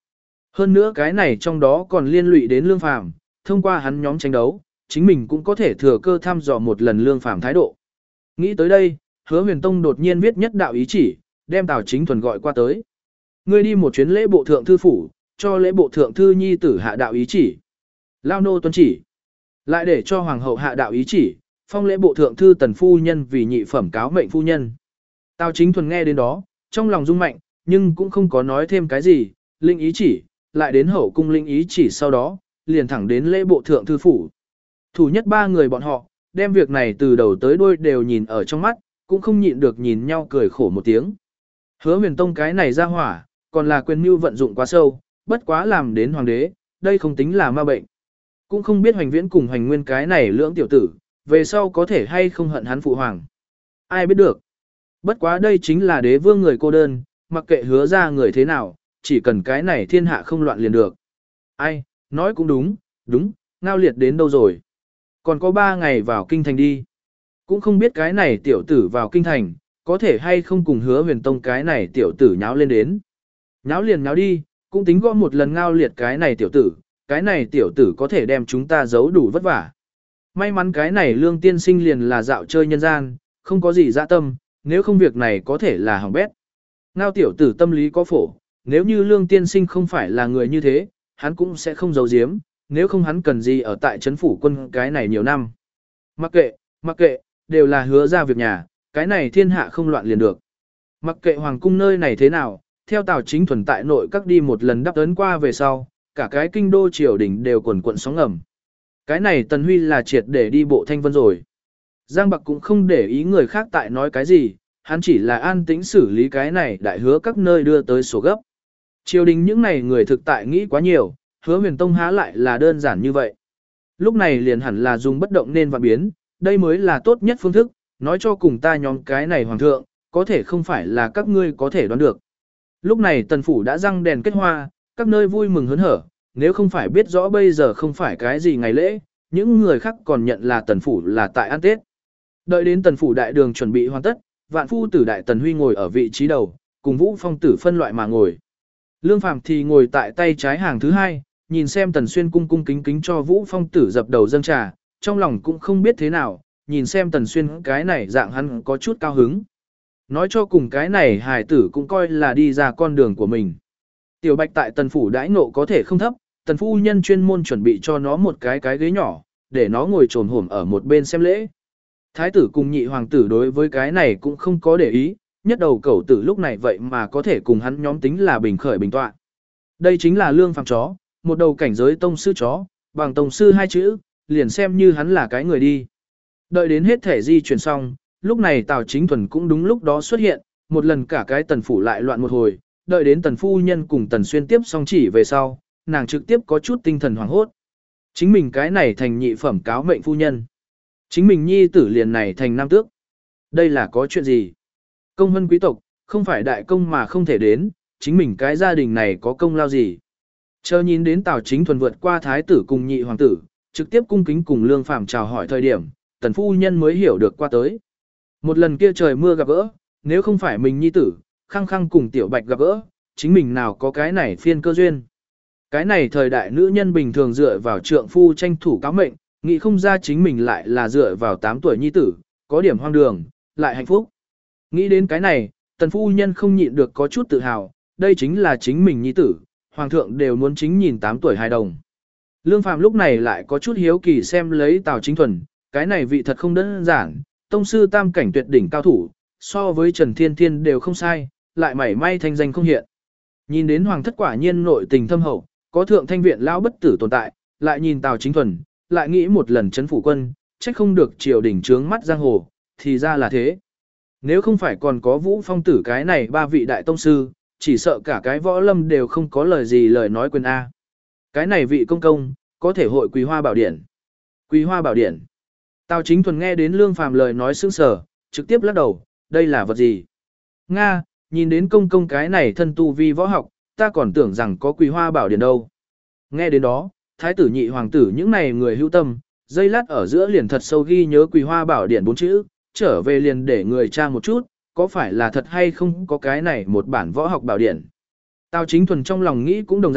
Hơn nữa cái này trong đó còn liên lụy đến Lương Phàm, thông qua hắn nhóm tranh đấu, chính mình cũng có thể thừa cơ thăm dò một lần Lương Phàm thái độ. Nghĩ tới đây, Hứa Huyền Tông đột nhiên viết nhất đạo ý chỉ, đem Tào Chính Thuần gọi qua tới. Ngươi đi một chuyến lễ bộ thượng thư phủ, cho lễ bộ thượng thư nhi tử hạ đạo ý chỉ. Lao nô tuân chỉ. Lại để cho hoàng hậu hạ đạo ý chỉ, phong lễ bộ thượng thư tần phu nhân vì nhị phẩm cáo mệnh phu nhân. Tào Chính Thuần nghe đến đó, trong lòng rung mạnh, nhưng cũng không có nói thêm cái gì, linh ý chỉ, lại đến hậu cung linh ý chỉ sau đó, liền thẳng đến lễ bộ thượng thư phủ. Thủ nhất ba người bọn họ, đem việc này từ đầu tới đuôi đều nhìn ở trong mắt, cũng không nhịn được nhìn nhau cười khổ một tiếng. Hứa Huyền Tông cái này ra hỏa, còn là quyền mưu vận dụng quá sâu, bất quá làm đến hoàng đế, đây không tính là ma bệnh. Cũng không biết Hoành Viễn cùng Hoành Nguyên cái này lưỡng tiểu tử, về sau có thể hay không hận hắn phụ hoàng. Ai biết được. Bất quá đây chính là đế vương người cô đơn, mặc kệ hứa ra người thế nào, chỉ cần cái này thiên hạ không loạn liền được. Ai, nói cũng đúng, đúng, Ngao Liệt đến đâu rồi? Còn có ba ngày vào kinh thành đi. Cũng không biết cái này tiểu tử vào kinh thành, có thể hay không cùng Hứa Huyền Tông cái này tiểu tử nháo lên đến. Nháo liền nháo đi, cũng tính gõ một lần Ngao Liệt cái này tiểu tử, cái này tiểu tử có thể đem chúng ta giấu đủ vất vả. May mắn cái này Lương tiên sinh liền là dạo chơi nhân gian, không có gì dạ tâm, nếu không việc này có thể là hỏng bét. Ngao tiểu tử tâm lý có phổ, nếu như Lương tiên sinh không phải là người như thế, hắn cũng sẽ không giấu giếm, nếu không hắn cần gì ở tại trấn phủ quân cái này nhiều năm. Mặc kệ, mặc kệ, đều là hứa ra việc nhà, cái này thiên hạ không loạn liền được. Mặc kệ hoàng cung nơi này thế nào, theo Tào Chính Thuần tại nội các đi một lần đắp ấn qua về sau, cả cái kinh đô triều đình đều quần quận sóng ngầm. Cái này Tần Huy là triệt để đi bộ thanh vân rồi. Giang Bạc cũng không để ý người khác tại nói cái gì, hắn chỉ là an tĩnh xử lý cái này đại hứa các nơi đưa tới sổ gấp. Triều đình những này người thực tại nghĩ quá nhiều, Hứa Huyền Tông há lại là đơn giản như vậy. Lúc này liền hẳn là dùng bất động nên vạn biến, đây mới là tốt nhất phương thức, nói cho cùng ta nhóm cái này hoàng thượng, có thể không phải là các ngươi có thể đoán được. Lúc này tần phủ đã răng đèn kết hoa, các nơi vui mừng hớn hở, nếu không phải biết rõ bây giờ không phải cái gì ngày lễ, những người khác còn nhận là tần phủ là tại ăn Tết. Đợi đến tần phủ đại đường chuẩn bị hoàn tất, vạn phu tử đại tần Huy ngồi ở vị trí đầu, cùng Vũ Phong tử phân loại mà ngồi. Lương Phàm thì ngồi tại tay trái hàng thứ hai, nhìn xem Tần Xuyên cung cung kính kính cho Vũ Phong tử dập đầu dâng trà, trong lòng cũng không biết thế nào, nhìn xem Tần Xuyên cái này dạng hắn có chút cao hứng. Nói cho cùng cái này hài tử cũng coi là đi ra con đường của mình. Tiểu Bạch tại Tần phủ đãi ngộ có thể không thấp, Tần phu nhân chuyên môn chuẩn bị cho nó một cái cái ghế nhỏ, để nó ngồi trồn hổm ở một bên xem lễ. Thái tử cùng nhị hoàng tử đối với cái này cũng không có để ý, nhất đầu cẩu tử lúc này vậy mà có thể cùng hắn nhóm tính là bình khởi bình tọa. Đây chính là Lương Phàm chó, một đầu cảnh giới tông sư chó, bằng tông sư hai chữ, liền xem như hắn là cái người đi. Đợi đến hết thể di chuyển xong, lúc này Tào Chính Thuần cũng đúng lúc đó xuất hiện, một lần cả cái tần phủ lại loạn một hồi, đợi đến tần phu nhân cùng tần xuyên tiếp xong chỉ về sau, nàng trực tiếp có chút tinh thần hoảng hốt. Chính mình cái này thành nhị phẩm cáo mệnh phu nhân. Chính mình nhi tử liền này thành nam tước. Đây là có chuyện gì? Công vân quý tộc, không phải đại công mà không thể đến, chính mình cái gia đình này có công lao gì? Chờ nhìn đến Tào Chính Thuần vượt qua thái tử cùng nhị hoàng tử, trực tiếp cung kính cùng Lương Phàm chào hỏi thời điểm, tần phu nhân mới hiểu được qua tới. Một lần kia trời mưa gặp gỡ, nếu không phải mình nhi tử, khăng khăng cùng tiểu Bạch gặp gỡ, chính mình nào có cái này phiên cơ duyên. Cái này thời đại nữ nhân bình thường dựa vào trượng phu tranh thủ cáo mệnh, nghĩ không ra chính mình lại là dựa vào tám tuổi nhi tử, có điểm hoang đường, lại hạnh phúc. Nghĩ đến cái này, tần phu nhân không nhịn được có chút tự hào, đây chính là chính mình nhi tử, hoàng thượng đều muốn chính nhìn tám tuổi hài đồng. Lương Phàm lúc này lại có chút hiếu kỳ xem lấy Tào Chính Thuần, cái này vị thật không đơn giản, tông sư tam cảnh tuyệt đỉnh cao thủ, so với Trần Thiên Thiên đều không sai, lại mảy may thanh danh không hiện. Nhìn đến hoàng thất quả nhiên nội tình thâm hậu, có thượng thanh viện lão bất tử tồn tại, lại nhìn Tào Chính Thuần, lại nghĩ một lần chấn phủ quân, trách không được triều đình trướng mắt giang hồ, thì ra là thế. Nếu không phải còn có Vũ Phong tử cái này ba vị đại tông sư, chỉ sợ cả cái võ lâm đều không có lời gì lời nói quyền A. Cái này vị công công, có thể hội Quý Hoa Bảo Điển. Quý Hoa Bảo Điển. Tào Chính Thuần nghe đến Lương Phàm lời nói sững sờ, trực tiếp lắc đầu, đây là vật gì? Nga, nhìn đến công công cái này thân tu vi võ học, ta còn tưởng rằng có Quý Hoa Bảo Điển đâu. Nghe đến đó, thái tử nhị hoàng tử những này người hữu tâm, dây lát ở giữa liền thật sâu ghi nhớ Quý Hoa Bảo Điển bốn chữ, trở về liền để người tra một chút, có phải là thật hay không có cái này một bản võ học bảo điển. Tào Chính Thuần trong lòng nghĩ cũng đồng dạng,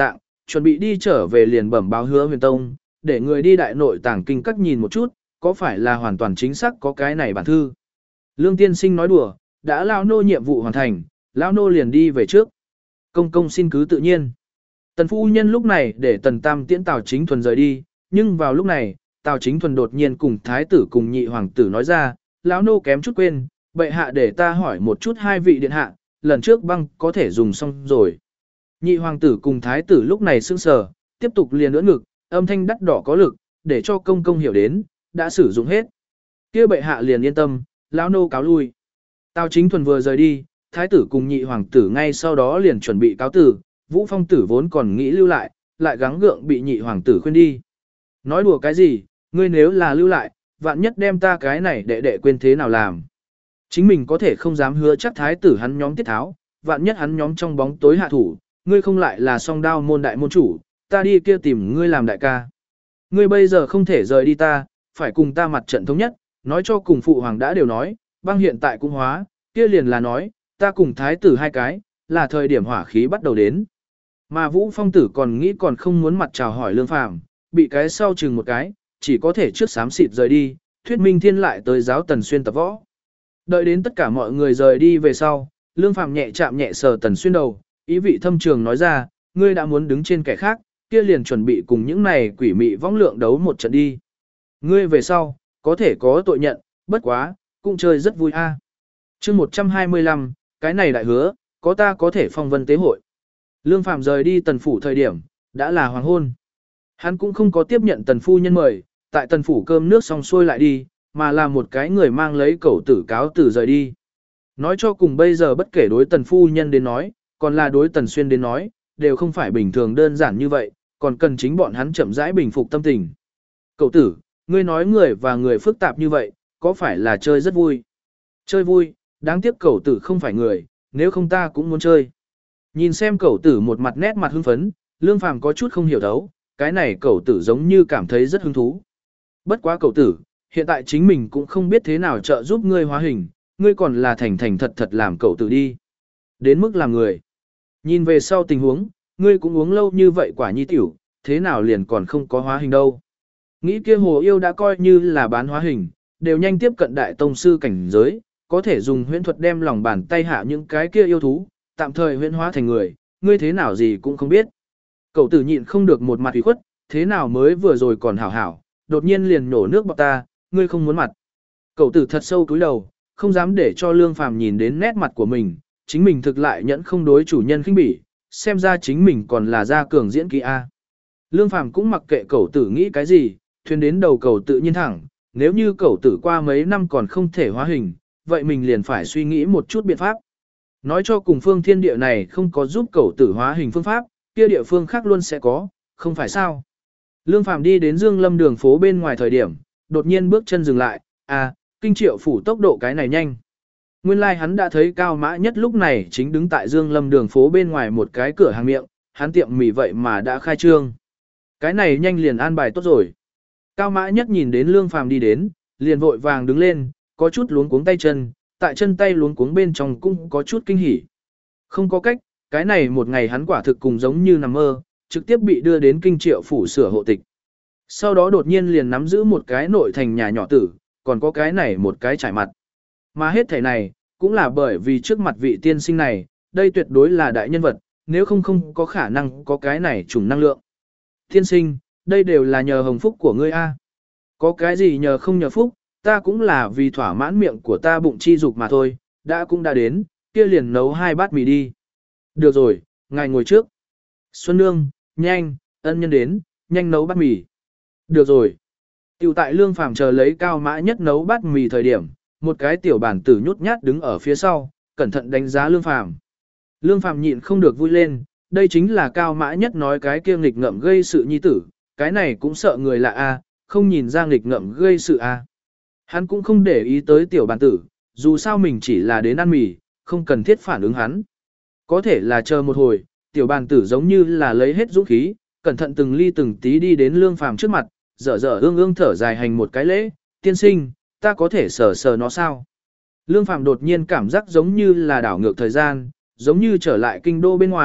chuẩn bị đi trở về liền bẩm báo Hứa Huyền Tông, để người đi đại nội tàng kinh các nhìn một chút, có phải là hoàn toàn chính xác có cái này bản thư. Lương tiên sinh nói đùa, đã lao nô nhiệm vụ hoàn thành, lao nô liền đi về trước. Công công xin cứ tự nhiên. Tần phu nhân lúc này để Tần Tam tiễn Tào Chính Thuần rời đi, nhưng vào lúc này, Tào Chính Thuần đột nhiên cùng thái tử cùng nhị hoàng tử nói ra, lão nô kém chút quên, bệ hạ để ta hỏi một chút hai vị điện hạ, lần trước băng có thể dùng xong rồi. Nhị hoàng tử cùng thái tử lúc này sững sờ, tiếp tục liền ưỡn ngực, âm thanh đắt đỏ có lực, để cho công công hiểu đến, đã sử dụng hết. Kia bệ hạ liền yên tâm, lão nô cáo lui. Tào Chính Thuần vừa rời đi, thái tử cùng nhị hoàng tử ngay sau đó liền chuẩn bị cáo tử, Vũ Phong tử vốn còn nghĩ lưu lại, lại gắng gượng bị nhị hoàng tử khuyên đi. Nói đùa cái gì, ngươi nếu là lưu lại, vạn nhất đem ta cái này đệ đệ quên thế nào làm. Chính mình có thể không dám hứa chắc thái tử hắn nhóm tiết tháo, vạn nhất hắn nhóm trong bóng tối hạ thủ, ngươi không lại là song đao môn đại môn chủ, ta đi kia tìm ngươi làm đại ca. Ngươi bây giờ không thể rời đi ta, phải cùng ta mặt trận thống nhất, nói cho cùng phụ hoàng đã đều nói, băng hiện tại cũng hóa, kia liền là nói, ta cùng thái tử hai cái, là thời điểm hỏa khí bắt đầu đến. Mà Vũ Phong tử còn nghĩ còn không muốn mặt chào hỏi Lương Phàm, bị cái sau chừng một cái, chỉ có thể trước xám xịt rời đi, thuyết minh thiên lại tới giáo Tần Xuyên tập võ. Đợi đến tất cả mọi người rời đi về sau, Lương Phàm nhẹ chạm nhẹ sờ Tần Xuyên đầu, ý vị thâm trường nói ra, ngươi đã muốn đứng trên kẻ khác, kia liền chuẩn bị cùng những này quỷ mị võng lượng đấu một trận đi. Ngươi về sau, có thể có tội nhận, bất quá, cũng chơi rất vui a. À. Chương một trăm hai mươi lăm, cái này đại hứa, có ta có thể phong vân tế hội. Lương Phàm rời đi Tần phủ thời điểm, đã là hoàng hôn. Hắn cũng không có tiếp nhận Tần phu nhân mời, tại Tần phủ cơm nước xong xuôi lại đi, mà là một cái người mang lấy cẩu tử cáo tử rời đi. Nói cho cùng bây giờ bất kể đối Tần phu nhân đến nói, còn là đối Tần Xuyên đến nói, đều không phải bình thường đơn giản như vậy, còn cần chính bọn hắn chậm rãi bình phục tâm tình. Cậu tử, ngươi nói người và người phức tạp như vậy, có phải là chơi rất vui? Chơi vui, đáng tiếc cậu tử không phải người, nếu không ta cũng muốn chơi. Nhìn xem cậu tử một mặt nét mặt hưng phấn, Lương Phàm có chút không hiểu thấu, cái này cậu tử giống như cảm thấy rất hứng thú. Bất quá cậu tử, hiện tại chính mình cũng không biết thế nào trợ giúp ngươi hóa hình, ngươi còn là thành thành thật thật làm cậu tử đi. Đến mức làm người. Nhìn về sau tình huống, ngươi cũng uống lâu như vậy quả nhi tiểu, thế nào liền còn không có hóa hình đâu. Nghĩ kia hồ yêu đã coi như là bán hóa hình, đều nhanh tiếp cận đại tông sư cảnh giới, có thể dùng huyễn thuật đem lòng bàn tay hạ những cái kia yêu thú, tạm thời huyễn hóa thành người, ngươi thế nào gì cũng không biết. Cậu tử nhịn không được một mặt ủy khuất, thế nào mới vừa rồi còn hảo hảo, đột nhiên liền nổ nước bọt ta, ngươi không muốn mặt. Cậu tử thật sâu cúi đầu, không dám để cho Lương Phàm nhìn đến nét mặt của mình, chính mình thực lại nhẫn không đối chủ nhân khinh bỉ, xem ra chính mình còn là gia cường diễn kỹ A. Lương Phàm cũng mặc kệ cậu tử nghĩ cái gì, thuyền đến đầu cầu tự nhiên thẳng, nếu như cậu tử qua mấy năm còn không thể hóa hình, vậy mình liền phải suy nghĩ một chút biện pháp. Nói cho cùng phương thiên địa này không có giúp cậu tử hóa hình phương pháp, kia địa phương khác luôn sẽ có, không phải sao. Lương Phàm đi đến Dương Lâm đường phố bên ngoài thời điểm, đột nhiên bước chân dừng lại, à, kinh triệu phủ tốc độ cái này nhanh. Nguyên lai like hắn đã thấy Cao Mã Nhất lúc này chính đứng tại Dương Lâm đường phố bên ngoài một cái cửa hàng miệng, hắn tiệm mì vậy mà đã khai trương. Cái này nhanh liền an bài tốt rồi. Cao Mã Nhất nhìn đến Lương Phàm đi đến, liền vội vàng đứng lên, có chút luống cuống tay chân, tại chân tay luống cuống bên trong cũng có chút kinh hỉ. Không có cách, cái này một ngày hắn quả thực cùng giống như nằm mơ, trực tiếp bị đưa đến kinh triệu phủ sửa hộ tịch. Sau đó đột nhiên liền nắm giữ một cái nội thành nhà nhỏ tử, còn có cái này một cái trải mặt. Mà hết thảy này, cũng là bởi vì trước mặt vị tiên sinh này, đây tuyệt đối là đại nhân vật, nếu không không có khả năng có cái này trùng năng lượng. Tiên sinh, đây đều là nhờ hồng phúc của ngươi a. Có cái gì nhờ không nhờ phúc, ta cũng là vì thỏa mãn miệng của ta bụng chi dục mà thôi, đã cũng đã đến, kia liền nấu hai bát mì đi. Được rồi, ngài ngồi trước. Xuân Nương, nhanh, ân nhân đến, nhanh nấu bát mì. Được rồi. Tiểu tại Lương Phàm chờ lấy Cao Mã Nhất nấu bát mì thời điểm, một cái tiểu bản tử nhút nhát đứng ở phía sau, cẩn thận đánh giá Lương Phàm. Lương Phàm nhịn không được vui lên, đây chính là Cao Mã Nhất nói cái kia nghịch ngợm gây sự nhi tử, cái này cũng sợ người lạ a, không nhìn ra nghịch ngợm gây sự a. Hắn cũng không để ý tới tiểu bản tử, dù sao mình chỉ là đến ăn mì, không cần thiết phản ứng hắn. Có thể là chờ một hồi, tiểu bản tử giống như là lấy hết dũng khí, cẩn thận từng ly từng tí đi đến Lương Phàm trước mặt, dở dở ương ương thở dài hành một cái lễ, tiên sinh, ta có thể sờ sờ nó sao? Lương Phàm đột nhiên cảm giác giống như là đảo ngược thời gian, giống như trở lại kinh đô bên ngoài,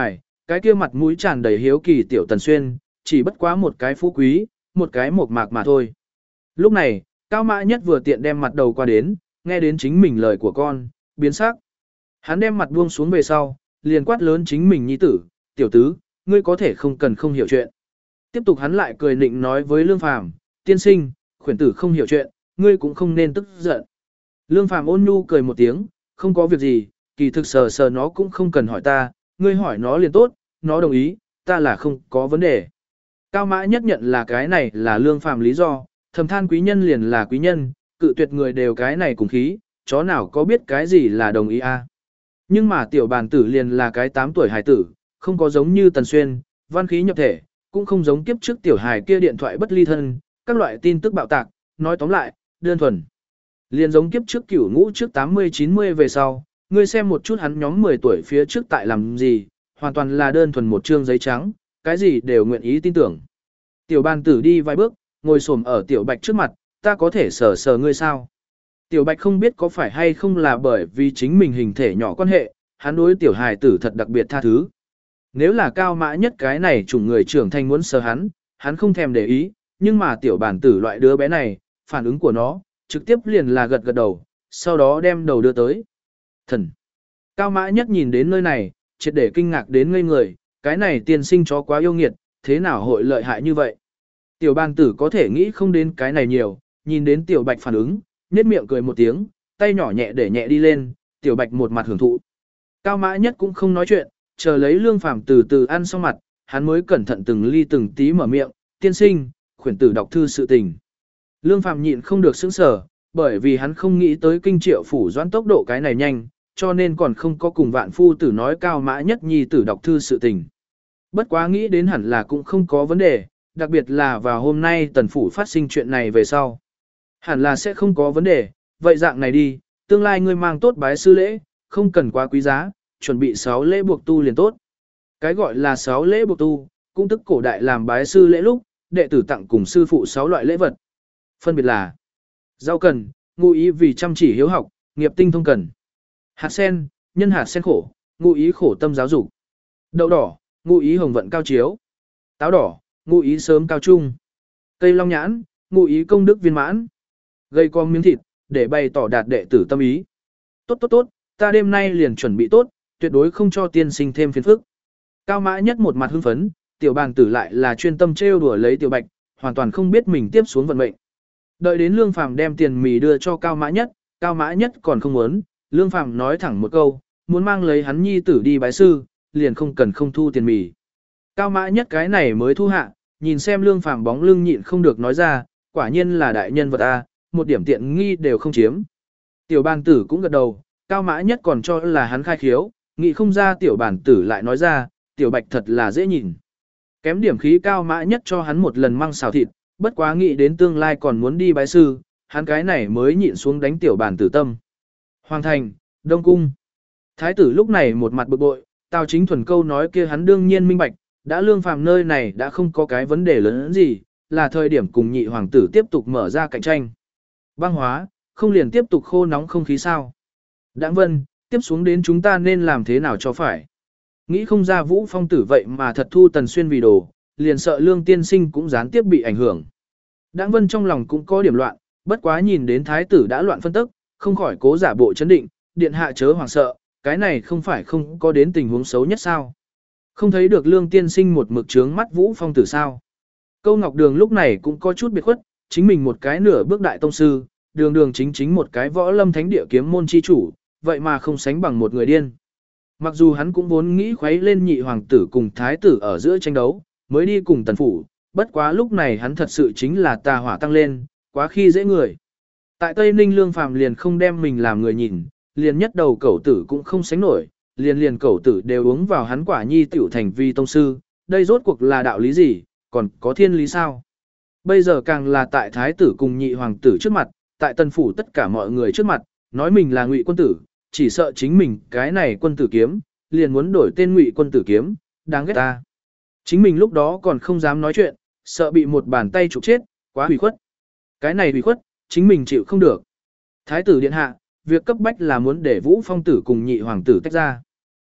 Cái kia mặt mũi tràn đầy hiếu kỳ tiểu Tần Xuyên, chỉ bất quá một cái phú quý, một cái mộc mạc mà thôi. Lúc này, Cao Mã Nhất vừa tiện đem mặt đầu qua đến, nghe đến chính mình lời của con, biến sắc. Hắn đem mặt buông xuống về sau, liền quát lớn chính mình nhi tử, tiểu tứ, ngươi có thể không cần không hiểu chuyện. Tiếp tục hắn lại cười nịnh nói với Lương Phàm, tiên sinh, khuyển tử không hiểu chuyện, ngươi cũng không nên tức giận. Lương Phàm ôn nhu cười một tiếng, không có việc gì, kỳ thực sờ sờ nó cũng không cần hỏi ta, ngươi hỏi nó liền tốt, nó đồng ý, ta là không có vấn đề. Cao Mã Nhất nhận là cái này là Lương Phàm lý do, thầm than quý nhân liền là quý nhân, cự tuyệt người đều cái này cùng khí, chó nào có biết cái gì là đồng ý a. Nhưng mà tiểu bàn tử liền là cái tám tuổi hài tử, không có giống như Tần Xuyên, văn khí nhập thể, cũng không giống kiếp trước tiểu hài kia điện thoại bất ly thân, các loại tin tức bạo tạc, nói tóm lại, đơn thuần. Liền giống kiếp trước cửu ngũ trước tám mươi chín mươi về sau, ngươi xem một chút hắn nhóm mười tuổi phía trước tại làm gì, hoàn toàn là đơn thuần một trương giấy trắng, cái gì đều nguyện ý tin tưởng. Tiểu bàn tử đi vài bước, ngồi xổm ở tiểu bạch trước mặt, ta có thể sờ sờ ngươi sao? Tiểu bạch không biết có phải hay không là bởi vì chính mình hình thể nhỏ quan hệ, hắn đối tiểu hài tử thật đặc biệt tha thứ. Nếu là Cao Mã Nhất cái này chủng người trưởng thành muốn sờ hắn, hắn không thèm để ý, nhưng mà tiểu bản tử loại đứa bé này, phản ứng của nó, trực tiếp liền là gật gật đầu, sau đó đem đầu đưa tới. Thần! Cao Mã Nhất nhìn đến nơi này, triệt để kinh ngạc đến ngây người, cái này tiên sinh chó quá yêu nghiệt, thế nào hội lợi hại như vậy? Tiểu bàn tử có thể nghĩ không đến cái này nhiều, nhìn đến tiểu bạch phản ứng, nhếch miệng cười một tiếng, tay nhỏ nhẹ để nhẹ đi lên, tiểu bạch một mặt hưởng thụ. Cao Mã Nhất cũng không nói chuyện, chờ lấy Lương Phàm từ từ ăn xong mặt, hắn mới cẩn thận từng ly từng tí mở miệng, tiên sinh, khuyển tử đọc thư sự tình. Lương Phàm nhịn không được sững sờ, bởi vì hắn không nghĩ tới kinh triệu phủ doãn tốc độ cái này nhanh, cho nên còn không có cùng vạn phu tử nói Cao Mã Nhất nhi tử đọc thư sự tình. Bất quá nghĩ đến hẳn là cũng không có vấn đề, đặc biệt là vào hôm nay tần phủ phát sinh chuyện này về sau. Hẳn là sẽ không có vấn đề, vậy dạng này đi, tương lai ngươi mang tốt bái sư lễ, không cần quá quý giá, chuẩn bị sáu lễ buộc tu liền tốt. Cái gọi là sáu lễ buộc tu, cũng tức cổ đại làm bái sư lễ lúc, đệ tử tặng cùng sư phụ sáu loại lễ vật. Phân biệt là rau cần, ngụ ý vì chăm chỉ hiếu học, nghiệp tinh thông cần. Hạt sen, nhân hạt sen khổ, ngụ ý khổ tâm giáo dục. Đậu đỏ, ngụ ý hồng vận cao chiếu. Táo đỏ, ngụ ý sớm cao trung. Cây long nhãn, ngụ ý công đức viên mãn. Gây con miếng thịt, để bày tỏ đạt đệ tử tâm ý. Tốt tốt tốt, ta đêm nay liền chuẩn bị tốt, tuyệt đối không cho tiên sinh thêm phiền phức. Cao Mã Nhất một mặt hưng phấn, tiểu bàn tử lại là chuyên tâm trêu đùa lấy tiểu bạch, hoàn toàn không biết mình tiếp xuống vận mệnh. Đợi đến Lương Phàm đem tiền mì đưa cho Cao Mã Nhất, Cao Mã Nhất còn không muốn, Lương Phàm nói thẳng một câu, muốn mang lấy hắn nhi tử đi bái sư, liền không cần không thu tiền mì. Cao Mã Nhất cái này mới thu hạ, nhìn xem Lương Phàm bóng lưng nhịn không được nói ra, quả nhiên là đại nhân vật a, một điểm tiện nghi đều không chiếm. Tiểu bàn tử cũng gật đầu, Cao Mã Nhất còn cho là hắn khai khiếu, nghĩ không ra tiểu bàn tử lại nói ra, tiểu bạch thật là dễ nhìn. Kém điểm khí Cao Mã Nhất cho hắn một lần măng xào thịt, bất quá nghĩ đến tương lai còn muốn đi bái sư, hắn cái này mới nhịn xuống đánh tiểu bàn tử tâm. Hoàng thành, Đông Cung. Thái tử lúc này một mặt bực bội, Tào Chính Thuần câu nói kia hắn đương nhiên minh bạch, đã Lương Phàm nơi này đã không có cái vấn đề lớn gì, là thời điểm cùng nhị hoàng tử tiếp tục mở ra cạnh tranh. Băng hóa, không liền tiếp tục khô nóng không khí sao. Đãng Vân, tiếp xuống đến chúng ta nên làm thế nào cho phải. Nghĩ không ra Vũ Phong tử vậy mà thật thu Tần Xuyên vì đồ, liền sợ Lương tiên sinh cũng gián tiếp bị ảnh hưởng. Đãng Vân trong lòng cũng có điểm loạn, bất quá nhìn đến thái tử đã loạn phân tức, không khỏi cố giả bộ chấn định, điện hạ chớ hoảng sợ, cái này không phải không có đến tình huống xấu nhất sao. Không thấy được Lương tiên sinh một mực trướng mắt Vũ Phong tử sao. Câu Ngọc Đường lúc này cũng có chút biệt khuất, chính mình một cái nửa bước đại tông sư, đường đường chính chính một cái võ lâm thánh địa kiếm môn chi chủ, vậy mà không sánh bằng một người điên. Mặc dù hắn cũng vốn nghĩ khuấy lên nhị hoàng tử cùng thái tử ở giữa tranh đấu, mới đi cùng tần phủ, bất quá lúc này hắn thật sự chính là tà hỏa tăng lên, quá khi dễ người. Tại Tây Ninh Lương Phàm liền không đem mình làm người nhìn, liền nhất đầu cẩu tử cũng không sánh nổi, liền liền cẩu tử đều uống vào hắn quả nhi tiểu thành vi tông sư, đây rốt cuộc là đạo lý gì, còn có thiên lý sao? Bây giờ càng là tại thái tử cùng nhị hoàng tử trước mặt, tại tần phủ tất cả mọi người trước mặt, nói mình là Ngụy quân tử, chỉ sợ chính mình cái này quân tử kiếm, liền muốn đổi tên Ngụy quân tử kiếm, đáng ghét ta. Chính mình lúc đó còn không dám nói chuyện, sợ bị một bàn tay trục chết, quá hủy khuất. Cái này hủy khuất, chính mình chịu không được. Thái tử điện hạ, việc cấp bách là muốn để Vũ Phong tử cùng nhị hoàng tử tách ra.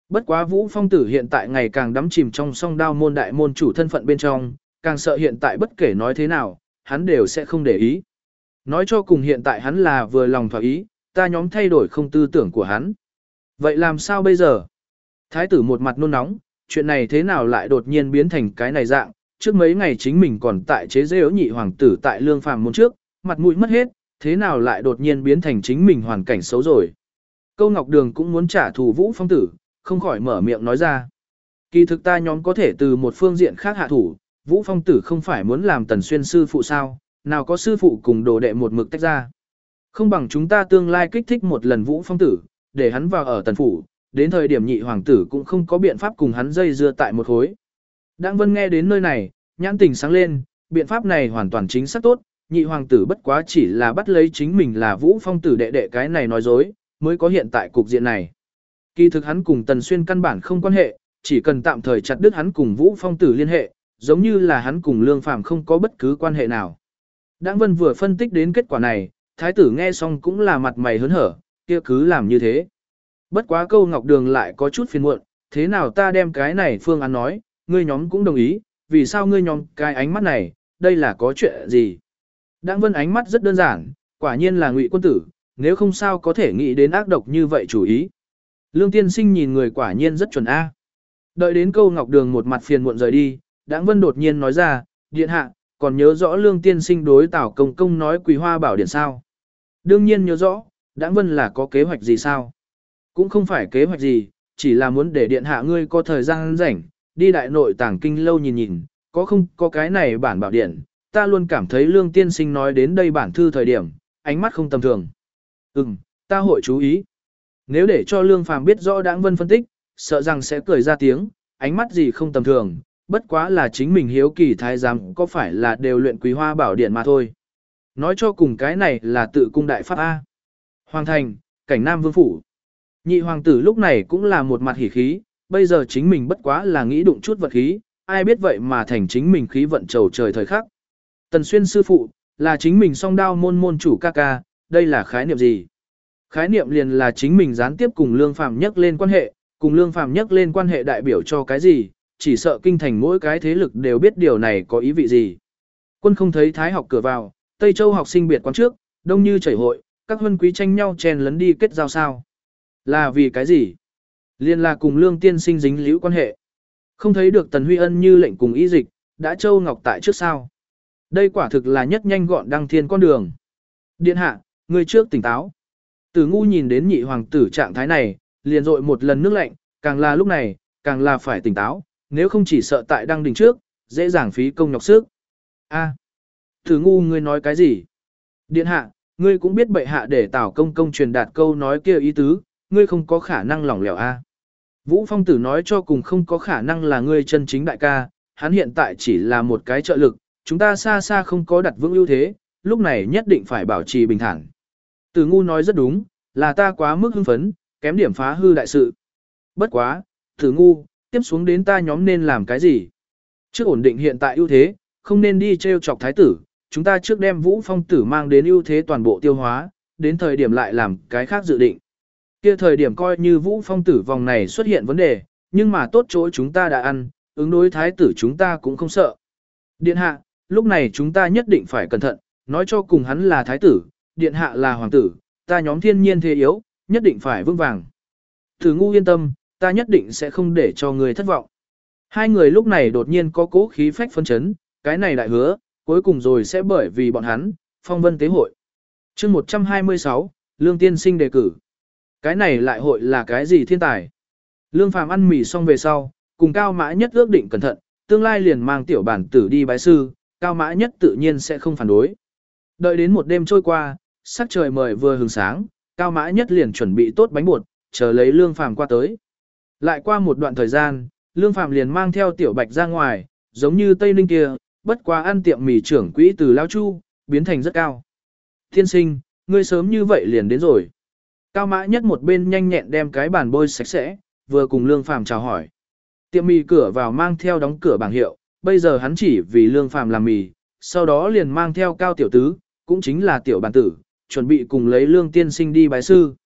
Bất quá Vũ Phong Tử hiện tại ngày càng đắm chìm trong song đao môn đại môn chủ thân phận bên trong, càng sợ hiện tại bất kể nói thế nào, hắn đều sẽ không để ý. Nói cho cùng hiện tại hắn là vừa lòng thỏa ý, ta nhóm thay đổi không tư tưởng của hắn. Vậy làm sao bây giờ? Thái tử một mặt nôn nóng, chuyện này thế nào lại đột nhiên biến thành cái này dạng, trước mấy ngày chính mình còn tại chế giễu nhị hoàng tử tại lương phàm môn trước, mặt mũi mất hết, thế nào lại đột nhiên biến thành chính mình hoàn cảnh xấu rồi. Câu Ngọc Đường cũng muốn trả thù Vũ Phong Tử, không khỏi mở miệng nói ra. Kỳ thực ta nhóm có thể từ một phương diện khác hạ thủ, Vũ Phong Tử không phải muốn làm Tần Xuyên sư phụ sao, nào có sư phụ cùng đồ đệ một mực tách ra. Không bằng chúng ta tương lai kích thích một lần Vũ Phong Tử, để hắn vào ở Tần Phủ, đến thời điểm nhị hoàng tử cũng không có biện pháp cùng hắn dây dưa tại một khối. Đặng Vân nghe đến nơi này, nhãn tình sáng lên, biện pháp này hoàn toàn chính xác tốt, nhị hoàng tử bất quá chỉ là bắt lấy chính mình là Vũ Phong Tử đệ đệ cái này nói dối, mới có hiện tại cục diện này. Kỳ thực hắn cùng Tần Xuyên căn bản không quan hệ, chỉ cần tạm thời chặt đứt hắn cùng Vũ Phong Tử liên hệ, giống như là hắn cùng Lương Phàm không có bất cứ quan hệ nào. Đặng Vân vừa phân tích đến kết quả này, thái tử nghe xong cũng là mặt mày hớn hở, kia cứ làm như thế. Bất quá Câu Ngọc Đường lại có chút phiền muộn, thế nào ta đem cái này phương án nói, ngươi nhóm cũng đồng ý, vì sao ngươi nhóm cái ánh mắt này, đây là có chuyện gì? Đặng Vân ánh mắt rất đơn giản, quả nhiên là Ngụy quân tử, nếu không sao có thể nghĩ đến ác độc như vậy chủ ý. Lương tiên sinh nhìn người quả nhiên rất chuẩn A. Đợi đến Câu Ngọc Đường một mặt phiền muộn rời đi, Đặng Vân đột nhiên nói ra, điện hạ, còn nhớ rõ Lương tiên sinh đối Tào Công Công nói Quý Hoa Bảo Điện sao? Đương nhiên nhớ rõ, Đặng Vân là có kế hoạch gì sao? Cũng không phải kế hoạch gì, chỉ là muốn để điện hạ ngươi có thời gian rảnh, đi đại nội tàng kinh lâu nhìn nhìn, có không có cái này bản bảo điện, ta luôn cảm thấy Lương tiên sinh nói đến đây bản thư thời điểm, ánh mắt không tầm thường. Ừm, ta hội chú ý. Nếu để cho Lương Phàm biết rõ Đặng Vân phân tích, sợ rằng sẽ cười ra tiếng, ánh mắt gì không tầm thường, bất quá là chính mình hiếu kỳ thái giám có phải là đều luyện Quý Hoa Bảo Điện mà thôi. Nói cho cùng cái này là tự cung đại pháp A. Hoàng thành, cảnh Nam Vương Phủ. Nhị hoàng tử lúc này cũng là một mặt hỉ khí, bây giờ chính mình bất quá là nghĩ đụng chút vật khí, ai biết vậy mà thành chính mình khí vận trầu trời thời khắc. Tần Xuyên sư phụ, là chính mình song đao môn môn chủ ca ca, đây là khái niệm gì? Khái niệm liền là chính mình gián tiếp cùng Lương Phàm nhắc lên quan hệ, cùng Lương Phàm nhắc lên quan hệ đại biểu cho cái gì, chỉ sợ kinh thành mỗi cái thế lực đều biết điều này có ý vị gì. Quân không thấy thái học cửa vào, Tây Châu học sinh biệt quán trước, đông như chảy hội, các huân quý tranh nhau chen lấn đi kết giao sao. Là vì cái gì? Liên là cùng Lương tiên sinh dính liễu quan hệ. Không thấy được Tần Huy Ân như lệnh cùng ý dịch, đã Châu Ngọc tại trước sao. Đây quả thực là nhất nhanh gọn đăng thiên con đường. Điện hạ, người trước tỉnh táo. Tử Ngu nhìn đến nhị hoàng tử trạng thái này, liền dội một lần nước lạnh, càng là lúc này, càng là phải tỉnh táo, nếu không chỉ sợ tại đăng đỉnh trước, dễ dàng phí công nhọc sức. A, Tử Ngu ngươi nói cái gì? Điện hạ, ngươi cũng biết bệ hạ để Tào Công Công truyền đạt câu nói kia ý tứ, ngươi không có khả năng lỏng lẻo a. Vũ Phong Tử nói cho cùng không có khả năng là ngươi chân chính đại ca, hắn hiện tại chỉ là một cái trợ lực, chúng ta xa xa không có đặt vững ưu thế, lúc này nhất định phải bảo trì bình thản. Tử Ngu nói rất đúng, là ta quá mức hưng phấn, kém điểm phá hư đại sự. Bất quá, Tử Ngu, tiếp xuống đến ta nhóm nên làm cái gì? Trước ổn định hiện tại ưu thế, không nên đi trêu chọc thái tử, chúng ta trước đem Vũ Phong Tử mang đến ưu thế toàn bộ tiêu hóa, đến thời điểm lại làm cái khác dự định. Kia thời điểm coi như Vũ Phong Tử vòng này xuất hiện vấn đề, nhưng mà tốt chỗ chúng ta đã ăn, ứng đối thái tử chúng ta cũng không sợ. Điện hạ, lúc này chúng ta nhất định phải cẩn thận, nói cho cùng hắn là thái tử, điện hạ là hoàng tử, ta nhóm thiên nhiên thế yếu, nhất định phải vững vàng. Tử Ngu yên tâm, ta nhất định sẽ không để cho người thất vọng. Hai người lúc này đột nhiên có cố khí phách phân chấn, cái này đại hứa, cuối cùng rồi sẽ bởi vì bọn hắn, phong vân tế hội. chương một trăm hai mươi sáu, Lương tiên sinh đề cử. Cái này lại hội là cái gì thiên tài? Lương Phàm ăn mì xong về sau, cùng Cao Mã Nhất ước định cẩn thận, tương lai liền mang tiểu bản tử đi bái sư, Cao Mã Nhất tự nhiên sẽ không phản đối. Đợi đến một đêm trôi qua, sắc trời mời vừa hừng sáng, Cao Mã Nhất liền chuẩn bị tốt bánh bột, chờ lấy Lương Phàm qua tới. Lại qua một đoạn thời gian, Lương Phàm liền mang theo tiểu Bạch ra ngoài, giống như Tây Ninh kia, bất quá ăn tiệm mì trưởng quỹ từ Lao Chu, biến thành rất cao. Thiên sinh, ngươi sớm như vậy liền đến rồi. Cao Mã Nhất một bên nhanh nhẹn đem cái bàn bôi sạch sẽ, vừa cùng Lương Phàm chào hỏi. Tiệm mì cửa vào mang theo đóng cửa bảng hiệu, bây giờ hắn chỉ vì Lương Phàm làm mì, sau đó liền mang theo Cao tiểu tứ, cũng chính là tiểu bản tử, chuẩn bị cùng lấy Lương tiên sinh đi bái sư.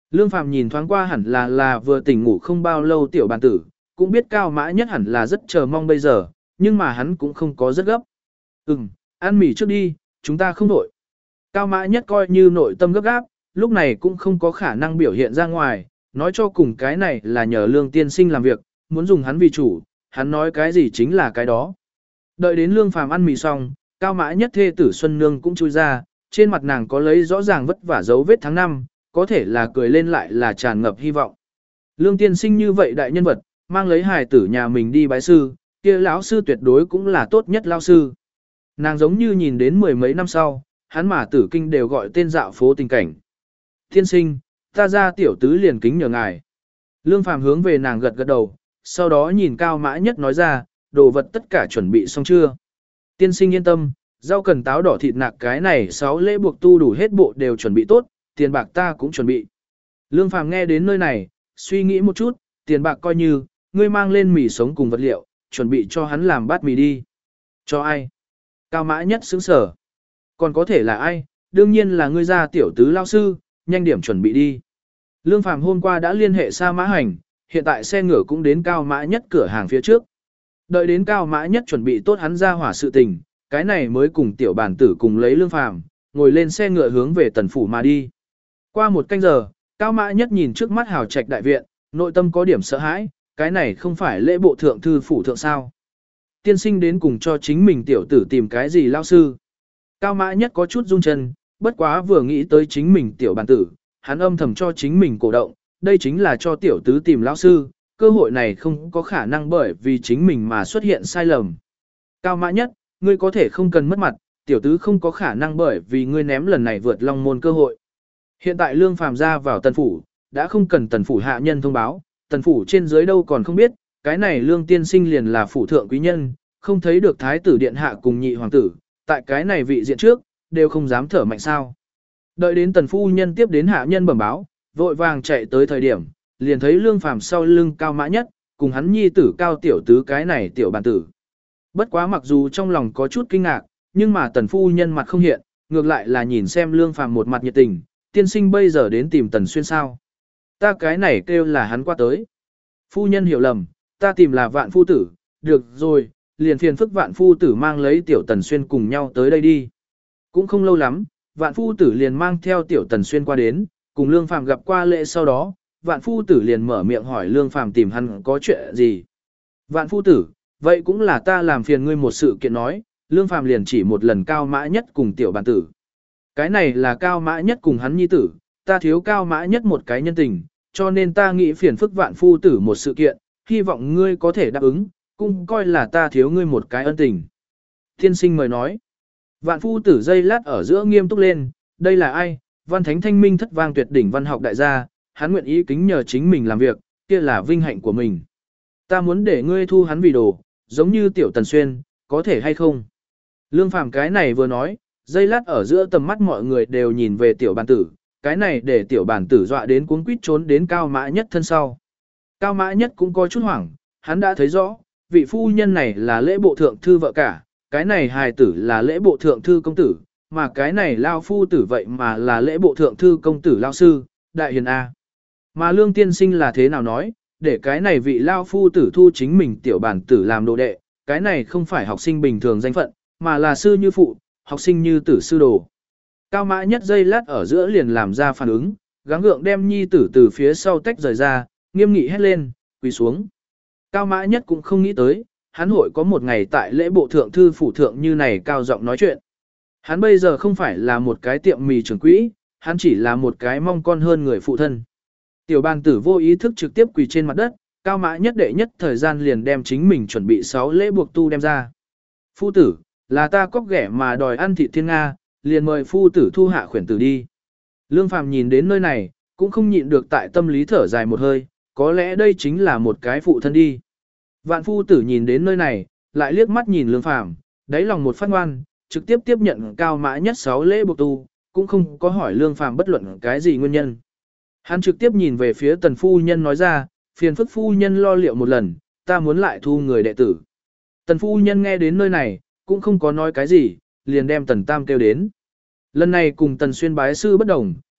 Lương Phàm nhìn thoáng qua hẳn là là vừa tỉnh ngủ không bao lâu tiểu bàn tử, cũng biết Cao Mã Nhất hẳn là rất chờ mong bây giờ, nhưng mà hắn cũng không có rất gấp. Ừm, ăn mì trước đi, chúng ta không nội. Cao Mã Nhất coi như nội tâm gấp gáp, lúc này cũng không có khả năng biểu hiện ra ngoài, nói cho cùng cái này là nhờ Lương tiên sinh làm việc, muốn dùng hắn vì chủ, hắn nói cái gì chính là cái đó. Đợi đến Lương Phàm ăn mì xong, Cao Mã Nhất thê tử Xuân Nương cũng chui ra, trên mặt nàng có lấy rõ ràng vất vả dấu vết tháng năm, có thể là cười lên lại là tràn ngập hy vọng. Lương tiên sinh như vậy đại nhân vật, mang lấy hài tử nhà mình đi bái sư, kia lão sư tuyệt đối cũng là tốt nhất lão sư. Nàng giống như nhìn đến mười mấy năm sau, hắn mà tử kinh đều gọi tên dạo phố tình cảnh. Tiên sinh, ta ra tiểu tứ liền kính nhờ ngài. Lương Phàm hướng về nàng gật gật đầu, sau đó nhìn Cao Mã Nhất nói ra, đồ vật tất cả chuẩn bị xong chưa? Tiên sinh yên tâm, rau cần táo đỏ thịt nạc cái này sáu lễ buộc tu đủ hết bộ đều chuẩn bị tốt, tiền bạc ta cũng chuẩn bị. Lương Phàm nghe đến nơi này, suy nghĩ một chút, tiền bạc coi như, ngươi mang lên mì sống cùng vật liệu, chuẩn bị cho hắn làm bát mì đi. Cho ai? Cao Mã Nhất sững sở. Còn có thể là ai? Đương nhiên là ngươi gia tiểu tứ lao sư, nhanh điểm chuẩn bị đi. Lương Phàm hôm qua đã liên hệ Sa Mã Hành, hiện tại xe ngựa cũng đến Cao Mã Nhất cửa hàng phía trước. Đợi đến Cao Mã Nhất chuẩn bị tốt hắn ra hỏa sự tình, cái này mới cùng tiểu bản tử cùng lấy Lương Phàm, ngồi lên xe ngựa hướng về tần phủ mà đi. Qua một canh giờ, Cao Mã Nhất nhìn trước mắt hào trạch đại viện, nội tâm có điểm sợ hãi, cái này không phải lễ bộ thượng thư phủ thượng sao. Tiên sinh đến cùng cho chính mình tiểu tử tìm cái gì lao sư. Cao Mã Nhất có chút rung chân, bất quá vừa nghĩ tới chính mình tiểu bản tử, hắn âm thầm cho chính mình cổ động, đây chính là cho tiểu tứ tìm lao sư, cơ hội này không có khả năng bởi vì chính mình mà xuất hiện sai lầm. Cao Mã Nhất, ngươi có thể không cần mất mặt, tiểu tứ không có khả năng bởi vì ngươi ném lần này vượt long môn cơ hội. Hiện tại Lương Phàm ra vào tần phủ, đã không cần tần phủ hạ nhân thông báo, tần phủ trên dưới đâu còn không biết, cái này Lương tiên sinh liền là phủ thượng quý nhân, không thấy được thái tử điện hạ cùng nhị hoàng tử, tại cái này vị diện trước, đều không dám thở mạnh sao. Đợi đến tần phu nhân tiếp đến hạ nhân bẩm báo, vội vàng chạy tới thời điểm, liền thấy Lương Phàm sau lưng Cao Mã Nhất, cùng hắn nhi tử Cao tiểu tứ cái này tiểu bản tử. Bất quá mặc dù trong lòng có chút kinh ngạc, nhưng mà tần phu nhân mặt không hiện, ngược lại là nhìn xem Lương Phàm một mặt nhiệt tình, tiên sinh bây giờ đến tìm tần xuyên sao. Ta cái này kêu là hắn qua tới. Phu nhân hiểu lầm, ta tìm là vạn phu tử, được rồi, liền phiền phức vạn phu tử mang lấy tiểu tần xuyên cùng nhau tới đây đi. Cũng không lâu lắm, vạn phu tử liền mang theo tiểu tần xuyên qua đến, cùng Lương Phàm gặp qua lễ sau đó, vạn phu tử liền mở miệng hỏi Lương Phàm tìm hắn có chuyện gì. Vạn phu tử, vậy cũng là ta làm phiền ngươi một sự kiện nói, Lương Phàm liền chỉ một lần Cao Mã Nhất cùng tiểu bản tử. Cái này là Cao Mã Nhất cùng hắn nhi tử, ta thiếu Cao Mã Nhất một cái nhân tình, cho nên ta nghĩ phiền phức vạn phu tử một sự kiện, hy vọng ngươi có thể đáp ứng, cũng coi là ta thiếu ngươi một cái ân tình. Thiên sinh mời nói, vạn phu tử dây lát ở giữa nghiêm túc lên, đây là ai, văn thánh thanh minh thất vang tuyệt đỉnh văn học đại gia, hắn nguyện ý kính nhờ chính mình làm việc, kia là vinh hạnh của mình. Ta muốn để ngươi thu hắn vì đồ, giống như tiểu tần xuyên, có thể hay không? Lương Phàm cái này vừa nói, dây lát ở giữa tầm mắt mọi người đều nhìn về tiểu bản tử, cái này để tiểu bản tử dọa đến cuống quýt trốn đến Cao Mã Nhất thân sau. Cao Mã Nhất cũng có chút hoảng, hắn đã thấy rõ, vị phu nhân này là lễ bộ thượng thư vợ cả, cái này hài tử là lễ bộ thượng thư công tử, mà cái này lao phu tử vậy mà là lễ bộ thượng thư công tử lao sư, đại hiền A. Mà Lương tiên sinh là thế nào nói, để cái này vị lao phu tử thu chính mình tiểu bản tử làm đồ đệ, cái này không phải học sinh bình thường danh phận, mà là sư như phụ, học sinh như tử sư đồ. Cao Mã Nhất dây lát ở giữa liền làm ra phản ứng, gắng gượng đem nhi tử từ phía sau tách rời ra, nghiêm nghị hét lên, quỳ xuống. Cao Mã Nhất cũng không nghĩ tới, hắn hội có một ngày tại lễ bộ thượng thư phủ thượng như này cao giọng nói chuyện. Hắn bây giờ không phải là một cái tiệm mì trưởng quỹ, hắn chỉ là một cái mong con hơn người phụ thân. Tiểu bàn tử vô ý thức trực tiếp quỳ trên mặt đất, Cao Mã Nhất đệ nhất thời gian liền đem chính mình chuẩn bị sáu lễ buộc tu đem ra. Phu tử, là ta cóc ghẻ mà đòi ăn thịt thiên Nga, liền mời phu tử thu hạ khuyển tử đi. Lương Phàm nhìn đến nơi này, cũng không nhịn được tại tâm lý thở dài một hơi, có lẽ đây chính là một cái phụ thân đi. Vạn phu tử nhìn đến nơi này, lại liếc mắt nhìn Lương Phàm, đáy lòng một phát ngoan, trực tiếp tiếp nhận Cao Mã Nhất sáu lễ buộc tu, cũng không có hỏi Lương Phàm bất luận cái gì nguyên nhân. Hắn trực tiếp nhìn về phía tần phu nhân nói ra, phiền phức phu nhân lo liệu một lần, ta muốn lại thu người đệ tử. Tần phu nhân nghe đến nơi này, cũng không có nói cái gì, liền đem tần tam kêu đến. Lần này cùng tần xuyên bái sư bất đồng,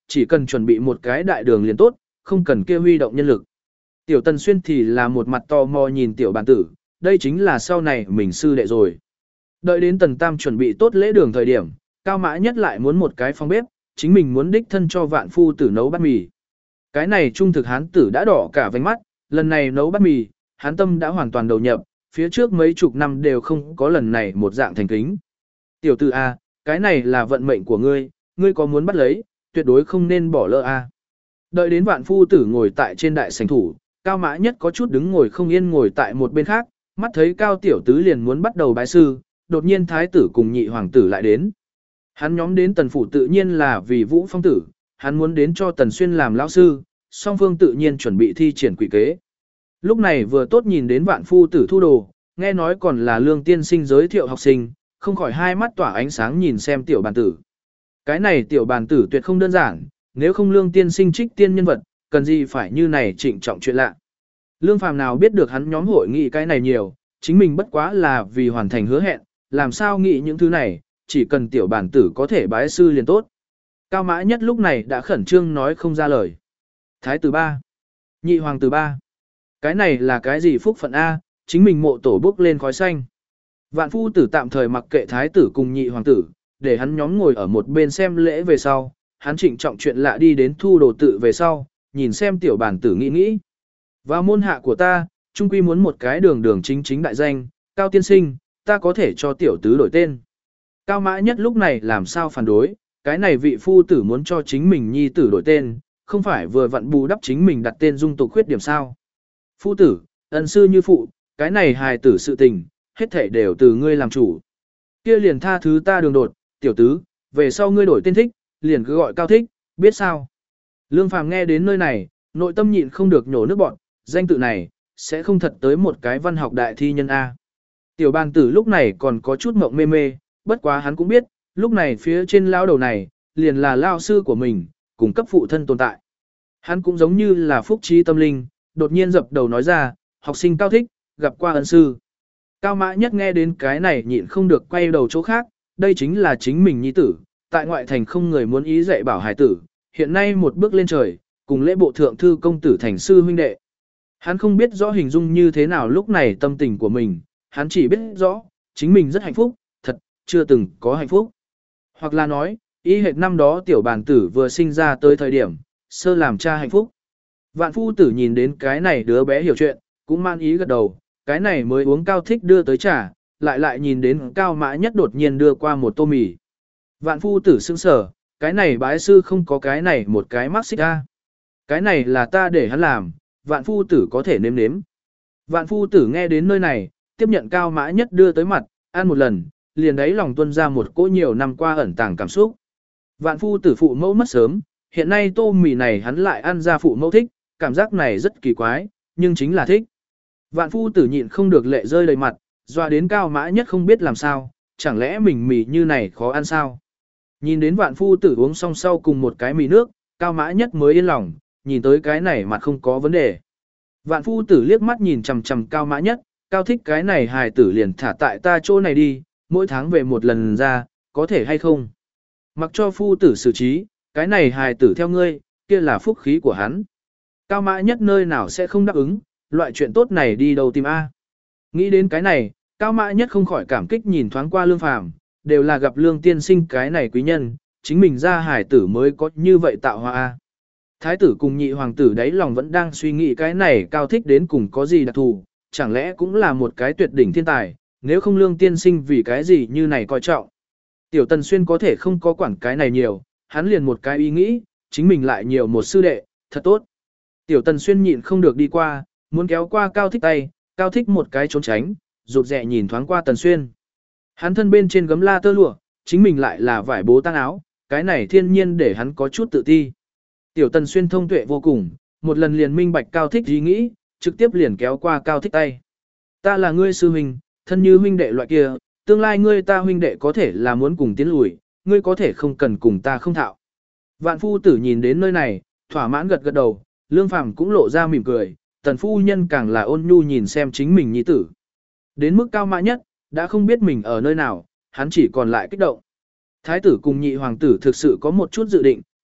chỉ cần chuẩn bị một cái đại đường liền tốt, không cần kia huy động nhân lực. Tiểu Tần Xuyên thì là một mặt tò mò nhìn tiểu bản tử, đây chính là sau này mình sư đệ rồi. Đợi đến Tần Tam chuẩn bị tốt lễ đường thời điểm, Cao Mã Nhất lại muốn một cái phòng bếp, chính mình muốn đích thân cho vạn phu tử nấu bát mì. Cái này trung thực hán tử đã đỏ cả vành mắt, lần này nấu bát mì, hán tâm đã hoàn toàn đầu nhập, phía trước mấy chục năm đều không có lần này một dạng thành kính. Tiểu tử A, cái này là vận mệnh của ngươi, ngươi có muốn bắt lấy, tuyệt đối không nên bỏ lỡ A. Đợi đến vạn phu tử ngồi tại trên đại sảnh thủ, Cao Mã Nhất có chút đứng ngồi không yên ngồi tại một bên khác, mắt thấy Cao Tiểu Tứ liền muốn bắt đầu bái sư, đột nhiên thái tử cùng nhị hoàng tử lại đến. Hắn nhóm đến Tần phủ tự nhiên là vì Vũ Phong tử, hắn muốn đến cho Tần Xuyên làm lão sư, song phương tự nhiên chuẩn bị thi triển quỷ kế. Lúc này vừa tốt nhìn đến vạn phu tử thu đồ, nghe nói còn là Lương tiên sinh giới thiệu học sinh, không khỏi hai mắt tỏa ánh sáng nhìn xem tiểu bàn tử. Cái này tiểu bàn tử tuyệt không đơn giản, nếu không Lương tiên sinh trích tiên nhân vật, cần gì phải như này trịnh trọng chuyện lạ. Lương Phàm nào biết được hắn nhóm hội nghị cái này nhiều, chính mình bất quá là vì hoàn thành hứa hẹn, làm sao nghĩ những thứ này, chỉ cần tiểu bản tử có thể bái sư liền tốt. Cao Mã Nhất lúc này đã khẩn trương nói không ra lời. Thái tử ba, nhị hoàng tử ba, cái này là cái gì phúc phận A, chính mình mộ tổ bước lên khói xanh. Vạn phu tử tạm thời mặc kệ thái tử cùng nhị hoàng tử, để hắn nhóm ngồi ở một bên xem lễ về sau, hắn trịnh trọng chuyện lạ đi đến thu đồ tự về sau, nhìn xem tiểu bản tử nghĩ nghĩ. Vào môn hạ của ta, trung quy muốn một cái đường đường chính chính đại danh, Cao tiên sinh, ta có thể cho tiểu tứ đổi tên. Cao Mã Nhất lúc này làm sao phản đối, cái này vị phu tử muốn cho chính mình nhi tử đổi tên, không phải vừa vặn bù đắp chính mình đặt tên dung tục khuyết điểm sao. Phu tử, ân sư như phụ, cái này hài tử sự tình, hết thảy đều từ ngươi làm chủ. Kia liền tha thứ ta đường đột, tiểu tứ, về sau ngươi đổi tên thích, liền cứ gọi Cao Thích, biết sao. Lương Phàm nghe đến nơi này, nội tâm nhịn không được nhổ nước bọn, danh tự này, sẽ không thật tới một cái văn học đại thi nhân A. Tiểu bàn tử lúc này còn có chút mộng mê mê, bất quá hắn cũng biết, lúc này phía trên lao đầu này, liền là lao sư của mình, cùng cấp phụ thân tồn tại. Hắn cũng giống như là phúc trí tâm linh, đột nhiên dập đầu nói ra, học sinh Cao Thích, gặp qua ân sư. Cao Mã Nhất nghe đến cái này nhịn không được quay đầu chỗ khác, đây chính là chính mình nhi tử, tại ngoại thành không người muốn ý dạy bảo hải tử, hiện nay một bước lên trời, cùng lễ bộ thượng thư công tử thành sư huynh đệ. Hắn không biết rõ hình dung như thế nào lúc này tâm tình của mình, hắn chỉ biết rõ, chính mình rất hạnh phúc, thật, chưa từng có hạnh phúc. Hoặc là nói, ý hệt năm đó tiểu bàn tử vừa sinh ra tới thời điểm, sơ làm cha hạnh phúc. Vạn phu tử nhìn đến cái này đứa bé hiểu chuyện, cũng man ý gật đầu, cái này mới uống Cao Thích đưa tới trà, lại lại nhìn đến Cao Mã Nhất đột nhiên đưa qua một tô mì. Vạn phu tử sững sờ, cái này bái sư không có cái này một cái mắc xích ra. Cái này là ta để hắn làm, vạn phu tử có thể nếm nếm. Vạn phu tử nghe đến nơi này, tiếp nhận Cao Mã Nhất đưa tới mặt, ăn một lần, liền đấy lòng tuôn ra một cỗ nhiều năm qua ẩn tàng cảm xúc. Vạn phu tử phụ mẫu mất sớm, hiện nay tô mì này hắn lại ăn ra phụ mẫu thích, cảm giác này rất kỳ quái, nhưng chính là thích. Vạn phu tử nhịn không được lệ rơi đầy mặt, doa đến Cao Mã Nhất không biết làm sao, chẳng lẽ mình mì như này khó ăn sao? Nhìn đến vạn phu tử uống xong sau cùng một cái mì nước, Cao Mã Nhất mới yên lòng, nhìn tới cái này mặt không có vấn đề. Vạn phu tử liếc mắt nhìn chằm chằm Cao Mã Nhất, Cao Thích cái này hài tử liền thả tại ta chỗ này đi, mỗi tháng về một lần ra, có thể hay không? Mặc cho phu tử xử trí, cái này hài tử theo ngươi, kia là phúc khí của hắn. Cao Mã Nhất nơi nào sẽ không đáp ứng, loại chuyện tốt này đi đâu tìm A. Nghĩ đến cái này, Cao Mã Nhất không khỏi cảm kích nhìn thoáng qua Lương Phàm, đều là gặp Lương tiên sinh cái này quý nhân, chính mình ra hài tử mới có như vậy tạo hóa A. Thái tử cùng nhị hoàng tử đấy lòng vẫn đang suy nghĩ cái này Cao Thích đến cùng có gì đặc thù, chẳng lẽ cũng là một cái tuyệt đỉnh thiên tài, nếu không Lương tiên sinh vì cái gì như này coi trọng. Tiểu Tần Xuyên có thể không có quản cái này nhiều, hắn liền một cái ý nghĩ, chính mình lại nhiều một sư đệ, thật tốt. Tiểu Tần Xuyên nhịn không được đi qua, muốn kéo qua Cao Thích tay, Cao Thích một cái trốn tránh, rụt rè nhìn thoáng qua Tần Xuyên. Hắn thân bên trên gấm la tơ lụa, chính mình lại là vải bố tang áo, cái này thiên nhiên để hắn có chút tự ti. Tiểu Tần Xuyên thông tuệ vô cùng, một lần liền minh bạch Cao Thích ý nghĩ, trực tiếp liền kéo qua Cao Thích tay. Ta là ngươi sư huynh, thân như huynh đệ loại kia, tương lai ngươi ta huynh đệ có thể là muốn cùng tiến lùi, ngươi có thể không cần cùng ta không thạo. Vạn phu tử nhìn đến nơi này, thỏa mãn gật gật đầu, Lương Phàm cũng lộ ra mỉm cười, Tần phu nhân càng là ôn nhu nhìn xem chính mình nhi tử. Đến mức Cao Mã Nhất, đã không biết mình ở nơi nào, hắn chỉ còn lại kích động. Thái tử cùng nhị hoàng tử thực sự có một chút dự định,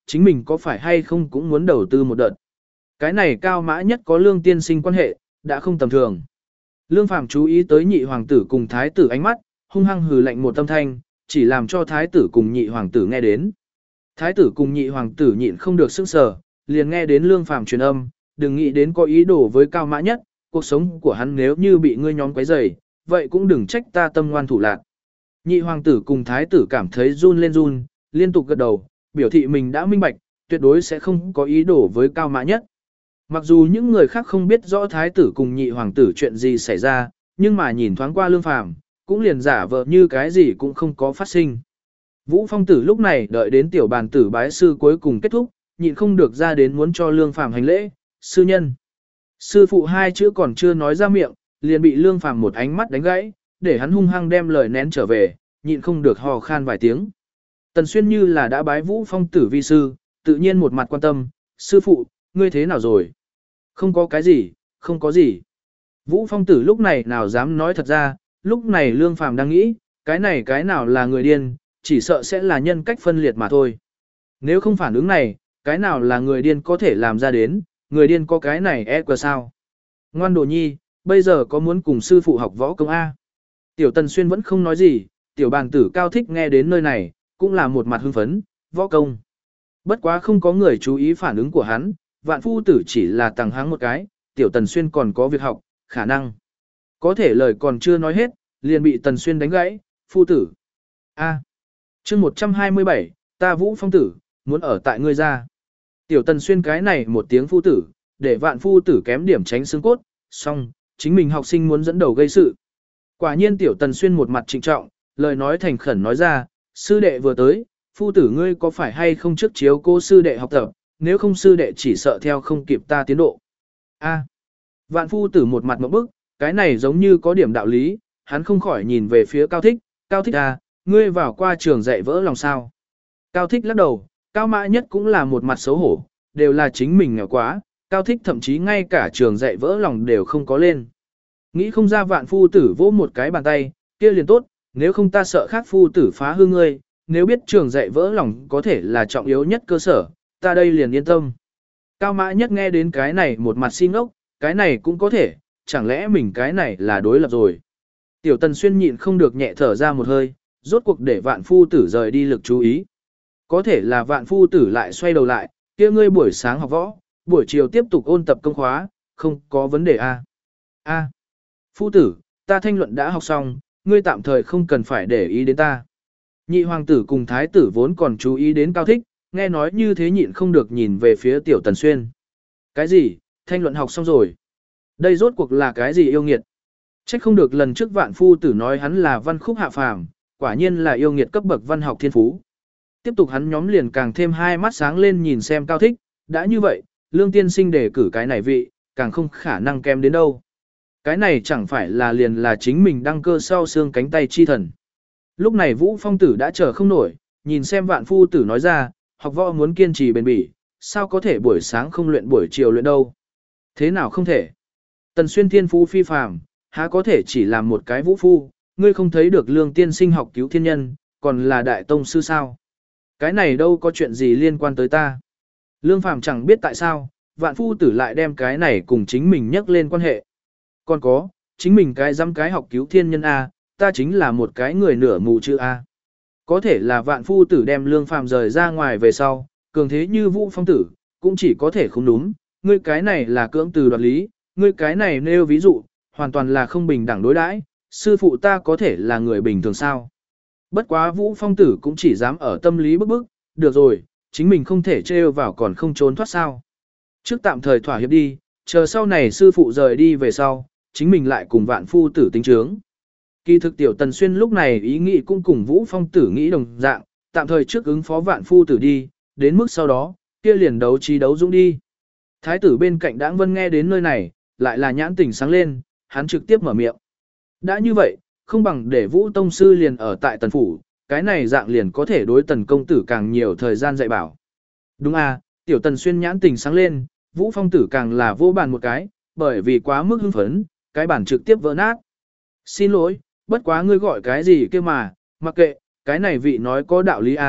chính mình có phải hay không cũng muốn đầu tư một đợt. Cái này Cao Mã Nhất có Lương tiên sinh quan hệ, đã không tầm thường. Lương Phàm chú ý tới nhị hoàng tử cùng thái tử ánh mắt, hung hăng hừ lạnh một âm thanh, chỉ làm cho thái tử cùng nhị hoàng tử nghe đến. Thái tử cùng nhị hoàng tử nhịn không được sức sở, liền nghe đến Lương Phàm truyền âm, đừng nghĩ đến có ý đồ với Cao Mã Nhất, cuộc sống của hắn nếu như bị ngươi nhóm quấy rầy, vậy cũng đừng trách ta tâm ngoan thủ lạn. Nhị hoàng tử cùng thái tử cảm thấy run lên run, liên tục gật đầu, biểu thị mình đã minh bạch, tuyệt đối sẽ không có ý đồ với Cao Mã Nhất. Mặc dù những người khác không biết rõ thái tử cùng nhị hoàng tử chuyện gì xảy ra, nhưng mà nhìn thoáng qua Lương Phàm, cũng liền giả vờ như cái gì cũng không có phát sinh. Vũ Phong tử lúc này đợi đến tiểu bàn tử bái sư cuối cùng kết thúc, nhịn không được ra đến muốn cho Lương Phàm hành lễ, sư nhân. Sư phụ hai chữ còn chưa nói ra miệng, liền bị Lương Phàm một ánh mắt đánh gãy, để hắn hung hăng đem lời nén trở về, nhịn không được hò khan vài tiếng. Tần Xuyên như là đã bái Vũ Phong tử vi sư, tự nhiên một mặt quan tâm, sư phụ, ngươi thế nào rồi? Không có cái gì, không có gì. Vũ Phong tử lúc này nào dám nói thật ra, lúc này Lương Phàm đang nghĩ, cái này cái nào là người điên, chỉ sợ sẽ là nhân cách phân liệt mà thôi. Nếu không phản ứng này, cái nào là người điên có thể làm ra đến, người điên có cái này e quờ sao? Ngoan đồ nhi, bây giờ có muốn cùng sư phụ học võ công A? Tiểu Tần Xuyên vẫn không nói gì, tiểu bàn tử Cao Thích nghe đến nơi này, cũng là một mặt hưng phấn, võ công. Bất quá không có người chú ý phản ứng của hắn, vạn phu tử chỉ là tàng háng một cái, tiểu Tần Xuyên còn có việc học, khả năng. Có thể lời còn chưa nói hết, liền bị Tần Xuyên đánh gãy, phu tử. A. Chương một trăm hai mươi bảy, ta Vũ Phong tử, muốn ở tại ngươi ra. Tiểu Tần Xuyên cái này một tiếng phu tử, để vạn phu tử kém điểm tránh xương cốt, xong, chính mình học sinh muốn dẫn đầu gây sự. Quả nhiên tiểu Tần Xuyên một mặt trịnh trọng, lời nói thành khẩn nói ra, sư đệ vừa tới, phu tử ngươi có phải hay không trước chiếu cô sư đệ học tập, nếu không sư đệ chỉ sợ theo không kịp ta tiến độ. A. Vạn phu tử một mặt ngộp bức, cái này giống như có điểm đạo lý, hắn không khỏi nhìn về phía Cao Thích, Cao Thích à, ngươi vào qua trường dạy vỡ lòng sao. Cao Thích lắc đầu, Cao Mã Nhất cũng là một mặt xấu hổ, đều là chính mình nghèo quá, Cao Thích thậm chí ngay cả trường dạy vỡ lòng đều không có lên. Nghĩ không ra vạn phu tử vỗ một cái bàn tay, kia liền tốt, nếu không ta sợ khác phu tử phá hư ngươi, nếu biết trường dạy vỡ lòng có thể là trọng yếu nhất cơ sở, ta đây liền yên tâm. Cao Mã Nhất nghe đến cái này một mặt xin ốc, cái này cũng có thể, chẳng lẽ mình cái này là đối lập rồi. Tiểu Tần Xuyên nhịn không được nhẹ thở ra một hơi, rốt cuộc để vạn phu tử rời đi lực chú ý. Có thể là vạn phu tử lại xoay đầu lại, kia ngươi buổi sáng học võ, buổi chiều tiếp tục ôn tập công khóa, không có vấn đề a. A. Phu tử, ta thanh luận đã học xong, ngươi tạm thời không cần phải để ý đến ta. Nhị hoàng tử cùng thái tử vốn còn chú ý đến Cao Thích, nghe nói như thế nhịn không được nhìn về phía tiểu Tần Xuyên. Cái gì, thanh luận học xong rồi? Đây rốt cuộc là cái gì yêu nghiệt? Trách không được lần trước vạn phu tử nói hắn là văn khúc hạ phàm, quả nhiên là yêu nghiệt cấp bậc văn học thiên phú. Tiếp tục hắn nhóm liền càng thêm hai mắt sáng lên nhìn xem Cao Thích, đã như vậy, Lương tiên sinh đề cử cái này vị, càng không khả năng kém đến đâu. Cái này chẳng phải là liền là chính mình đăng cơ sau xương cánh tay chi thần. Lúc này Vũ Phong tử đã chờ không nổi, nhìn xem vạn phu tử nói ra, học võ muốn kiên trì bền bỉ, sao có thể buổi sáng không luyện buổi chiều luyện đâu. Thế nào không thể? Tần Xuyên thiên phú phi phàm, há có thể chỉ làm một cái vũ phu, ngươi không thấy được Lương tiên sinh học cứu thiên nhân, còn là đại tông sư sao? Cái này đâu có chuyện gì liên quan tới ta. Lương Phàm chẳng biết tại sao, vạn phu tử lại đem cái này cùng chính mình nhắc lên quan hệ. Còn có, chính mình cái dám cái học cứu thiên nhân A, ta chính là một cái người nửa mù chữ A. Có thể là vạn phu tử đem Lương Phàm rời ra ngoài về sau, cường thế như Vũ Phong tử, cũng chỉ có thể không đúng, ngươi cái này là cưỡng từ đoạt lý, ngươi cái này nêu ví dụ, hoàn toàn là không bình đẳng đối đãi, sư phụ ta có thể là người bình thường sao. Bất quá Vũ Phong tử cũng chỉ dám ở tâm lý bức bức, được rồi, chính mình không thể trêu vào còn không trốn thoát sao. Trước tạm thời thỏa hiệp đi, chờ sau này sư phụ rời đi về sau, chính mình lại cùng vạn phu tử tính chướng. Kỳ thực tiểu Tần Xuyên lúc này ý nghĩ cũng cùng Vũ Phong tử nghĩ đồng dạng, tạm thời trước ứng phó vạn phu tử đi, đến mức sau đó, kia liền đấu trí đấu dũng đi. Thái tử bên cạnh Đãng Vân nghe đến nơi này, lại là nhãn tỉnh sáng lên, hắn trực tiếp mở miệng. Đã như vậy, không bằng để Vũ Tông Sư liền ở tại Tần Phủ, cái này dạng liền có thể đối Tần Công Tử càng nhiều thời gian dạy bảo. Đúng à, tiểu Tần Xuyên nhãn tỉnh sáng lên, Vũ Phong Tử càng là vô bàn một cái, bởi vì quá mức hưng phấn, cái bản trực tiếp vỡ nát. Xin lỗi, bất quá ngươi gọi cái gì kia mà, mặc kệ, cái này vị nói có đạo lý à,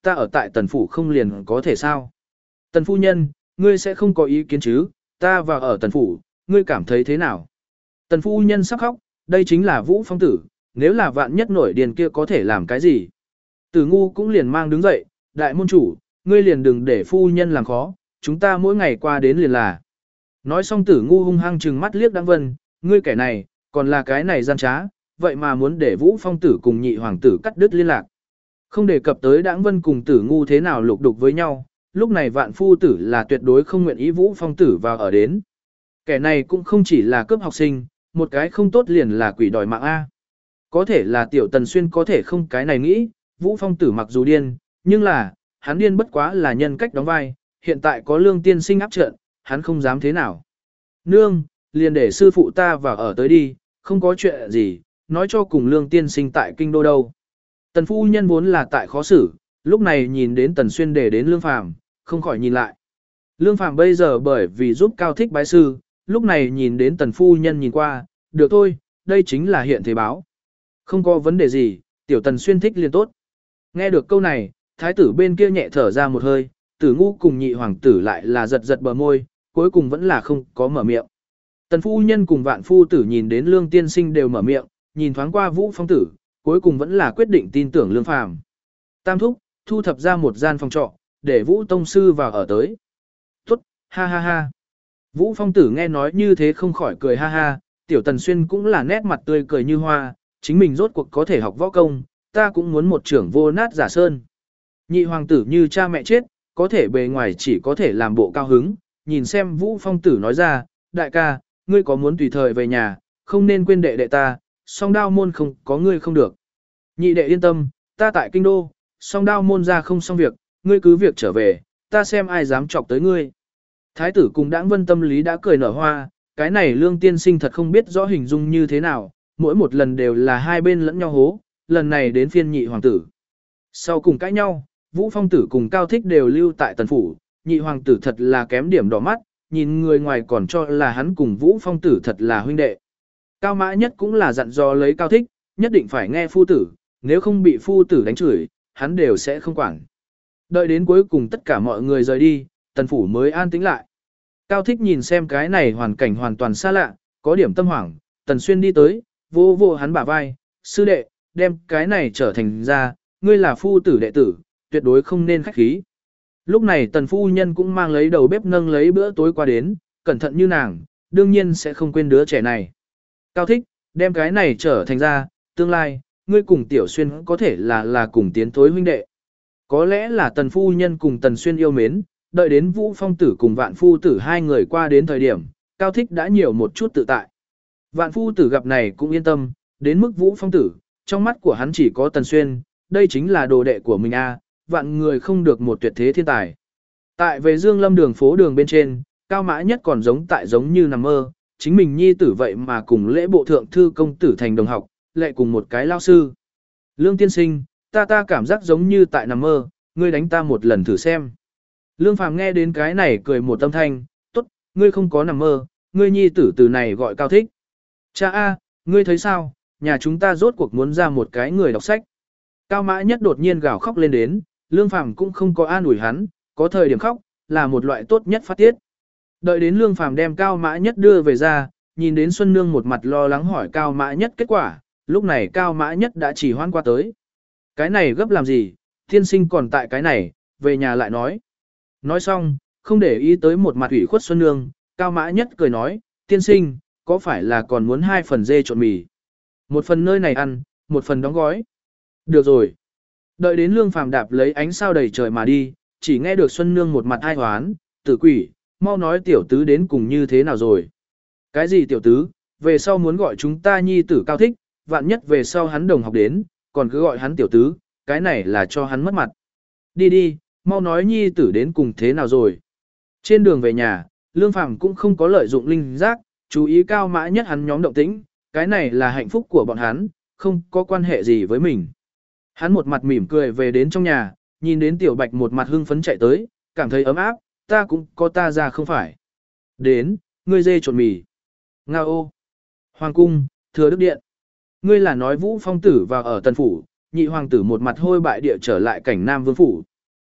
ta ở tại tần phủ không liền có thể sao? Tần phu nhân, ngươi sẽ không có ý kiến chứ, ta vào ở tần phủ, ngươi cảm thấy thế nào? Tần phu nhân sắp khóc, đây chính là Vũ Phong tử, nếu là vạn nhất nổi điền kia có thể làm cái gì? Tử ngu cũng liền mang đứng dậy, đại môn chủ, ngươi liền đừng để phu nhân làm khó, chúng ta mỗi ngày qua đến liền là. Nói xong tử ngu hung hăng trừng mắt liếc Đãng Vân, ngươi kẻ này, còn là cái này gian trá, vậy mà muốn để Vũ Phong tử cùng nhị hoàng tử cắt đứt liên lạc. Không đề cập tới Đãng Vân cùng tử ngu thế nào lục đục với nhau, lúc này vạn phu tử là tuyệt đối không nguyện ý Vũ Phong tử vào ở đến. Kẻ này cũng không chỉ là cướp học sinh, một cái không tốt liền là quỷ đòi mạng A. Có thể là tiểu tần xuyên có thể không cái này nghĩ, Vũ Phong tử mặc dù điên, nhưng là, hắn điên bất quá là nhân cách đóng vai, hiện tại có lương tiên sinh áp trận, hắn không dám thế nào. Nương, liền để sư phụ ta vào ở tới đi, không có chuyện gì, nói cho cùng lương tiên sinh tại kinh đô đâu. Tần phu nhân vốn là tại khó xử, lúc này nhìn đến tần xuyên để đến lương phàm, không khỏi nhìn lại. Lương phàm bây giờ bởi vì giúp cao thích bái sư, lúc này nhìn đến tần phu nhân nhìn qua, được thôi, đây chính là hiện thế báo. Không có vấn đề gì, tiểu tần xuyên thích liền tốt. Nghe được câu này, thái tử bên kia nhẹ thở ra một hơi, tử ngu cùng nhị hoàng tử lại là giật giật bờ môi, cuối cùng vẫn là không có mở miệng. Tần phu nhân cùng vạn phu tử nhìn đến lương tiên sinh đều mở miệng, nhìn thoáng qua Vũ Phong tử, cuối cùng vẫn là quyết định tin tưởng lương phàm. Tam thúc, thu thập ra một gian phòng trọ, để Vũ tông sư vào ở tới. Tốt, ha ha ha. Vũ Phong tử nghe nói như thế không khỏi cười ha ha, tiểu tần xuyên cũng là nét mặt tươi cười như hoa, chính mình rốt cuộc có thể học võ công, ta cũng muốn một trưởng vô nát giả sơn. Nhị hoàng tử như cha mẹ chết, có thể bề ngoài chỉ có thể làm bộ cao hứng, nhìn xem Vũ Phong tử nói ra, đại ca, ngươi có muốn tùy thời về nhà, không nên quên đệ đệ ta, song đao môn không có ngươi không được. Nhị đệ yên tâm, ta tại kinh đô, song đao môn ra không xong việc, ngươi cứ việc trở về, ta xem ai dám chọc tới ngươi. Thái tử cùng Đãng Vân tâm lý đã cười nở hoa, cái này lương tiên sinh thật không biết rõ hình dung như thế nào, mỗi một lần đều là hai bên lẫn nhau hố, lần này đến phiên nhị hoàng tử. Sau cùng cãi nhau, Vũ Phong tử cùng Cao Thích đều lưu tại tần phủ, nhị hoàng tử thật là kém điểm đỏ mắt, nhìn người ngoài còn cho là hắn cùng Vũ Phong tử thật là huynh đệ. Cao Mã Nhất cũng là dặn dò lấy Cao Thích, nhất định phải nghe phu tử, nếu không bị phu tử đánh chửi, hắn đều sẽ không quản. Đợi đến cuối cùng tất cả mọi người rời đi, tần phủ mới an tĩnh lại. Cao Thích nhìn xem cái này hoàn cảnh hoàn toàn xa lạ, có điểm tâm hoảng, Tần Xuyên đi tới, vô vô hắn bả vai, sư đệ, đem cái này trở thành ra, ngươi là phu tử đệ tử, tuyệt đối không nên khách khí. Lúc này tần phu nhân cũng mang lấy đầu bếp nâng lấy bữa tối qua đến, cẩn thận như nàng, đương nhiên sẽ không quên đứa trẻ này. Cao Thích, đem cái này trở thành ra, tương lai, ngươi cùng Tiểu Xuyên có thể là là cùng tiến thối huynh đệ. Có lẽ là tần phu nhân cùng Tần Xuyên yêu mến, đợi đến Vũ Phong tử cùng Vạn Phu tử hai người qua đến thời điểm, Cao Thích đã nhiều một chút tự tại. Vạn Phu tử gặp này cũng yên tâm, đến mức Vũ Phong tử, trong mắt của hắn chỉ có Tần Xuyên, đây chính là đồ đệ của mình a, vạn người không được một tuyệt thế thiên tài. Tại về Dương Lâm đường phố đường bên trên, Cao Mã Nhất còn giống tại giống như nằm mơ, chính mình nhi tử vậy mà cùng lễ bộ thượng thư công tử thành đồng học, lại cùng một cái lao sư. Lương tiên sinh, ta ta cảm giác giống như tại nằm mơ, ngươi đánh ta một lần thử xem. Lương Phàm nghe đến cái này cười một âm thanh, tốt, ngươi không có nằm mơ, ngươi nhi tử từ này gọi Cao Thích. Cha a, ngươi thấy sao, nhà chúng ta rốt cuộc muốn ra một cái người đọc sách. Cao Mã Nhất đột nhiên gào khóc lên đến, Lương Phàm cũng không có an ủi hắn, có thời điểm khóc, là một loại tốt nhất phát tiết. Đợi đến Lương Phàm đem Cao Mã Nhất đưa về ra, nhìn đến Xuân Nương một mặt lo lắng hỏi Cao Mã Nhất kết quả, lúc này Cao Mã Nhất đã chỉ hoan qua tới. Cái này gấp làm gì, thiên sinh còn tại cái này, về nhà lại nói. Nói xong, không để ý tới một mặt ủy khuất Xuân Nương, Cao Mã Nhất cười nói, tiên sinh, có phải là còn muốn hai phần dê trộn mì? Một phần nơi này ăn, một phần đóng gói. Được rồi. Đợi đến Lương Phàm đạp lấy ánh sao đầy trời mà đi, chỉ nghe được Xuân Nương một mặt ai hoán, tử quỷ, mau nói tiểu tứ đến cùng như thế nào rồi. Cái gì tiểu tứ, về sau muốn gọi chúng ta nhi tử Cao Thích, vạn nhất về sau hắn đồng học đến, còn cứ gọi hắn tiểu tứ, cái này là cho hắn mất mặt. Đi đi, mau nói nhi tử đến cùng thế nào rồi. Trên đường về nhà, Lương Phàm cũng không có lợi dụng linh giác, chú ý Cao Mã Nhất hắn nhóm động tĩnh, cái này là hạnh phúc của bọn hắn, không có quan hệ gì với mình. Hắn một mặt mỉm cười về đến trong nhà, nhìn đến Tiểu Bạch một mặt hưng phấn chạy tới, cảm thấy ấm áp, ta cũng có ta ra không phải. Đến, ngươi dê trộn mì. Nga ô. Hoàng cung, Thừa Đức Điện. Ngươi là nói Vũ Phong tử vào ở Tần phủ, nhị hoàng tử một mặt hôi bại địa trở lại cảnh Nam Vương phủ,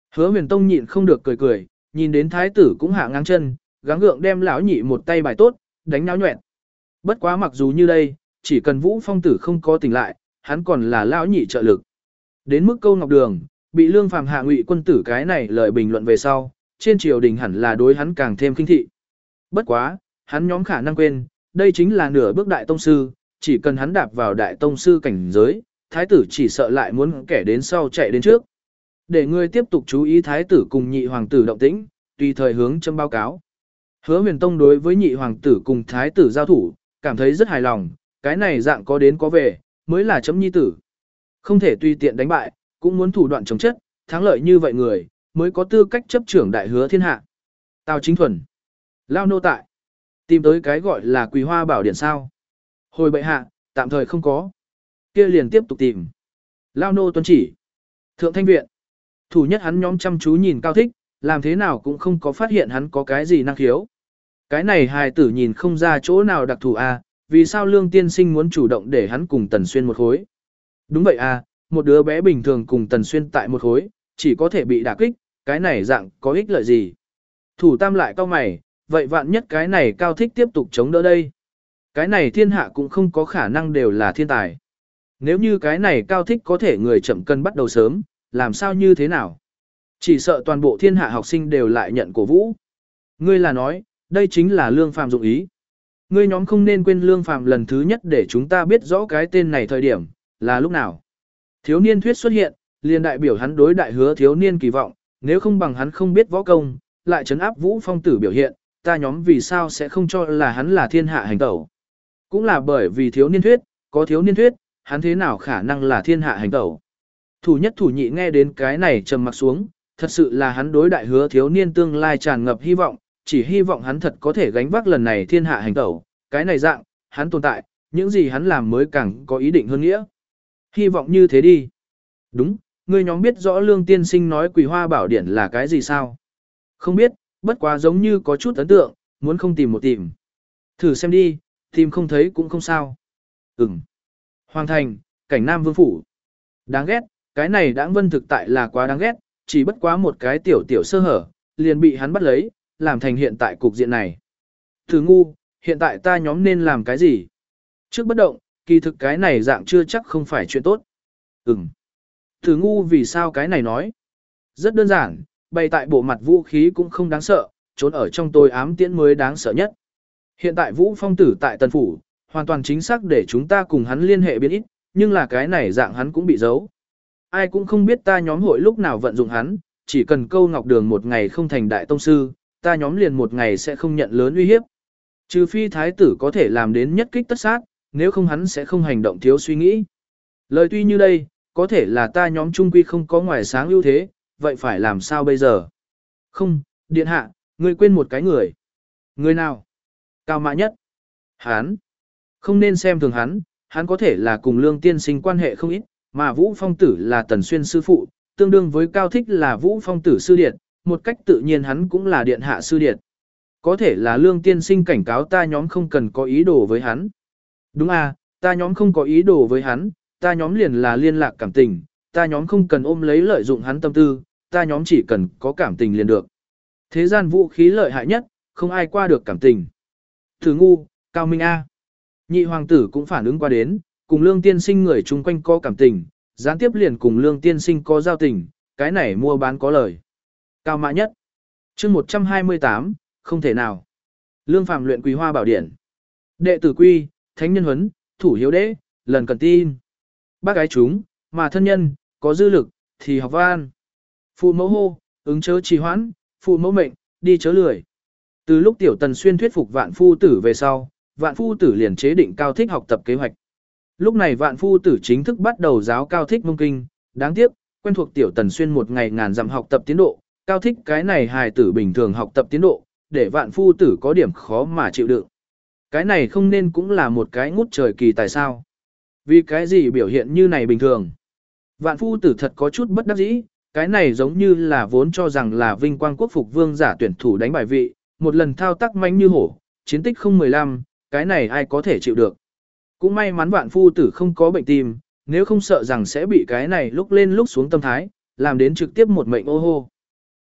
Hứa Huyền Tông nhịn không được cười cười, nhìn đến thái tử cũng hạ ngang chân, gắng gượng đem lão nhị một tay bài tốt, đánh náo nhoẹn. Bất quá mặc dù như đây, chỉ cần Vũ Phong tử không có tỉnh lại, hắn còn là lão nhị trợ lực. Đến mức Câu Ngọc Đường, bị Lương Phàm hạ Ngụy quân tử cái này lời bình luận về sau, trên triều đình hẳn là đối hắn càng thêm khinh thị. Bất quá, hắn nhóm khả năng quên, đây chính là nửa bước đại tông sư, chỉ cần hắn đạp vào đại tông sư cảnh giới, thái tử chỉ sợ lại muốn kẻ đến sau chạy đến trước. Để ngươi tiếp tục chú ý thái tử cùng nhị hoàng tử động tĩnh, tùy thời hướng châm báo cáo. Hứa Huyền Tông đối với nhị hoàng tử cùng thái tử giao thủ, cảm thấy rất hài lòng, cái này dạng có đến có về, mới là chấm nhi tử. Không thể tùy tiện đánh bại, cũng muốn thủ đoạn chống chất, thắng lợi như vậy người, mới có tư cách chấp trưởng đại hứa thiên hạ. Tào Chính Thuần, lao nô tại, tìm tới cái gọi là Quỳ Hoa Bảo Điển sao? Hồi bệ hạ, tạm thời không có. Kia liền tiếp tục tìm. Lao nô tuân chỉ. Thượng Thanh Viện, thủ nhất hắn nhóm chăm chú nhìn Cao Thích, làm thế nào cũng không có phát hiện hắn có cái gì năng khiếu. Cái này hài tử nhìn không ra chỗ nào đặc thù à, vì sao Lương Tiên Sinh muốn chủ động để hắn cùng Tần Xuyên một khối? Đúng vậy à, một đứa bé bình thường cùng Tần Xuyên tại một khối, chỉ có thể bị đả kích, cái này dạng có ích lợi gì? Thủ Tam lại cao mày, vậy vạn nhất cái này Cao Thích tiếp tục chống đỡ đây. Cái này thiên hạ cũng không có khả năng đều là thiên tài. Nếu như cái này Cao Thích có thể người chậm cân bắt đầu sớm, làm sao như thế nào? Chỉ sợ toàn bộ thiên hạ học sinh đều lại nhận cổ vũ. Ngươi là nói, đây chính là Lương Phàm dụng ý. Ngươi nhóm không nên quên Lương Phàm lần thứ nhất để chúng ta biết rõ cái tên này thời điểm, là lúc nào. Thiếu niên thuyết xuất hiện, liền đại biểu hắn đối đại hứa thiếu niên kỳ vọng, nếu không bằng hắn không biết võ công, lại trấn áp Vũ Phong tử biểu hiện, ta nhóm vì sao sẽ không cho là hắn là thiên hạ hành tẩu. Cũng là bởi vì thiếu niên thuyết, có thiếu niên thuyết, hắn thế nào khả năng là thiên hạ hành tẩu. Thủ nhất thủ nhị nghe đến cái này trầm mặc xuống, thật sự là hắn đối đại hứa thiếu niên tương lai tràn ngập hy vọng, chỉ hy vọng hắn thật có thể gánh vác lần này thiên hạ hành tẩu, cái này dạng, hắn tồn tại, những gì hắn làm mới càng có ý định hơn nghĩa. Hy vọng như thế đi. Đúng, ngươi nhóm biết rõ Lương Tiên Sinh nói Quỳ Hoa Bảo Điển là cái gì sao? Không biết, bất quá giống như có chút ấn tượng, muốn không tìm một tìm. Thử xem đi, tìm không thấy cũng không sao. Ừm. Hoàng thành, cảnh Nam Vương Phủ. Đáng ghét, cái này Đãng Vân thực tại là quá đáng ghét, chỉ bất quá một cái tiểu tiểu sơ hở, liền bị hắn bắt lấy, làm thành hiện tại cục diện này. Thử ngu, hiện tại ta nhóm nên làm cái gì? Trước bất động, kỳ thực cái này dạng chưa chắc không phải chuyện tốt. Ừm. Thử ngu vì sao cái này nói? Rất đơn giản, bày tại bộ mặt vũ khí cũng không đáng sợ, trốn ở trong tôi ám tiễn mới đáng sợ nhất. Hiện tại Vũ Phong tử tại Tần Phủ, hoàn toàn chính xác để chúng ta cùng hắn liên hệ biến ít, nhưng là cái này dạng hắn cũng bị giấu. Ai cũng không biết ta nhóm hội lúc nào vận dụng hắn, chỉ cần Câu Ngọc Đường một ngày không thành đại tông sư, ta nhóm liền một ngày sẽ không nhận lớn uy hiếp. Trừ phi thái tử có thể làm đến nhất kích tất sát, nếu không hắn sẽ không hành động thiếu suy nghĩ. Lời tuy như đây, có thể là ta nhóm trung quy không có ngoài sáng ưu thế, vậy phải làm sao bây giờ? Không, điện hạ, ngươi quên một cái người. Người nào? Cao Mã Nhất. Hắn. Không nên xem thường hắn, hắn có thể là cùng Lương Tiên Sinh quan hệ không ít, mà Vũ Phong tử là Tần Xuyên sư phụ, tương đương với Cao Thích là Vũ Phong tử sư điệt, một cách tự nhiên hắn cũng là điện hạ sư điệt. Có thể là Lương Tiên Sinh cảnh cáo ta nhóm không cần có ý đồ với hắn. Đúng à, ta nhóm không có ý đồ với hắn, ta nhóm liền là liên lạc cảm tình, ta nhóm không cần ôm lấy lợi dụng hắn tâm tư, ta nhóm chỉ cần có cảm tình liền được. Thế gian vũ khí lợi hại nhất, không ai qua được cảm tình. Thử ngu, Cao Minh A. Nhị hoàng tử cũng phản ứng qua đến, cùng Lương Tiên Sinh người chung quanh có cảm tình, gián tiếp liền cùng Lương Tiên Sinh có giao tình, cái này mua bán có lời. Cao Mã Nhất. chương một trăm hai mươi tám, không thể nào. Lương Phàm luyện Quỳ Hoa Bảo Điển. Đệ tử quy, thánh nhân huấn, thủ hiếu đế, lần cần tin. Bác gái chúng, mà thân nhân, có dư lực, thì học văn. Phụ mẫu hô, ứng chớ trì hoãn, phụ mẫu mệnh, đi chớ lười. Từ lúc Tiểu Tần Xuyên thuyết phục Vạn Phu Tử về sau, Vạn Phu Tử liền chế định Cao Thích học tập kế hoạch. Lúc này Vạn Phu Tử chính thức bắt đầu giáo Cao Thích mông kinh, đáng tiếc, quen thuộc Tiểu Tần Xuyên một ngày ngàn dặm học tập tiến độ, Cao Thích cái này hài tử bình thường học tập tiến độ, để Vạn Phu Tử có điểm khó mà chịu đựng. Cái này không nên cũng là một cái ngút trời kỳ tài sao? Vì cái gì biểu hiện như này bình thường? Vạn Phu Tử thật có chút bất đắc dĩ, cái này giống như là vốn cho rằng là vinh quang quốc phục vương giả tuyển thủ đánh bài vị, một lần thao tác manh như hổ, chiến tích không mười lăm, cái này ai có thể chịu được. Cũng may mắn Vạn Phu Tử không có bệnh tim, nếu không sợ rằng sẽ bị cái này lúc lên lúc xuống tâm thái, làm đến trực tiếp một mệnh ô hô.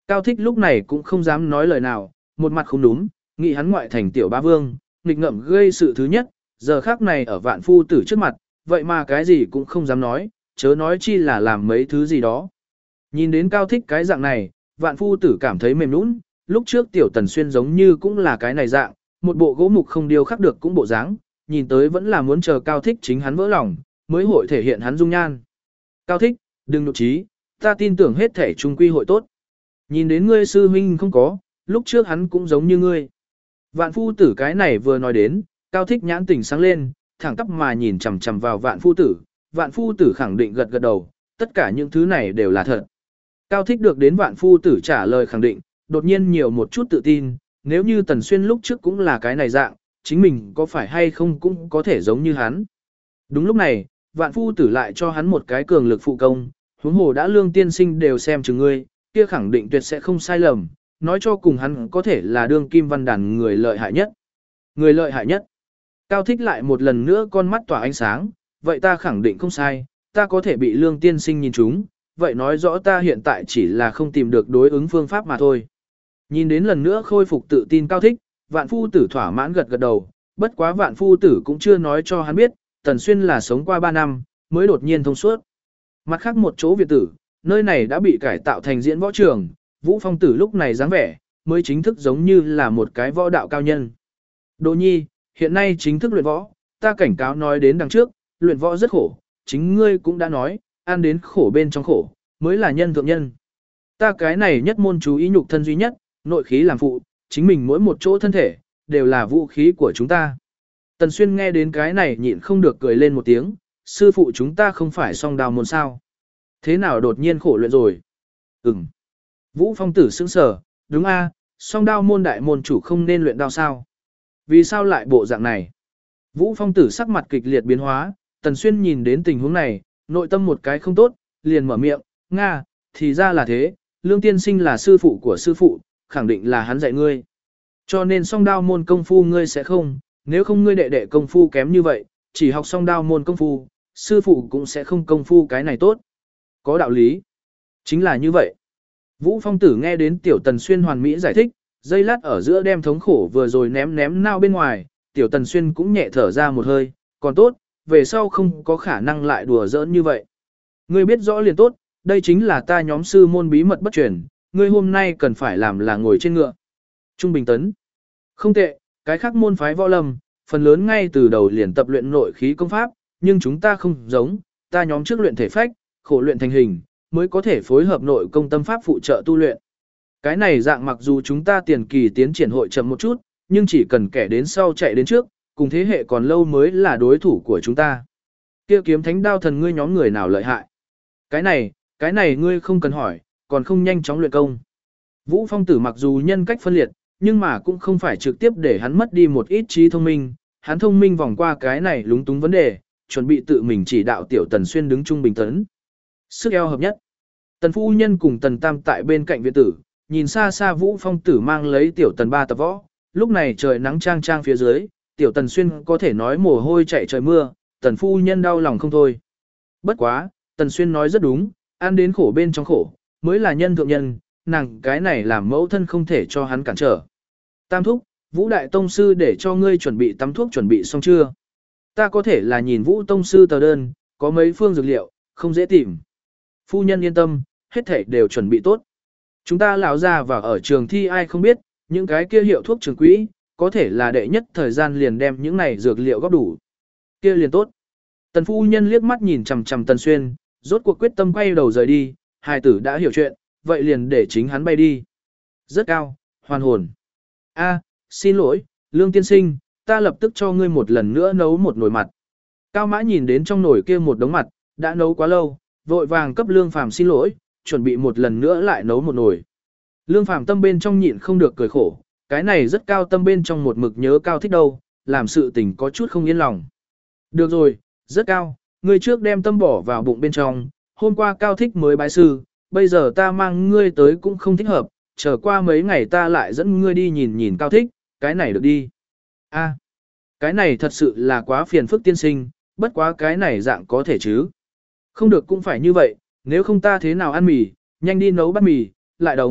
Cao Thích lúc này cũng không dám nói lời nào, một mặt không đúng, nghĩ hắn ngoại thành tiểu ba vương, nghịch ngợm gây sự thứ nhất, giờ khác này ở vạn phu tử trước mặt, vậy mà cái gì cũng không dám nói, chớ nói chi là làm mấy thứ gì đó. Nhìn đến Cao Thích cái dạng này, vạn phu tử cảm thấy mềm nũng, lúc trước tiểu Tần Xuyên giống như cũng là cái này dạng, một bộ gỗ mục không điêu khắc được cũng bộ dáng, nhìn tới vẫn là muốn chờ Cao Thích chính hắn vỡ lòng, mới hội thể hiện hắn dung nhan. Cao Thích, đừng nụ trí, ta tin tưởng hết thể trung quy hội tốt. Nhìn đến ngươi sư huynh không có, lúc trước hắn cũng giống như ngươi. Vạn phu tử cái này vừa nói đến, Cao Thích nhãn tỉnh sáng lên, thẳng tắp mà nhìn chằm chằm vào vạn phu tử, vạn phu tử khẳng định gật gật đầu, tất cả những thứ này đều là thật. Cao Thích được đến vạn phu tử trả lời khẳng định, đột nhiên nhiều một chút tự tin, nếu như Tần Xuyên lúc trước cũng là cái này dạng, chính mình có phải hay không cũng có thể giống như hắn. Đúng lúc này, vạn phu tử lại cho hắn một cái cường lực phụ công, huống hồ đã lương tiên sinh đều xem chừng ngươi, kia khẳng định tuyệt sẽ không sai lầm, nói cho cùng hắn có thể là đương kim văn đàn người lợi hại nhất. Người lợi hại nhất. Cao Thích lại một lần nữa con mắt tỏa ánh sáng, vậy ta khẳng định không sai, ta có thể bị lương tiên sinh nhìn trúng, vậy nói rõ ta hiện tại chỉ là không tìm được đối ứng phương pháp mà thôi. Nhìn đến lần nữa khôi phục tự tin Cao Thích, vạn phu tử thỏa mãn gật gật đầu, bất quá vạn phu tử cũng chưa nói cho hắn biết, Tần Xuyên là sống qua ba năm, mới đột nhiên thông suốt. Mặt khác một chỗ viện tử, nơi này đã bị cải tạo thành diễn võ trường, Vũ Phong tử lúc này dáng vẻ, mới chính thức giống như là một cái võ đạo cao nhân. Đỗ nhi, hiện nay chính thức luyện võ, ta cảnh cáo nói đến đằng trước, luyện võ rất khổ, chính ngươi cũng đã nói, ăn đến khổ bên trong khổ, mới là nhân thượng nhân. Ta cái này nhất môn chú ý nhục thân duy nhất, nội khí làm phụ, chính mình mỗi một chỗ thân thể, đều là vũ khí của chúng ta. Tần Xuyên nghe đến cái này nhịn không được cười lên một tiếng, sư phụ chúng ta không phải song đào môn sao. Thế nào đột nhiên khổ luyện rồi? Ừm. Vũ Phong tử sững sờ, đúng a, song đao môn đại môn chủ không nên luyện đao sao? Vì sao lại bộ dạng này? Vũ Phong tử sắc mặt kịch liệt biến hóa, Tần Xuyên nhìn đến tình huống này, nội tâm một cái không tốt, liền mở miệng, Nga, thì ra là thế, Lương Tiên Sinh là sư phụ của sư phụ, khẳng định là hắn dạy ngươi. Cho nên song đao môn công phu ngươi sẽ không, nếu không ngươi đệ đệ công phu kém như vậy, chỉ học song đao môn công phu, sư phụ cũng sẽ không công phu cái này tốt. Có đạo lý. Chính là như vậy. Vũ Phong tử nghe đến tiểu Tần Xuyên hoàn mỹ giải thích, dây lát ở giữa đem thống khổ vừa rồi ném ném nao bên ngoài, tiểu Tần Xuyên cũng nhẹ thở ra một hơi, còn tốt, về sau không có khả năng lại đùa giỡn như vậy. Ngươi biết rõ liền tốt, đây chính là ta nhóm sư môn bí mật bất truyền, ngươi hôm nay cần phải làm là ngồi trên ngựa. Trung Bình Tấn. Không tệ, cái khác môn phái võ lâm, phần lớn ngay từ đầu liền tập luyện nội khí công pháp, nhưng chúng ta không giống, ta nhóm trước luyện thể phách, khổ luyện thành hình, mới có thể phối hợp nội công tâm pháp phụ trợ tu luyện. Cái này dạng mặc dù chúng ta tiền kỳ tiến triển hội chậm một chút, nhưng chỉ cần kẻ đến sau chạy đến trước, cùng thế hệ còn lâu mới là đối thủ của chúng ta. Kia kiếm thánh đao thần ngươi nhóm người nào lợi hại? Cái này, cái này ngươi không cần hỏi, còn không nhanh chóng luyện công. Vũ Phong tử mặc dù nhân cách phân liệt, nhưng mà cũng không phải trực tiếp để hắn mất đi một ít trí thông minh, hắn thông minh vòng qua cái này lúng túng vấn đề, chuẩn bị tự mình chỉ đạo tiểu Tần Xuyên đứng trung bình tấn. Sức eo hợp nhất. Tần phu nhân cùng Tần Tam tại bên cạnh viện tử, nhìn xa xa Vũ Phong tử mang lấy tiểu Tần ba tập võ, lúc này trời nắng trang trang phía dưới, tiểu Tần Xuyên có thể nói mồ hôi chạy trời mưa, Tần phu nhân đau lòng không thôi. Bất quá, Tần Xuyên nói rất đúng, ăn đến khổ bên trong khổ, mới là nhân thượng nhân, nàng cái này làm mẫu thân không thể cho hắn cản trở. Tam thúc, Vũ Đại Tông Sư để cho ngươi chuẩn bị tắm thuốc chuẩn bị xong chưa? Ta có thể là nhìn Vũ Tông Sư tờ đơn, có mấy phương dược liệu, không dễ tìm. Phu nhân yên tâm, hết thảy đều chuẩn bị tốt. Chúng ta lão già vào ở trường thi ai không biết, những cái kia hiệu thuốc trường quỹ, có thể là đệ nhất thời gian liền đem những này dược liệu góp đủ. Kia liền tốt. Tần phu nhân liếc mắt nhìn chằm chằm Tần Xuyên, rốt cuộc quyết tâm quay đầu rời đi, hài tử đã hiểu chuyện, vậy liền để chính hắn bay đi. Rất cao, hoàn hồn. A, xin lỗi, Lương tiên sinh, ta lập tức cho ngươi một lần nữa nấu một nồi mặt. Cao Mã nhìn đến trong nồi kia một đống mặt, đã nấu quá lâu, vội vàng cấp Lương Phàm xin lỗi, chuẩn bị một lần nữa lại nấu một nồi. Lương Phàm tâm bên trong nhịn không được cười khổ, cái này rất cao tâm bên trong một mực nhớ Cao Thích đâu, làm sự tình có chút không yên lòng. Được rồi, rất cao, ngươi trước đem tâm bỏ vào bụng bên trong, hôm qua Cao Thích mới bái sư, bây giờ ta mang ngươi tới cũng không thích hợp, chờ qua mấy ngày ta lại dẫn ngươi đi nhìn nhìn Cao Thích, cái này được đi. A, cái này thật sự là quá phiền phức tiên sinh, bất quá cái này dạng có thể chứ. Không được cũng phải như vậy, nếu không ta thế nào ăn mì, nhanh đi nấu bát mì, lại đóng,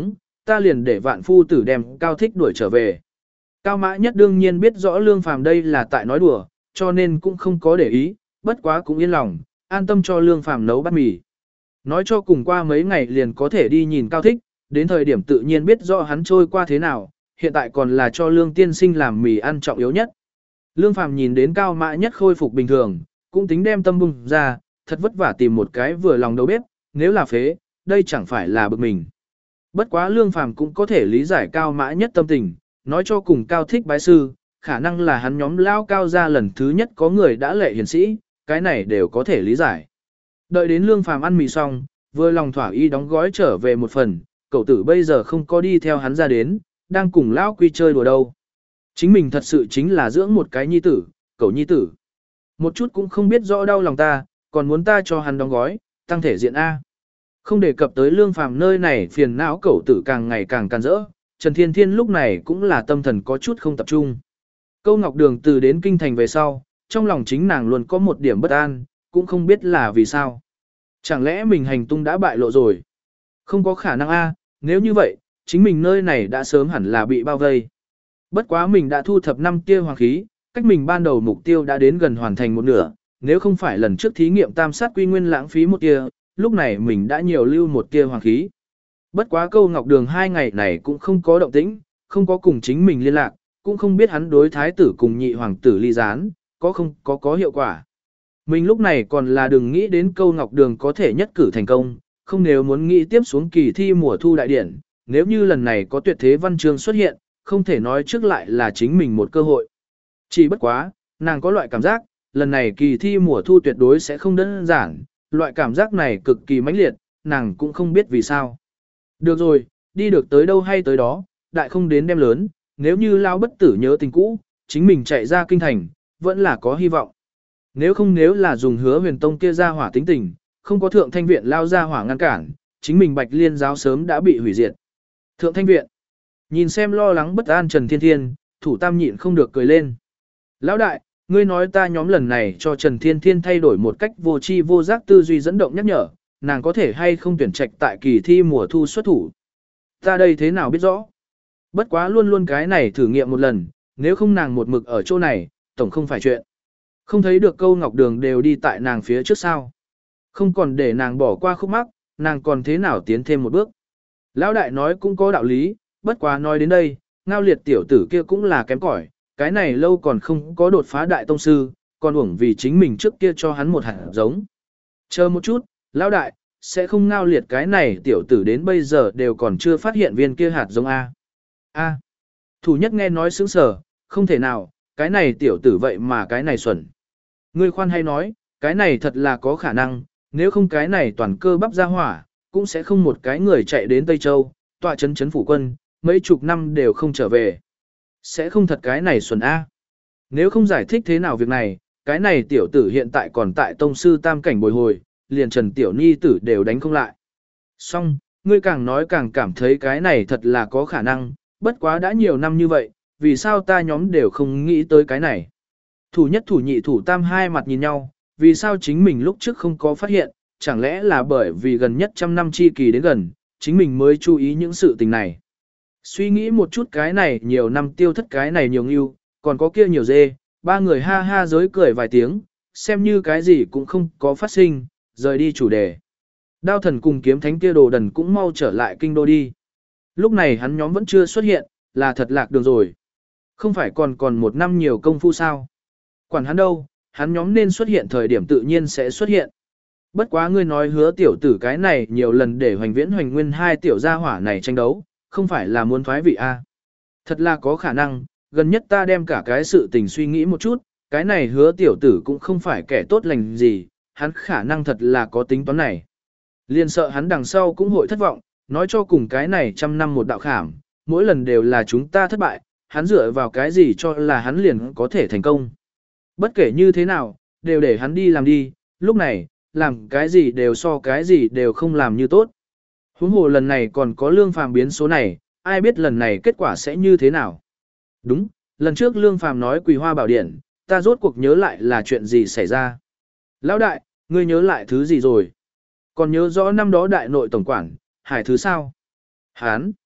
ta liền để vạn phu tử đem Cao Thích đuổi trở về. Cao Mã Nhất đương nhiên biết rõ Lương Phàm đây là tại nói đùa, cho nên cũng không có để ý, bất quá cũng yên lòng, an tâm cho Lương Phàm nấu bát mì. Nói cho cùng qua mấy ngày liền có thể đi nhìn Cao Thích, đến thời điểm tự nhiên biết rõ hắn trôi qua thế nào, hiện tại còn là cho Lương tiên sinh làm mì ăn trọng yếu nhất. Lương Phàm nhìn đến Cao Mã Nhất khôi phục bình thường, cũng tính đem tâm bung ra, thật vất vả tìm một cái vừa lòng đầu bếp, nếu là phế, đây chẳng phải là bực mình. Bất quá Lương Phàm cũng có thể lý giải Cao Mã Nhất tâm tình, nói cho cùng Cao Thích bái sư, khả năng là hắn nhóm lao Cao ra lần thứ nhất có người đã lệ hiển sĩ, cái này đều có thể lý giải. Đợi đến Lương Phàm ăn mì xong, vừa lòng thỏa ý đóng gói trở về một phần, cậu tử bây giờ không có đi theo hắn ra đến, đang cùng lão Quy chơi đùa đâu. Chính mình thật sự chính là dưỡng một cái nhi tử, cậu nhi tử. Một chút cũng không biết rõ đau lòng ta, còn muốn ta cho hắn đóng gói, tăng thể diện A. Không đề cập tới Lương Phàm nơi này phiền não cậu tử càng ngày càng can rỡ, Trần Thiên Thiên lúc này cũng là tâm thần có chút không tập trung. Câu Ngọc Đường từ đến kinh thành về sau, trong lòng chính nàng luôn có một điểm bất an, cũng không biết là vì sao. Chẳng lẽ mình hành tung đã bại lộ rồi? Không có khả năng A, nếu như vậy, chính mình nơi này đã sớm hẳn là bị bao vây. Bất quá mình đã thu thập năm tia hoàng khí, cách mình ban đầu mục tiêu đã đến gần hoàn thành một nửa, nếu không phải lần trước thí nghiệm tam sát quy nguyên lãng phí một tia, lúc này mình đã nhiều lưu một tia hoàng khí. Bất quá Câu Ngọc Đường hai ngày này cũng không có động tĩnh, không có cùng chính mình liên lạc, cũng không biết hắn đối thái tử cùng nhị hoàng tử ly gián, có không có có hiệu quả. Mình lúc này còn là đừng nghĩ đến Câu Ngọc Đường có thể nhất cử thành công, không nếu muốn nghĩ tiếp xuống kỳ thi mùa thu đại điển, nếu như lần này có tuyệt thế văn chương xuất hiện, không thể nói trước lại là chính mình một cơ hội. Chỉ bất quá, nàng có loại cảm giác, lần này kỳ thi mùa thu tuyệt đối sẽ không đơn giản, loại cảm giác này cực kỳ mãnh liệt, nàng cũng không biết vì sao. Được rồi, đi được tới đâu hay tới đó, đại không đến đem lớn, nếu như lao bất tử nhớ tình cũ, chính mình chạy ra kinh thành, vẫn là có hy vọng. Nếu không nếu là dùng Hứa Huyền Tông kia ra hỏa tính tình, không có Thượng Thanh Viện lao ra hỏa ngăn cản, chính mình Bạch Liên giáo sớm đã bị hủy diệt. Thượng Thanh Viện, nhìn xem lo lắng bất an Trần Thiên Thiên, Thủ Tam nhịn không được cười lên. Lão đại, ngươi nói ta nhóm lần này cho Trần Thiên Thiên thay đổi một cách vô tri vô giác tư duy dẫn động nhắc nhở, nàng có thể hay không tuyển trạch tại kỳ thi mùa thu xuất thủ. Ta đây thế nào biết rõ? Bất quá luôn luôn cái này thử nghiệm một lần, nếu không nàng một mực ở chỗ này, tổng không phải chuyện. Không thấy được Câu Ngọc Đường đều đi tại nàng phía trước sao. Không còn để nàng bỏ qua khúc mắc, nàng còn thế nào tiến thêm một bước. Lão đại nói cũng có đạo lý, bất quá nói đến đây, Ngao Liệt tiểu tử kia cũng là kém cỏi, cái này lâu còn không có đột phá đại tông sư, còn uổng vì chính mình trước kia cho hắn một hạt giống. Chờ một chút, lão đại, sẽ không Ngao Liệt cái này tiểu tử đến bây giờ đều còn chưa phát hiện viên kia hạt giống A. A. Thủ nhất nghe nói sững sờ, không thể nào, cái này tiểu tử vậy mà cái này xuẩn. Ngươi khoan hay nói, cái này thật là có khả năng, nếu không cái này toàn cơ bắp ra hỏa, cũng sẽ không một cái người chạy đến Tây Châu, tọa chấn chấn phủ quân, mấy chục năm đều không trở về. Sẽ không thật cái này xuẩn A. Nếu không giải thích thế nào việc này, cái này tiểu tử hiện tại còn tại tông sư tam cảnh bồi hồi, liền Trần Tiểu Nhi tử đều đánh không lại. Xong, ngươi càng nói càng cảm thấy cái này thật là có khả năng, bất quá đã nhiều năm như vậy, vì sao ta nhóm đều không nghĩ tới cái này. Thủ nhất thủ nhị thủ tam hai mặt nhìn nhau, vì sao chính mình lúc trước không có phát hiện, chẳng lẽ là bởi vì gần nhất trăm năm chi kỳ đến gần, chính mình mới chú ý những sự tình này. Suy nghĩ một chút cái này nhiều năm tiêu thất cái này nhiều ngưu, còn có kia nhiều dê, ba người ha ha giới cười vài tiếng, xem như cái gì cũng không có phát sinh, rời đi chủ đề. Đao thần cùng kiếm thánh kia đồ đần cũng mau trở lại kinh đô đi. Lúc này hắn nhóm vẫn chưa xuất hiện, là thật lạc đường rồi. Không phải còn còn một năm nhiều công phu sao. Quản hắn đâu, hắn nhóm nên xuất hiện thời điểm tự nhiên sẽ xuất hiện. Bất quá ngươi nói Hứa tiểu tử cái này nhiều lần để Hoành Viễn Hoành Nguyên hai tiểu gia hỏa này tranh đấu, không phải là muốn thoái vị a? Thật là có khả năng, gần nhất ta đem cả cái sự tình suy nghĩ một chút, cái này Hứa tiểu tử cũng không phải kẻ tốt lành gì, hắn khả năng thật là có tính toán này. Liên sợ hắn đằng sau cũng hội thất vọng, nói cho cùng cái này trăm năm một đạo khảm, mỗi lần đều là chúng ta thất bại, hắn dựa vào cái gì cho là hắn liền có thể thành công. Bất kể như thế nào, đều để hắn đi làm đi, lúc này, làm cái gì đều so cái gì đều không làm như tốt. Huống hồ lần này còn có Lương Phàm biến số này, ai biết lần này kết quả sẽ như thế nào. Đúng, lần trước Lương Phàm nói Quỳ Hoa Bảo Điện, ta rốt cuộc nhớ lại là chuyện gì xảy ra. Lão đại, ngươi nhớ lại thứ gì rồi? Còn nhớ rõ năm đó đại nội tổng quản, Hải Thứ sao? Hán.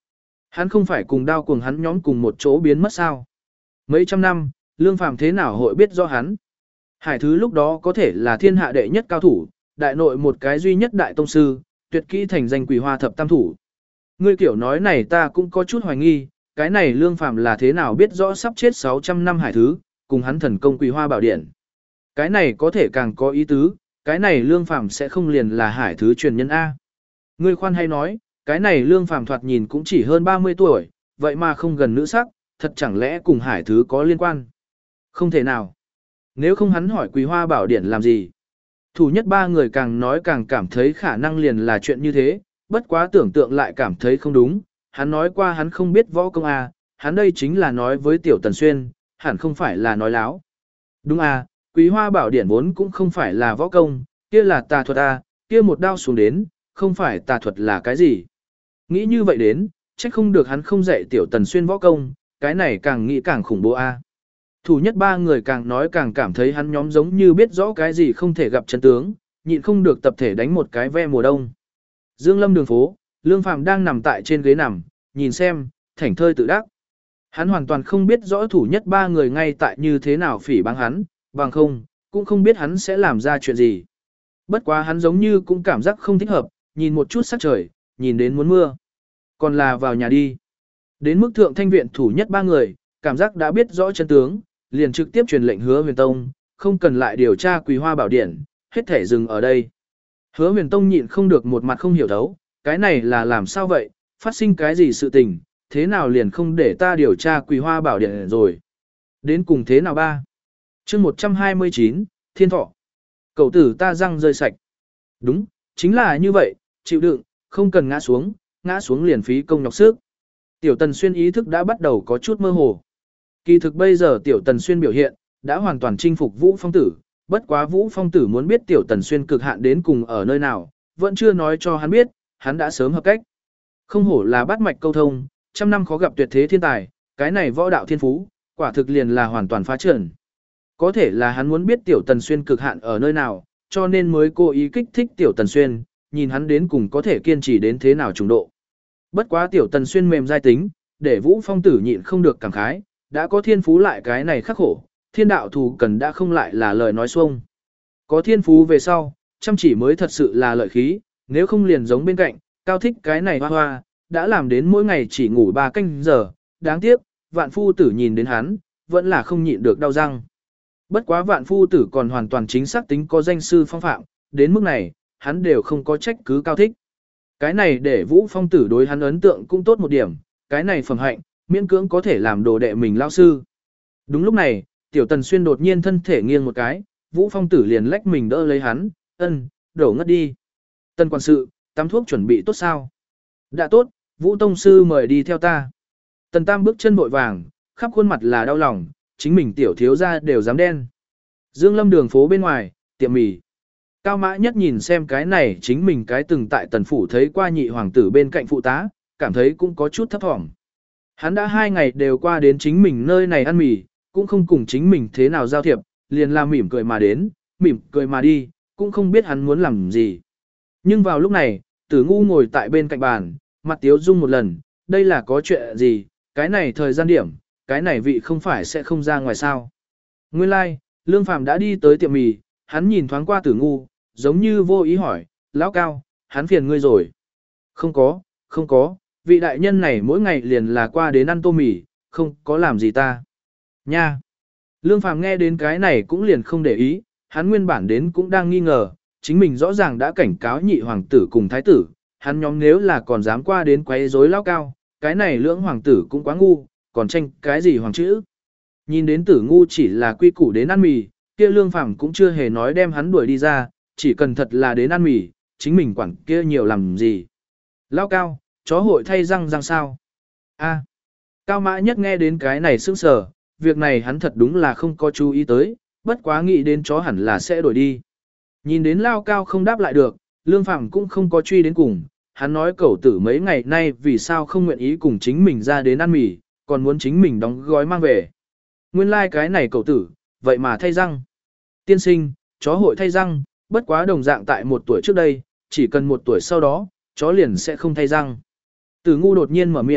Hắn không phải cùng đao cuồng hắn nhóm cùng một chỗ biến mất sao? Mấy trăm năm, Lương Phàm thế nào hội biết rõ hắn? Hải Thứ lúc đó có thể là thiên hạ đệ nhất cao thủ, đại nội một cái duy nhất đại tông sư, tuyệt kỹ thành danh Quỳ Hoa thập tam thủ. Ngươi kiểu nói này ta cũng có chút hoài nghi, cái này Lương Phàm là thế nào biết rõ sắp chết sáu trăm năm Hải Thứ, cùng hắn thần công Quỳ Hoa bảo điện. Cái này có thể càng có ý tứ, cái này Lương Phàm sẽ không liền là Hải Thứ truyền nhân A. Ngươi khoan hay nói, cái này Lương Phàm thoạt nhìn cũng chỉ hơn ba mươi tuổi, vậy mà không gần nữ sắc, thật chẳng lẽ cùng Hải Thứ có liên quan? Không thể nào. Nếu không hắn hỏi Quỳ Hoa bảo điển làm gì? Thủ nhất ba người càng nói càng cảm thấy khả năng liền là chuyện như thế, bất quá tưởng tượng lại cảm thấy không đúng. Hắn nói qua hắn không biết võ công à, hắn đây chính là nói với Tiểu Tần Xuyên, hẳn không phải là nói láo. Đúng à, Quý Hoa bảo điển vốn cũng không phải là võ công, kia là tà thuật à, kia một đao xuống đến, không phải tà thuật là cái gì. Nghĩ như vậy đến, chắc không được hắn không dạy Tiểu Tần Xuyên võ công, cái này càng nghĩ càng khủng bố a. À. Thủ nhất ba người càng nói càng cảm thấy hắn nhóm giống như biết rõ cái gì không thể gặp chân tướng, nhịn không được tập thể đánh một cái ve mùa đông. Dương Lâm đường phố, Lương Phàm đang nằm tại trên ghế nằm, nhìn xem, thảnh thơi tự đắc. Hắn hoàn toàn không biết rõ thủ nhất ba người ngay tại như thế nào phỉ báng hắn, bằng không, cũng không biết hắn sẽ làm ra chuyện gì. Bất quá hắn giống như cũng cảm giác không thích hợp, nhìn một chút sắc trời, nhìn đến muốn mưa. Còn là vào nhà đi. Đến mức thượng thanh viện thủ nhất ba người, cảm giác đã biết rõ chân tướng, liền trực tiếp truyền lệnh Hứa Huyền Tông, không cần lại điều tra Quỳ Hoa bảo điển, hết thể dừng ở đây. Hứa Huyền Tông nhịn không được một mặt không hiểu thấu, cái này là làm sao vậy, phát sinh cái gì sự tình, thế nào liền không để ta điều tra Quỳ Hoa bảo điển rồi. Đến cùng thế nào ba? chương một trăm hai mươi chín, Thiên Thọ. Cậu tử ta răng rơi sạch. Đúng, chính là như vậy, chịu đựng, không cần ngã xuống, ngã xuống liền phí công nhọc sức. Tiểu Tần Xuyên ý thức đã bắt đầu có chút mơ hồ. Kỳ thực bây giờ Tiểu Tần Xuyên biểu hiện, đã hoàn toàn chinh phục Vũ Phong Tử, bất quá Vũ Phong Tử muốn biết Tiểu Tần Xuyên cực hạn đến cùng ở nơi nào, vẫn chưa nói cho hắn biết, hắn đã sớm hợp cách. Không hổ là bát mạch câu thông, trăm năm khó gặp tuyệt thế thiên tài, cái này võ đạo thiên phú, quả thực liền là hoàn toàn phá trần. Có thể là hắn muốn biết Tiểu Tần Xuyên cực hạn ở nơi nào, cho nên mới cố ý kích thích Tiểu Tần Xuyên, nhìn hắn đến cùng có thể kiên trì đến thế nào trình độ. Bất quá Tiểu Tần Xuyên mềm dai tính, để Vũ Phong Tử nhịn không được cảm khái, đã có thiên phú lại cái này khắc khổ, thiên đạo thù cần đã không lại là lời nói xuông. Có thiên phú về sau, chăm chỉ mới thật sự là lợi khí, nếu không liền giống bên cạnh, Cao Thích cái này hoa hoa, đã làm đến mỗi ngày chỉ ngủ ba canh giờ, đáng tiếc, Vạn Phu Tử nhìn đến hắn, vẫn là không nhịn được đau răng. Bất quá Vạn Phu Tử còn hoàn toàn chính xác tính có danh sư phong phạm, đến mức này, hắn đều không có trách cứ Cao Thích. Cái này để Vũ Phong Tử đối hắn ấn tượng cũng tốt một điểm, cái này phẩm hạnh, miễn cưỡng có thể làm đồ đệ mình lao sư. Đúng lúc này, Tiểu Tần Xuyên đột nhiên thân thể nghiêng một cái, Vũ Phong Tử liền lách mình đỡ lấy hắn, ân, đổ ngất đi. Tân quản sự, tắm thuốc chuẩn bị tốt sao? Đã tốt, Vũ Tông Sư mời đi theo ta. Tần Tam bước chân vội vàng, khắp khuôn mặt là đau lòng, chính mình tiểu thiếu ra đều dám đen. Dương Lâm đường phố bên ngoài, tiệm mì. Cao Mã Nhất nhìn xem cái này chính mình cái từng tại Tần Phủ thấy qua nhị hoàng tử bên cạnh phụ tá, cảm thấy cũng có chút thấp thỏm. Hắn đã hai ngày đều qua đến chính mình nơi này ăn mì, cũng không cùng chính mình thế nào giao thiệp, liền làm mỉm cười mà đến, mỉm cười mà đi, cũng không biết hắn muốn làm gì. Nhưng vào lúc này, Tử Ngu ngồi tại bên cạnh bàn, mặt tiếu dung một lần, đây là có chuyện gì, cái này thời gian điểm, cái này vị không phải sẽ không ra ngoài sao. Nguyên lai, like, Lương Phàm đã đi tới tiệm mì, hắn nhìn thoáng qua Tử Ngu, giống như vô ý hỏi, lão Cao, hắn phiền ngươi rồi. Không có, không có, vị đại nhân này mỗi ngày liền là qua đến ăn tô mì, không có làm gì ta. Nha! Lương Phàm nghe đến cái này cũng liền không để ý, hắn nguyên bản đến cũng đang nghi ngờ, chính mình rõ ràng đã cảnh cáo nhị hoàng tử cùng thái tử, hắn nhóm nếu là còn dám qua đến quấy rối lão Cao, cái này lưỡng hoàng tử cũng quá ngu, còn tranh cái gì hoàng chữ. Nhìn đến Tử Ngu chỉ là quy củ đến ăn mì, kia Lương Phàm cũng chưa hề nói đem hắn đuổi đi ra, chỉ cần thật là đến ăn mì, chính mình quản kia nhiều làm gì. Lão Cao, chó hội thay răng răng sao? A. Cao Mã Nhất nghe đến cái này sững sờ, việc này hắn thật đúng là không có chú ý tới, bất quá nghĩ đến chó hẳn là sẽ đổi đi. Nhìn đến Lao Cao không đáp lại được, Lương Phàm cũng không có truy đến cùng, hắn nói cẩu tử mấy ngày nay vì sao không nguyện ý cùng chính mình ra đến ăn mì, còn muốn chính mình đóng gói mang về. Nguyên lai like cái này cẩu tử, vậy mà thay răng. Tiên sinh, chó hội thay răng, bất quá đồng dạng tại một tuổi trước đây, chỉ cần một tuổi sau đó, chó liền sẽ không thay răng. Tử Ngu đột nhiên mở miệng,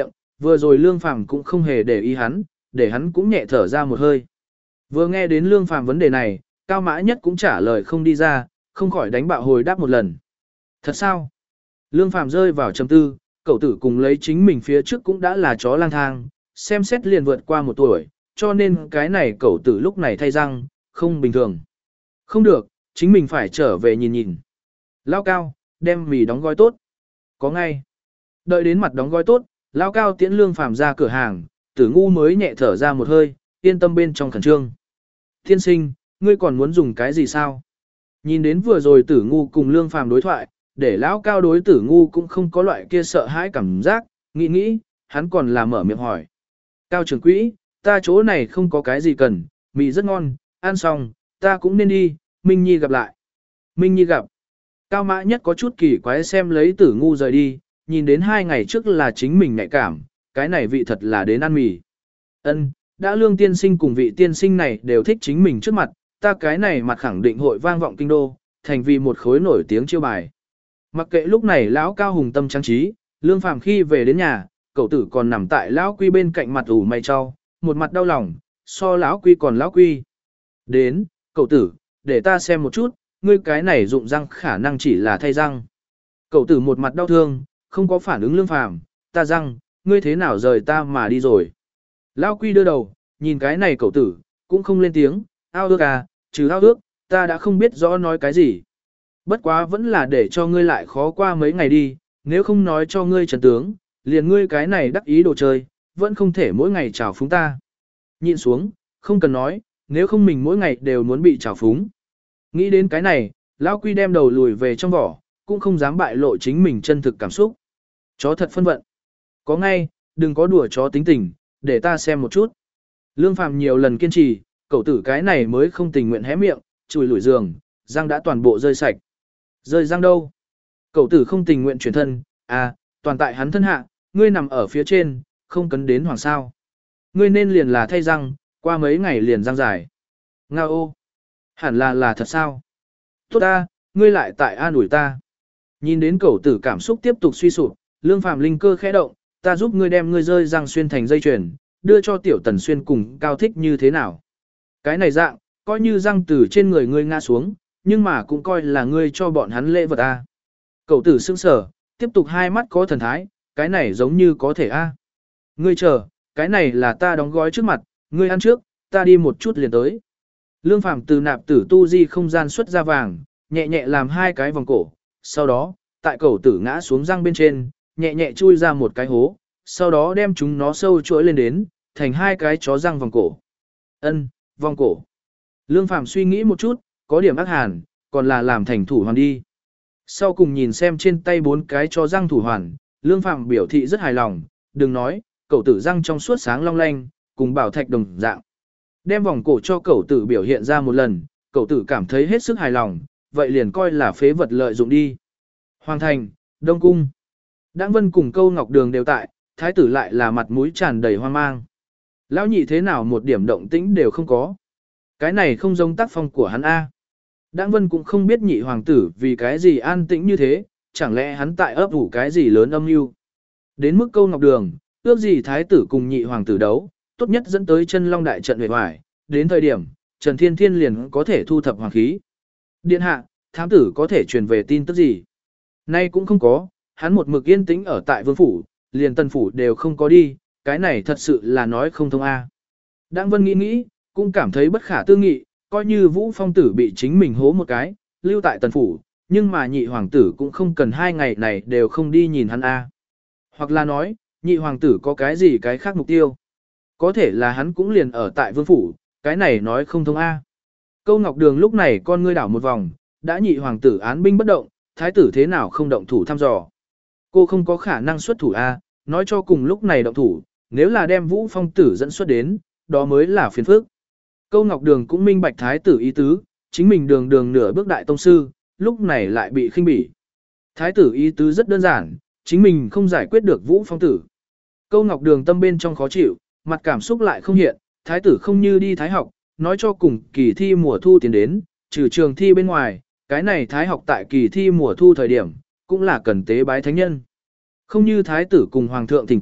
Vừa rồi Lương Phàm cũng không hề để ý hắn, để hắn cũng nhẹ thở ra một hơi. Vừa nghe đến Lương Phàm vấn đề này, Cao Mã Nhất cũng trả lời không đi ra, không khỏi đánh bạo hồi đáp một lần. Thật sao? Lương Phàm rơi vào trầm tư, cậu tử cùng lấy chính mình phía trước cũng đã là chó lang thang, xem xét liền vượt qua một tuổi, cho nên cái này cậu tử lúc này thay răng, không bình thường. Không được, chính mình phải trở về nhìn nhìn. Lao Cao, đem mì đóng gói tốt. Có ngay. Đợi đến mặt đóng gói tốt, Lao Cao tiễn Lương Phàm ra cửa hàng, Tử Ngu mới nhẹ thở ra một hơi, yên tâm bên trong khẩn trương. Thiên sinh, ngươi còn muốn dùng cái gì sao? Nhìn đến vừa rồi Tử Ngu cùng Lương Phàm đối thoại, để Lão Cao đối Tử Ngu cũng không có loại kia sợ hãi cảm giác, nghĩ nghĩ, hắn còn là mở miệng hỏi. Cao trưởng quỹ, ta chỗ này không có cái gì cần, mì rất ngon, ăn xong, ta cũng nên đi, Minh Nhi gặp lại. Minh Nhi gặp. Cao Mã Nhất có chút kỳ quái xem lấy Tử Ngu rời đi, nhìn đến hai ngày trước là chính mình nhạy cảm, cái này vị thật là đến ăn mì. Ân, đã Lương tiên sinh cùng vị tiên sinh này đều thích chính mình trước mặt, ta cái này mặt khẳng định hội vang vọng kinh đô, thành vì một khối nổi tiếng chiêu bài. Mặc kệ lúc này lão Cao hùng tâm trang trí, Lương Phàm khi về đến nhà, cậu tử còn nằm tại lão Quy bên cạnh mặt ủ mày cho, một mặt đau lòng, so lão Quy còn lão Quy. Đến, cậu tử, để ta xem một chút, ngươi cái này dụng răng khả năng chỉ là thay răng. Cậu tử một mặt đau thương, không có phản ứng Lương Phàm, ta răng, ngươi thế nào rời ta mà đi rồi. Lão Quy đưa đầu, nhìn cái này cậu tử, cũng không lên tiếng, ao ước à, trừ ao ước, ta đã không biết rõ nói cái gì. Bất quá vẫn là để cho ngươi lại khó qua mấy ngày đi, nếu không nói cho ngươi trần tướng, liền ngươi cái này đắc ý đồ chơi, vẫn không thể mỗi ngày chào phúng ta. Nhịn xuống, không cần nói, nếu không mình mỗi ngày đều muốn bị chào phúng. Nghĩ đến cái này, Lão Quy đem đầu lùi về trong vỏ, cũng không dám bại lộ chính mình chân thực cảm xúc. Chó thật phân vận. Có ngay, đừng có đùa chó tính tình, để ta xem một chút. Lương Phàm nhiều lần kiên trì, cậu tử cái này mới không tình nguyện hé miệng, chùi lủi giường, răng đã toàn bộ rơi sạch. Rơi răng đâu? Cậu tử không tình nguyện chuyển thân, à, toàn tại hắn thân hạ, ngươi nằm ở phía trên, không cấn đến hoàng sao. Ngươi nên liền là thay răng, qua mấy ngày liền răng dài. Nga ô! Hẳn là là thật sao? Tốt ta, ngươi lại tại an ủi ta. Nhìn đến cậu tử cảm xúc tiếp tục suy sụp, Lương Phàm linh cơ khẽ động, ta giúp ngươi đem ngươi rơi răng xuyên thành dây chuyền, đưa cho tiểu tần xuyên cùng Cao Thích như thế nào. Cái này dạng, coi như răng từ trên người ngươi ngã xuống, nhưng mà cũng coi là ngươi cho bọn hắn lễ vật a. Cậu tử sững sờ, tiếp tục hai mắt có thần thái, cái này giống như có thể a. Ngươi chờ, cái này là ta đóng gói trước mặt, ngươi ăn trước, ta đi một chút liền tới. Lương Phàm từ nạp tử tu di không gian xuất ra vàng, nhẹ nhẹ làm hai cái vòng cổ, sau đó, tại cậu tử ngã xuống răng bên trên, nhẹ nhẹ chui ra một cái hố, sau đó đem chúng nó sâu chuỗi lên đến, thành hai cái chó răng vòng cổ. Ân, vòng cổ. Lương Phàm suy nghĩ một chút, có điểm ác hàn, còn là làm thành thủ hoàn đi. Sau cùng nhìn xem trên tay bốn cái chó răng thủ hoàn, Lương Phàm biểu thị rất hài lòng, đừng nói, cậu tử răng trong suốt sáng long lanh, cùng bảo thạch đồng dạng. Đem vòng cổ cho cậu tử biểu hiện ra một lần, cậu tử cảm thấy hết sức hài lòng, vậy liền coi là phế vật lợi dụng đi. Hoàng thành, Đông Cung. Đãng Vân cùng Câu Ngọc Đường đều tại, thái tử lại là mặt mũi tràn đầy hoang mang. Lão nhị thế nào một điểm động tĩnh đều không có. Cái này không giống tác phong của hắn A. Đãng Vân cũng không biết nhị hoàng tử vì cái gì an tĩnh như thế, chẳng lẽ hắn tại ấp ủ cái gì lớn âm mưu. Đến mức Câu Ngọc Đường, ước gì thái tử cùng nhị hoàng tử đấu, tốt nhất dẫn tới chân long đại trận huệ hoài, đến thời điểm, Trần Thiên Thiên liền có thể thu thập hoàng khí. Điện hạ, thám tử có thể truyền về tin tức gì? Nay cũng không có, hắn một mực yên tĩnh ở tại vương phủ, liền tần phủ đều không có đi, cái này thật sự là nói không thông a. Đãng Vân nghĩ nghĩ, cũng cảm thấy bất khả tư nghị, coi như Vũ Phong tử bị chính mình hố một cái, lưu tại tần phủ, nhưng mà nhị hoàng tử cũng không cần hai ngày này đều không đi nhìn hắn a. Hoặc là nói, nhị hoàng tử có cái gì cái khác mục tiêu. Có thể là hắn cũng liền ở tại vương phủ, cái này nói không thông a. Câu Ngọc Đường lúc này con ngươi đảo một vòng, đã nhị hoàng tử án binh bất động, thái tử thế nào không động thủ thăm dò. Cô không có khả năng xuất thủ a, nói cho cùng lúc này động thủ, nếu là đem Vũ Phong tử dẫn xuất đến, đó mới là phiền phức. Câu Ngọc Đường cũng minh bạch thái tử ý tứ, chính mình đường đường nửa bước đại tông sư, lúc này lại bị khinh bỉ. Thái tử ý tứ rất đơn giản, chính mình không giải quyết được Vũ Phong tử. Câu Ngọc Đường tâm bên trong khó chịu, mặt cảm xúc lại không hiện, thái tử không như đi thái học, nói cho cùng kỳ thi mùa thu tiến đến, trừ trường thi bên ngoài, cái này thái học tại kỳ thi mùa thu thời điểm, cũng là cần tế bái thánh nhân. Không như thái tử cùng hoàng thượng thỉnh cầu,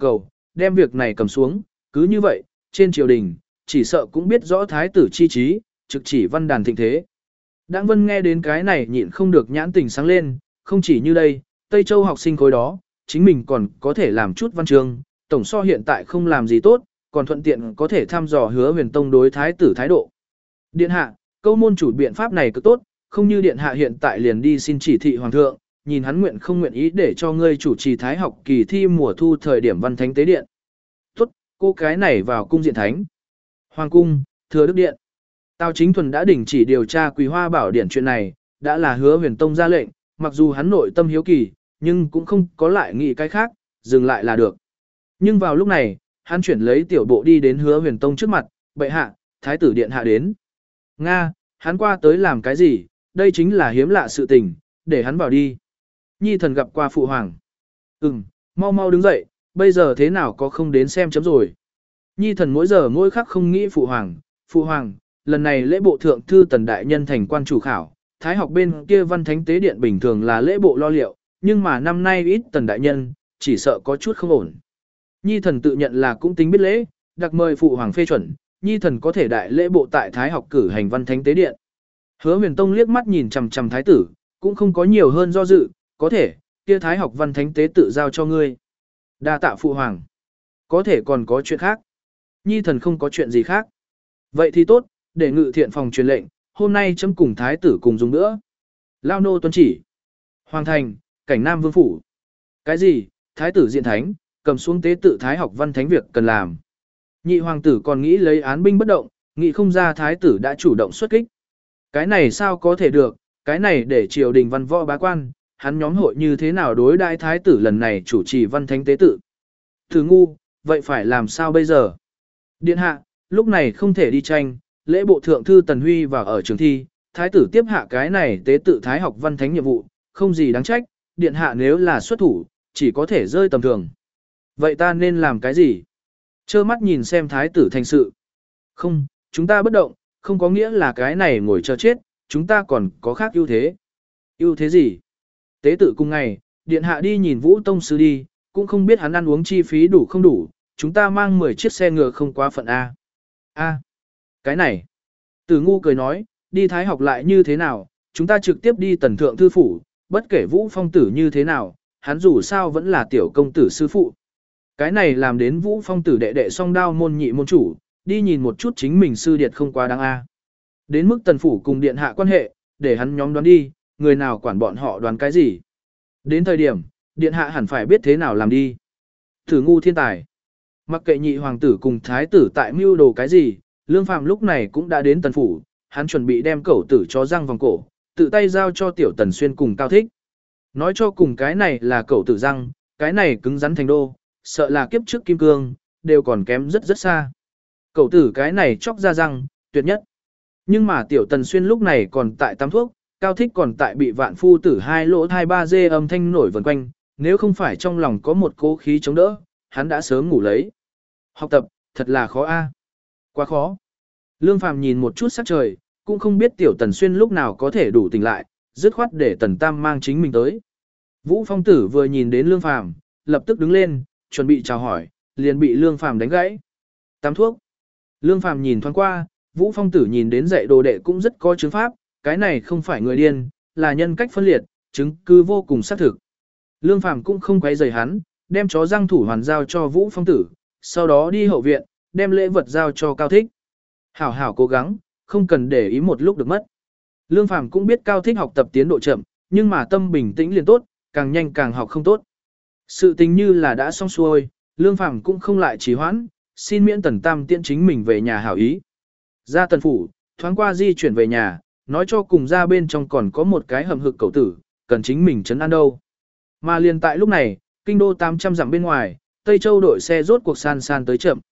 đem việc này cầm xuống, cứ như vậy, trên triều đình, chỉ sợ cũng biết rõ thái tử chi trí, trực chỉ văn đàn thịnh thế. Đặng Vân nghe đến cái này nhịn không được nhãn tình sáng lên, không chỉ như đây, Tây Châu học sinh khối đó, chính mình còn có thể làm chút văn chương, tổng so hiện tại không làm gì tốt, còn thuận tiện có thể thăm dò Hứa Huyền Tông đối thái tử thái độ. Điện hạ, câu môn chủ biện pháp này cực tốt, không như điện hạ hiện tại liền đi xin chỉ thị hoàng thượng, nhìn hắn nguyện không nguyện ý để cho ngươi chủ trì thái học kỳ thi mùa thu thời điểm văn thánh tế điện. Tốt, cô cái này vào cung diện thánh. Hoàng cung, thừa đức điện. Tào Chính Thuần đã đình chỉ điều tra Quý Hoa Bảo Điển chuyện này, đã là Hứa Huyền Tông ra lệnh, mặc dù hắn nội tâm hiếu kỳ, nhưng cũng không có lại nghĩ cái khác, dừng lại là được. Nhưng vào lúc này, hắn chuyển lấy tiểu bộ đi đến Hứa Huyền Tông trước mặt, bệ hạ, thái tử điện hạ đến. Nga, hắn qua tới làm cái gì, đây chính là hiếm lạ sự tình, để hắn vào đi. Nhi thần gặp qua phụ hoàng. Ừm, mau mau đứng dậy, bây giờ thế nào có không đến xem chấm rồi. Nhi thần mỗi giờ mỗi khắc không nghĩ phụ hoàng, phụ hoàng, lần này lễ bộ thượng thư tần đại nhân thành quan chủ khảo, thái học bên kia văn thánh tế điện bình thường là lễ bộ lo liệu, nhưng mà năm nay ít tần đại nhân, chỉ sợ có chút không ổn. Nhi thần tự nhận là cũng tính biết lễ, đặc mời phụ hoàng phê chuẩn, Nhi thần có thể đại lễ bộ tại thái học cử hành văn thánh tế điện. Hứa Huyền Tông liếc mắt nhìn chằm chằm thái tử, cũng không có nhiều hơn do dự, có thể, kia thái học văn thánh tế tự giao cho ngươi. Đa tạ phụ hoàng. Có thể còn có chuyện khác. Nhi thần không có chuyện gì khác. Vậy thì tốt, để ngự thiện phòng truyền lệnh, hôm nay chấm cùng thái tử cùng dùng nữa. Lao nô tuân chỉ. Hoàng thành, cảnh Nam Vương phủ. Cái gì, thái tử diện thánh, cầm xuống tế tự thái học văn thánh việc cần làm. Nhị hoàng tử còn nghĩ lấy án binh bất động, nghĩ không ra thái tử đã chủ động xuất kích. Cái này sao có thể được, cái này để triều đình văn võ bá quan, hắn nhóm hội như thế nào đối đãi thái tử lần này chủ trì văn thánh tế tự. Thử ngu, vậy phải làm sao bây giờ? Điện hạ, lúc này không thể đi tranh, lễ bộ thượng thư Tần Huy vào ở trường thi, thái tử tiếp hạ cái này tế tự thái học văn thánh nhiệm vụ, không gì đáng trách, điện hạ nếu là xuất thủ, chỉ có thể rơi tầm thường. Vậy ta nên làm cái gì? Chơ mắt nhìn xem thái tử thành sự. Không, chúng ta bất động, không có nghĩa là cái này ngồi chờ chết, chúng ta còn có khác ưu thế. Ưu thế gì? Tế tự cùng ngày, điện hạ đi nhìn Vũ Tông Sư đi, cũng không biết hắn ăn uống chi phí đủ không đủ, chúng ta mang mười chiếc xe ngựa không quá phận A. A. Cái này. Tử ngu cười nói, đi thái học lại như thế nào, chúng ta trực tiếp đi tần thượng thư phủ, bất kể Vũ Phong tử như thế nào, hắn dù sao vẫn là tiểu công tử sư phụ. Cái này làm đến Vũ Phong tử đệ đệ song đao môn nhị môn chủ, đi nhìn một chút chính mình sư điệt không quá đáng A. Đến mức tần phủ cùng điện hạ quan hệ, để hắn nhóm đoán đi, người nào quản bọn họ đoán cái gì. Đến thời điểm, điện hạ hẳn phải biết thế nào làm đi. Tử ngu thiên tài. Mặc kệ nhị hoàng tử cùng thái tử tại mưu đồ cái gì, Lương Phàm lúc này cũng đã đến tần phủ, hắn chuẩn bị đem cẩu tử chó răng vòng cổ, tự tay giao cho tiểu tần xuyên cùng Cao Thích. Nói cho cùng cái này là cẩu tử răng, cái này cứng rắn thành đô, sợ là kiếp trước kim cương, đều còn kém rất rất xa. Cẩu tử cái này chóc ra răng, tuyệt nhất. Nhưng mà tiểu tần xuyên lúc này còn tại tắm thuốc, Cao Thích còn tại bị vạn phu tử hai lỗ thai ba dê âm thanh nổi vần quanh, nếu không phải trong lòng có một cố khí chống đỡ, hắn đã sớm ngủ lấy. Học tập, thật là khó a. Quá khó. Lương Phàm nhìn một chút sắc trời, cũng không biết tiểu tần xuyên lúc nào có thể đủ tỉnh lại, dứt khoát để tần tam mang chính mình tới. Vũ Phong tử vừa nhìn đến Lương Phàm, lập tức đứng lên, chuẩn bị chào hỏi, liền bị Lương Phàm đánh gãy. Tắm thuốc. Lương Phàm nhìn thoáng qua, Vũ Phong tử nhìn đến dạy đồ đệ cũng rất có chứng pháp, cái này không phải người điên, là nhân cách phân liệt, chứng cứ vô cùng xác thực. Lương Phàm cũng không quấy rầy hắn, đem chó răng thủ hoàn giao cho Vũ Phong tử, sau đó đi hậu viện, đem lễ vật giao cho Cao Thích. Hảo hảo cố gắng, không cần để ý một lúc được mất. Lương Phàm cũng biết Cao Thích học tập tiến độ chậm, nhưng mà tâm bình tĩnh liền tốt, càng nhanh càng học không tốt. Sự tình như là đã xong xuôi, Lương Phàm cũng không lại trì hoãn, xin miễn Tần Tam tiễn chính mình về nhà hảo ý. Ra Tần phủ, thoáng qua di chuyển về nhà, nói cho cùng ra bên trong còn có một cái hầm hực cẩu tử, cần chính mình trấn an đâu. Mà liền tại lúc này, kinh đô tám trăm dặm bên ngoài, Tây Châu đội xe rốt cuộc san san tới chậm.